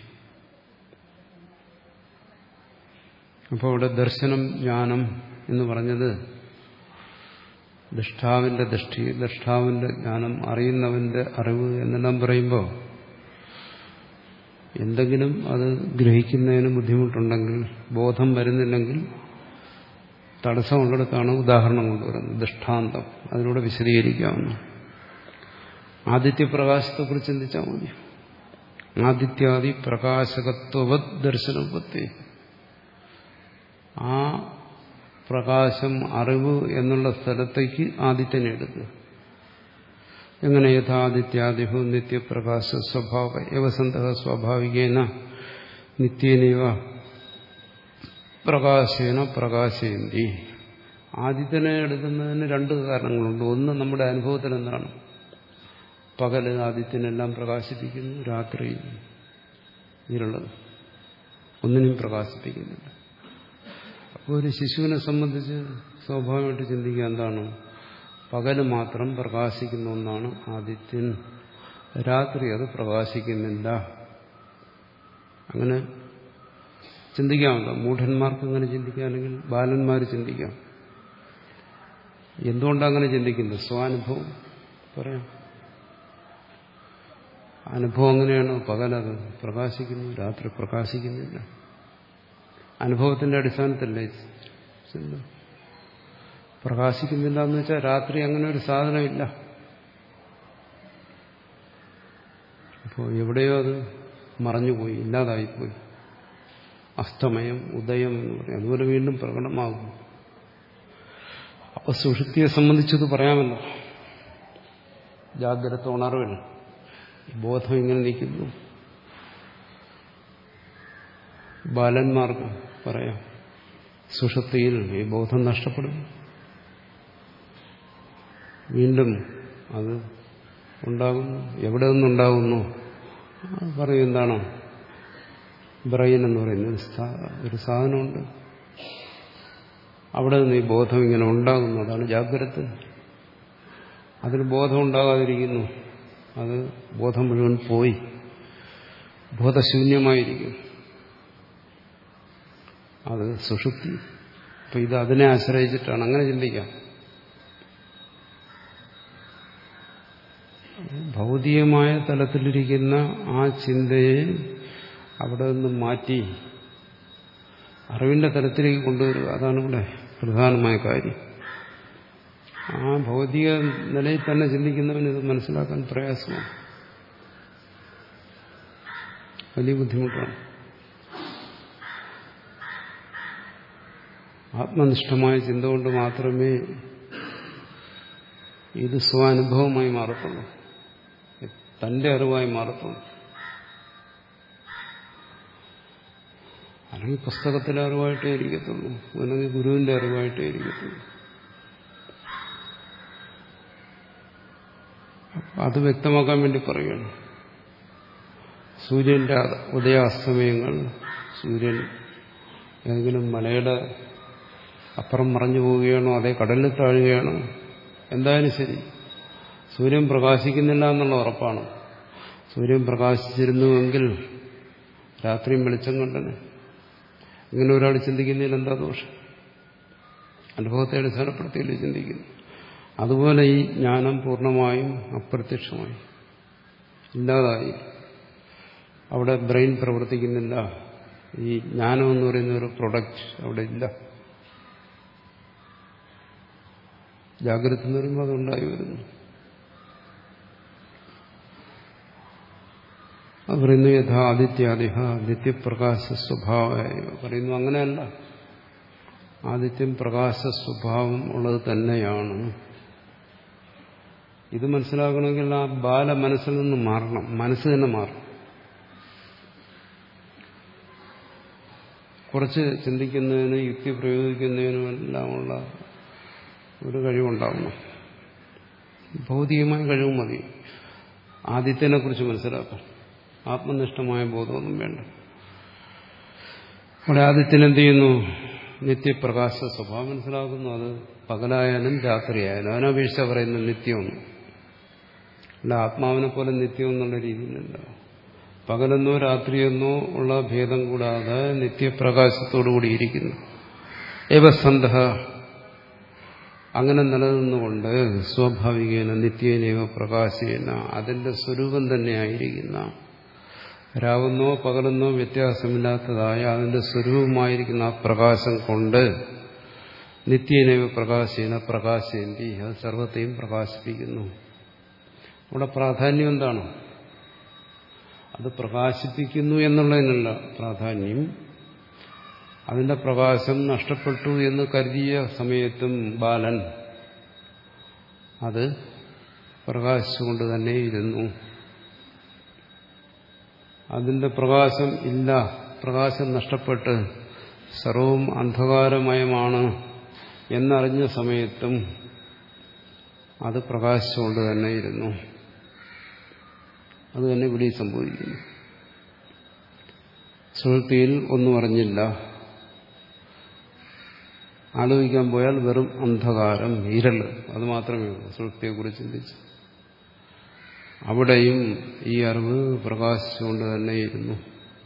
അപ്പോൾ ഇവിടെ ദർശനം ജ്ഞാനം എന്ന് പറഞ്ഞത് ദൃഷ്ടാവിന്റെ ദൃഷ്ടി, ദൃഷ്ടാവിന്റെ ജ്ഞാനം, അറിയുന്നവന്റെ അറിവ് എന്നെല്ലാം പറയുമ്പോൾ എന്തെങ്കിലും അത് ഗ്രഹിക്കുന്നതിന് ബുദ്ധിമുട്ടുണ്ടെങ്കിൽ, ബോധം വരുന്നില്ലെങ്കിൽ തടസ്സമുള്ളിടത്താണ് ഉദാഹരണം കൊണ്ടുവരുന്നത്, ദൃഷ്ടാന്തം. അതിലൂടെ വിശദീകരിക്കാവുന്നു. ആദിത്യപ്രകാശത്തെക്കുറിച്ച് ചിന്തിച്ചാൽ മതി. ആദിത്യാദി പ്രകാശകത്വവത് ദർശനപത്തി. ആ പ്രകാശം, അറിവ് എന്നുള്ള സ്ഥലത്തേക്ക് ആദിത്യനെ എടുക്കുക. എങ്ങനെ? യഥാദിത്യാദിഹു നിത്യപ്രകാശ സ്വഭാവ യവസന്ത സ്വാഭാവികേന നിത്യേനൈവ പ്രകാശേന പ്രകാശയന്തി. ആദിത്യനെ എടുക്കുന്നതിന് രണ്ട് കാരണങ്ങളുണ്ട്. ഒന്ന്, നമ്മുടെ അനുഭവത്തിൽ എന്താണ്? പകല് ആദിത്യനെല്ലാം പ്രകാശിപ്പിക്കുന്നു, രാത്രി ഇരുളത് ഒന്നിനും പ്രകാശിപ്പിക്കുന്നില്ല. അപ്പോൾ ഒരു ശിശുവിനെ സംബന്ധിച്ച് സ്വാഭാവികമായിട്ട് ചിന്തിക്കുക എന്താണ്? പകല് മാത്രം പ്രകാശിക്കുന്ന ഒന്നാണ് ആദിത്യൻ, രാത്രി അത് പ്രകാശിക്കുന്നില്ല. അങ്ങനെ ചിന്തിക്കാമല്ലോ. മൂഢന്മാർക്ക് അങ്ങനെ ചിന്തിക്കാം, അല്ലെങ്കിൽ ബാലന്മാർ ചിന്തിക്കാം. എന്തുകൊണ്ടങ്ങനെ ചിന്തിക്കുന്നത്? സ്വാനുഭവം പറയാം. അനുഭവം അങ്ങനെയാണ്. പകലത് പ്രകാശിക്കുന്നു, രാത്രി പ്രകാശിക്കുന്നില്ല. അനുഭവത്തിന്റെ അടിസ്ഥാനത്തിലല്ലേ ചിന്ത. പ്രകാശിക്കുന്നില്ല എന്ന് വെച്ചാൽ രാത്രി അങ്ങനെ ഒരു സാധനമില്ല. അപ്പോൾ എവിടെയോ അത് മറഞ്ഞുപോയി, ഇല്ലാതായിപ്പോയി. അസ്തമയം, ഉദയം എന്ന് പറയും. അതുപോലെ വീണ്ടും പ്രകടമാകും. അപ്പൊ സുഷുപ്തിയെ സംബന്ധിച്ചത് പറയാമല്ലോ. ജാഗ്രത ഉണർവിൽ ബോധം ഇങ്ങനെ നിൽക്കുന്നു. ബാലന്മാർക്ക് പറയാം, സുഷുപ്തിയിൽ ഈ ബോധം നഷ്ടപ്പെടും, വീണ്ടും അത് ഉണ്ടാകുന്നു. എവിടെ നിന്നുണ്ടാകുന്നു? പറയും എന്താണോ? ബ്രെയിൻ എന്ന് പറയുന്ന ഒരു സാധനമുണ്ട്, അവിടെ നിന്ന് ഈ ബോധം ഇങ്ങനെ ഉണ്ടാകുന്നു. അതാണ് ജാഗ്രത. അതിന് ബോധം ഉണ്ടാകാതിരിക്കുന്നു. അത് ബോധം മുഴുവൻ പോയി ബോധശൂന്യമായിരിക്കും. അത് സുഷുപ്തി. അപ്പൊ ഇത് അതിനെ ആശ്രയിച്ചിട്ടാണ്. അങ്ങനെ ചിന്തിക്കാം. ഭൗതികമായ തലത്തിലിരിക്കുന്ന ആ ചിന്തയെ അവിടെ നിന്ന് മാറ്റി അറിവിന്റെ തലത്തിലേക്ക് കൊണ്ടുവരിക. അതാണ് ഇവിടെ പ്രധാനമായ കാര്യം. ആ ഭൗതിക നിലയിൽ തന്നെ ചിന്തിക്കുന്നവന് ഇത് മനസ്സിലാക്കാൻ പ്രയാസമാണ്, വലിയ ബുദ്ധിമുട്ടാണ്. ആത്മനിഷ്ഠമായ ചിന്ത കൊണ്ട് മാത്രമേ ഇത് സ്വാനുഭവമായി മാറത്തുള്ളൂ, തന്റെ അറിവായി മാറത്തുള്ളൂ. അല്ലെങ്കിൽ പുസ്തകത്തിലെ അറിവായിട്ടേ ഇരിക്കത്തുള്ളൂ, അല്ലെങ്കിൽ ഗുരുവിന്റെ അറിവായിട്ടേ ഇരിക്കത്തുള്ളൂ. അത് വ്യക്തമാക്കാൻ വേണ്ടി പറയുകയാണ്. സൂര്യന്റെ ഉദയാസ്തമയങ്ങൾ, സൂര്യൻ ഏതെങ്കിലും മലയുടെ അപ്പുറം മറഞ്ഞു പോവുകയാണോ, അതേ കടലിൽ താഴുകയാണോ, എന്തായാലും ശരി, സൂര്യൻ പ്രകാശിക്കുന്നില്ല എന്നുള്ള ഉറപ്പാണ്. സൂര്യൻ പ്രകാശിച്ചിരുന്നുവെങ്കിൽ രാത്രിയും വെളിച്ചം കണ്ടന്. ഇങ്ങനെ ഒരാൾ ചിന്തിക്കുന്നതിൽ എന്താ ദോഷം? അനുഭവത്തെ അടിസ്ഥാനപ്പെടുത്തിയല്ലേ ചിന്തിക്കുന്നു. അതുപോലെ ഈ ജ്ഞാനം പൂർണ്ണമായും അപ്രത്യക്ഷമായി, ഇല്ലാതായി. അവിടെ ബ്രെയിൻ പ്രവർത്തിക്കുന്നില്ല. ഈ ജ്ഞാനം എന്ന് പറയുന്ന ഒരു പ്രൊഡക്റ്റ് അവിടെ ഇല്ല. ജാഗ്രത എന്ന് പറയുമ്പോൾ അതുണ്ടായി വരുന്നു. അത് പറയുന്നു യഥാ ആദിത്യാദിഹ നിത്യപ്രകാശ സ്വഭാവ പറയുന്നു. അങ്ങനെയല്ല, ആദിത്യം പ്രകാശ സ്വഭാവം ഉള്ളത് തന്നെയാണ്. ഇത് മനസ്സിലാക്കണമെങ്കിൽ ആ ബാല മനസ്സിൽ നിന്ന് മാറണം, മനസ്സ് തന്നെ മാറണം. കുറച്ച് ചിന്തിക്കുന്നതിന് യുക്തി പ്രയോഗിക്കുന്നതിനും എല്ലാമുള്ള ഒരു കഴിവുണ്ടാവണം. ഭൗതികമായ കഴിവ് മതി ആദിത്യനെ കുറിച്ച് മനസ്സിലാക്കാം. ആത്മനിഷ്ഠമായ ബോധമൊന്നും വേണ്ട. അവിടെ ആദിത്യൻ എന്ത് ചെയ്യുന്നു? നിത്യപ്രകാശ സ്വഭാവം മനസ്സിലാക്കുന്നു. അത് പകലായാലും രാത്രിയായാലും അതിനപേക്ഷ പറയുന്നു നിത്യമെന്ന്. അല്ല ആത്മാവിനെ പോലെ നിത്യം എന്നുള്ള രീതിയിലല്ല. പകലെന്നോ രാത്രിയെന്നോ ഉള്ള ഭേദം കൂടാതെ നിത്യപ്രകാശത്തോടുകൂടി ഇരിക്കുന്നു. ഏവസന്ധ അങ്ങനെ നിലനിന്നുകൊണ്ട് സ്വാഭാവികേന നിത്യേനേവ പ്രകാശേന അതിന്റെ സ്വരൂപം തന്നെയായിരിക്കുന്ന രാവെന്നോ പകലെന്നോ വ്യത്യാസമില്ലാത്തതായ അതിന്റെ സ്വരൂപമായിരിക്കുന്ന ആ പ്രകാശം കൊണ്ട് നിത്യേനേവ പ്രകാശേന പ്രകാശേന്തി അത് സർവത്തെയും പ്രകാശിപ്പിക്കുന്നു. അവിടെ പ്രാധാന്യം എന്താണ്? അത് പ്രകാശിപ്പിക്കുന്നു എന്നുള്ളതിനല്ല പ്രാധാന്യം. അതിന്റെ പ്രകാശം നഷ്ടപ്പെട്ടു എന്ന് കരുതിയ സമയത്തും ബാലൻ അത് പ്രകാശിച്ചുകൊണ്ട് തന്നെ ഇരുന്നു. അതിന്റെ പ്രകാശം ഇല്ല, പ്രകാശം നഷ്ടപ്പെട്ട് സർവവും അന്ധകാരമയമാണ് എന്നറിഞ്ഞ സമയത്തും അത് പ്രകാശിച്ചുകൊണ്ട് തന്നെ ഇരുന്നു. അത് തന്നെ ഇവിടെ സംഭവിക്കുന്നു. സുഹൃത്തിയിൽ ഒന്നും അറിഞ്ഞില്ല, ആലോചിക്കാൻ പോയാൽ വെറും അന്ധകാരം, ഇരുള്, അത് മാത്രമേ ഉള്ളൂ. സുഹൃത്തിയെക്കുറിച്ച് ചിന്തിച്ച് അവിടെയും ഈ അറിവ് പ്രകാശിച്ചുകൊണ്ട് തന്നെയിരുന്നു.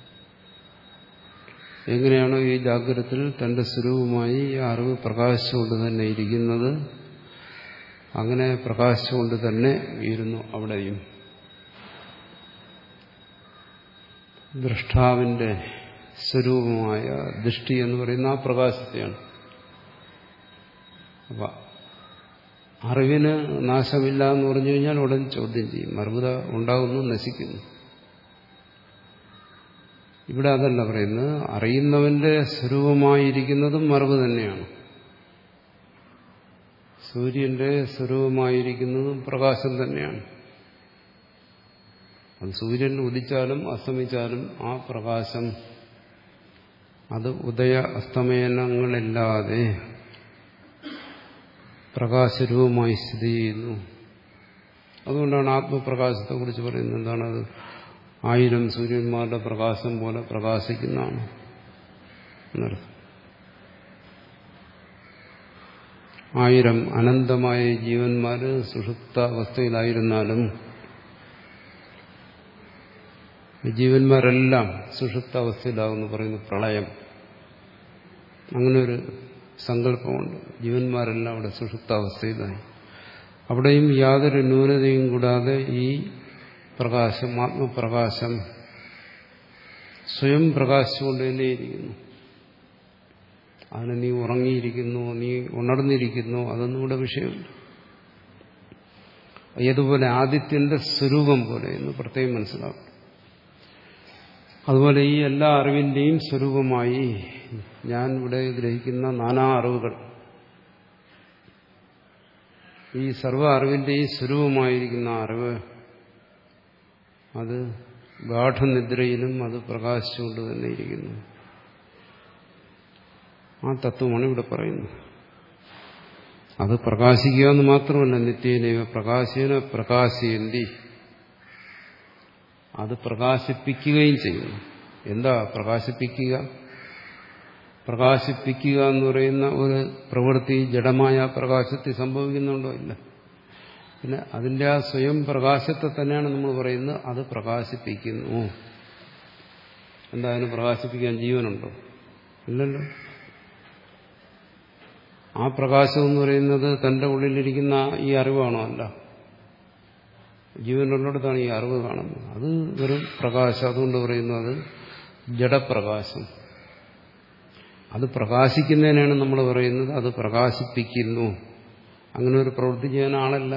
എങ്ങനെയാണോ ഈ ജാഗ്രതത്തിൽ തന്റെ സ്വരൂപമായി ഈ അറിവ് പ്രകാശിച്ചുകൊണ്ട് തന്നെ ഇരിക്കുന്നത്, അങ്ങനെ പ്രകാശിച്ചുകൊണ്ട് തന്നെ ഇരുന്നു അവിടെയും. ദ്രഷ്ടാവിന്റെ സ്വരൂപമായ ദൃഷ്ടി എന്ന് പറയുന്ന ആ പ്രകാശത്തെയാണ്. അപ്പൊ അറിവിന് നാശമില്ല എന്ന് പറഞ്ഞു കഴിഞ്ഞാൽ ഉടൻ ചോദ്യം ചെയ്യും. അറിവ് ഉണ്ടാകുന്നു, നശിക്കുന്നു. ഇവിടെ അതല്ല പറയുന്നത്. അറിയുന്നവന്റെ സ്വരൂപമായിരിക്കുന്നതും അറിവ് തന്നെയാണ്. സൂര്യന്റെ സ്വരൂപമായിരിക്കുന്നതും പ്രകാശം തന്നെയാണ്. അത് സൂര്യൻ ഉദിച്ചാലും അസ്തമിച്ചാലും ആ പ്രകാശം അത് ഉദയ അസ്തമയനങ്ങളില്ലാതെ പ്രകാശരൂപമായി സ്ഥിതി ചെയ്യുന്നു. അതുകൊണ്ടാണ് ആത്മപ്രകാശത്തെക്കുറിച്ച് പറയുന്നത്. എന്താണത്? ആയിരം സൂര്യന്മാരുടെ പ്രകാശം പോലെ പ്രകാശിക്കുന്നതാണ് എന്നർത്ഥം. ആയിരം അനന്തമായ ജീവന്മാര് സുഷുപ്ത അവസ്ഥയിലായിരുന്നാലും ജീവന്മാരെല്ലാം സുഷുപ്ത അവസ്ഥയിലാകുന്നു പറയുന്നു. പ്രളയം, അങ്ങനെ ഒരു സങ്കല്പമുണ്ട്. ജീവന്മാരെല്ലാം അവിടെ സുഷുപ്താവസ്ഥയിലായി. അവിടെയും യാതൊരു ന്യൂനതയും കൂടാതെ ഈ പ്രകാശം, ആത്മപ്രകാശം സ്വയം പ്രകാശിച്ചുകൊണ്ട് തന്നെയിരിക്കുന്നു. അതിന് നീ ഉറങ്ങിയിരിക്കുന്നു, നീ ഉണർന്നിരിക്കുന്നു, അതൊന്നും ഇവിടെ വിഷയമില്ല. ഏതുപോലെ ആദിത്യന്റെ സ്വരൂപം പോലെ എന്ന് പ്രത്യേകം മനസ്സിലാക്കും. അതുപോലെ ഈ എല്ലാ അറിവിന്റെയും സ്വരൂപമായി ഞാൻ ഇവിടെ ഗ്രഹിക്കുന്ന നാനാ അറിവുകൾ, ഈ സർവ്വ അറിവിന്റെയും സ്വരൂപമായിരിക്കുന്ന അറിവ് അത് ഗാഠനിദ്രയിലും അത് പ്രകാശിച്ചുകൊണ്ട് തന്നെ ഇരിക്കുന്നു. ആ തത്വമാണ് ഇവിടെ പറയുന്നത്. അത് പ്രകാശിക്കുക എന്ന് മാത്രമല്ല, നിത്യേനൈവ പ്രകാശേന പ്രകാശയന്തി, അത് പ്രകാശിപ്പിക്കുകയും ചെയ്യുന്നു. എന്താ പ്രകാശിപ്പിക്കുക? പ്രകാശിപ്പിക്കുക എന്ന് പറയുന്ന ഒരു പ്രവൃത്തി ജഡമായ പ്രകാശത്തിൽ സംഭവിക്കുന്നുണ്ടോ? ഇല്ല. പിന്നെ അതിന്റെ ആ സ്വയം പ്രകാശത്തെ തന്നെയാണ് നമ്മൾ പറയുന്നത് അത് പ്രകാശിപ്പിക്കുന്നു. എന്താ അതിന് പ്രകാശിപ്പിക്കാൻ ജീവനുണ്ടോ? ഇല്ലല്ലോ. ആ പ്രകാശം എന്ന് പറയുന്നത് തന്റെ ഉള്ളിലിരിക്കുന്ന ഈ അറിവാണോ? അല്ല. ജീവനുള്ളിടത്താണ് ഈ അറിവ് കാണുന്നത്. അത് വെറും പ്രകാശം. അതുകൊണ്ട് പറയുന്നത് ജഡപ്രകാശം. അത് പ്രകാശിക്കുന്നതിനാണ് നമ്മൾ പറയുന്നത് അത് പ്രകാശിപ്പിക്കുന്നു. അങ്ങനെ ഒരു പ്രവൃത്തി ചെയ്യാൻ ആളല്ല.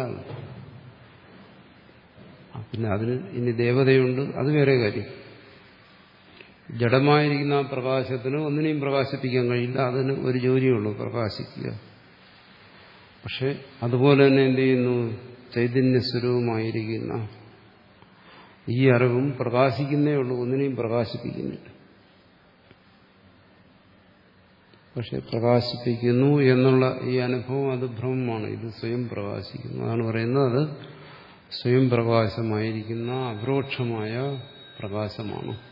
പിന്നെ അതിന് ഇനി ദേവതയുണ്ട്, അത് വേറെ കാര്യം. ജഡമായിരിക്കുന്ന ആ പ്രകാശത്തിന് ഒന്നിനെയും പ്രകാശിപ്പിക്കാൻ കഴിയില്ല. അതിന് ഒരു ജോലിയുള്ളൂ, പ്രകാശിക്കുക. പക്ഷെ അതുപോലെ തന്നെ എന്ത് ചെയ്യുന്നു? ചൈതന്യസ്വരൂപമായിരിക്കുന്ന ഈ അറിവും പ്രകാശിക്കുന്നേ ഉള്ളൂ, ഒന്നിനെയും പ്രകാശിപ്പിക്കുന്നില്ല. പക്ഷെ പ്രകാശിപ്പിക്കുന്നു എന്നുള്ള ഈ അനുഭവം അത് ഭ്രമമാണ്. ഇത് സ്വയം പ്രകാശിക്കുന്നു. അതാണ് പറയുന്നത്, അത് സ്വയം പ്രകാശമായിരിക്കുന്ന അപരോക്ഷമായ പ്രകാശമാണ്.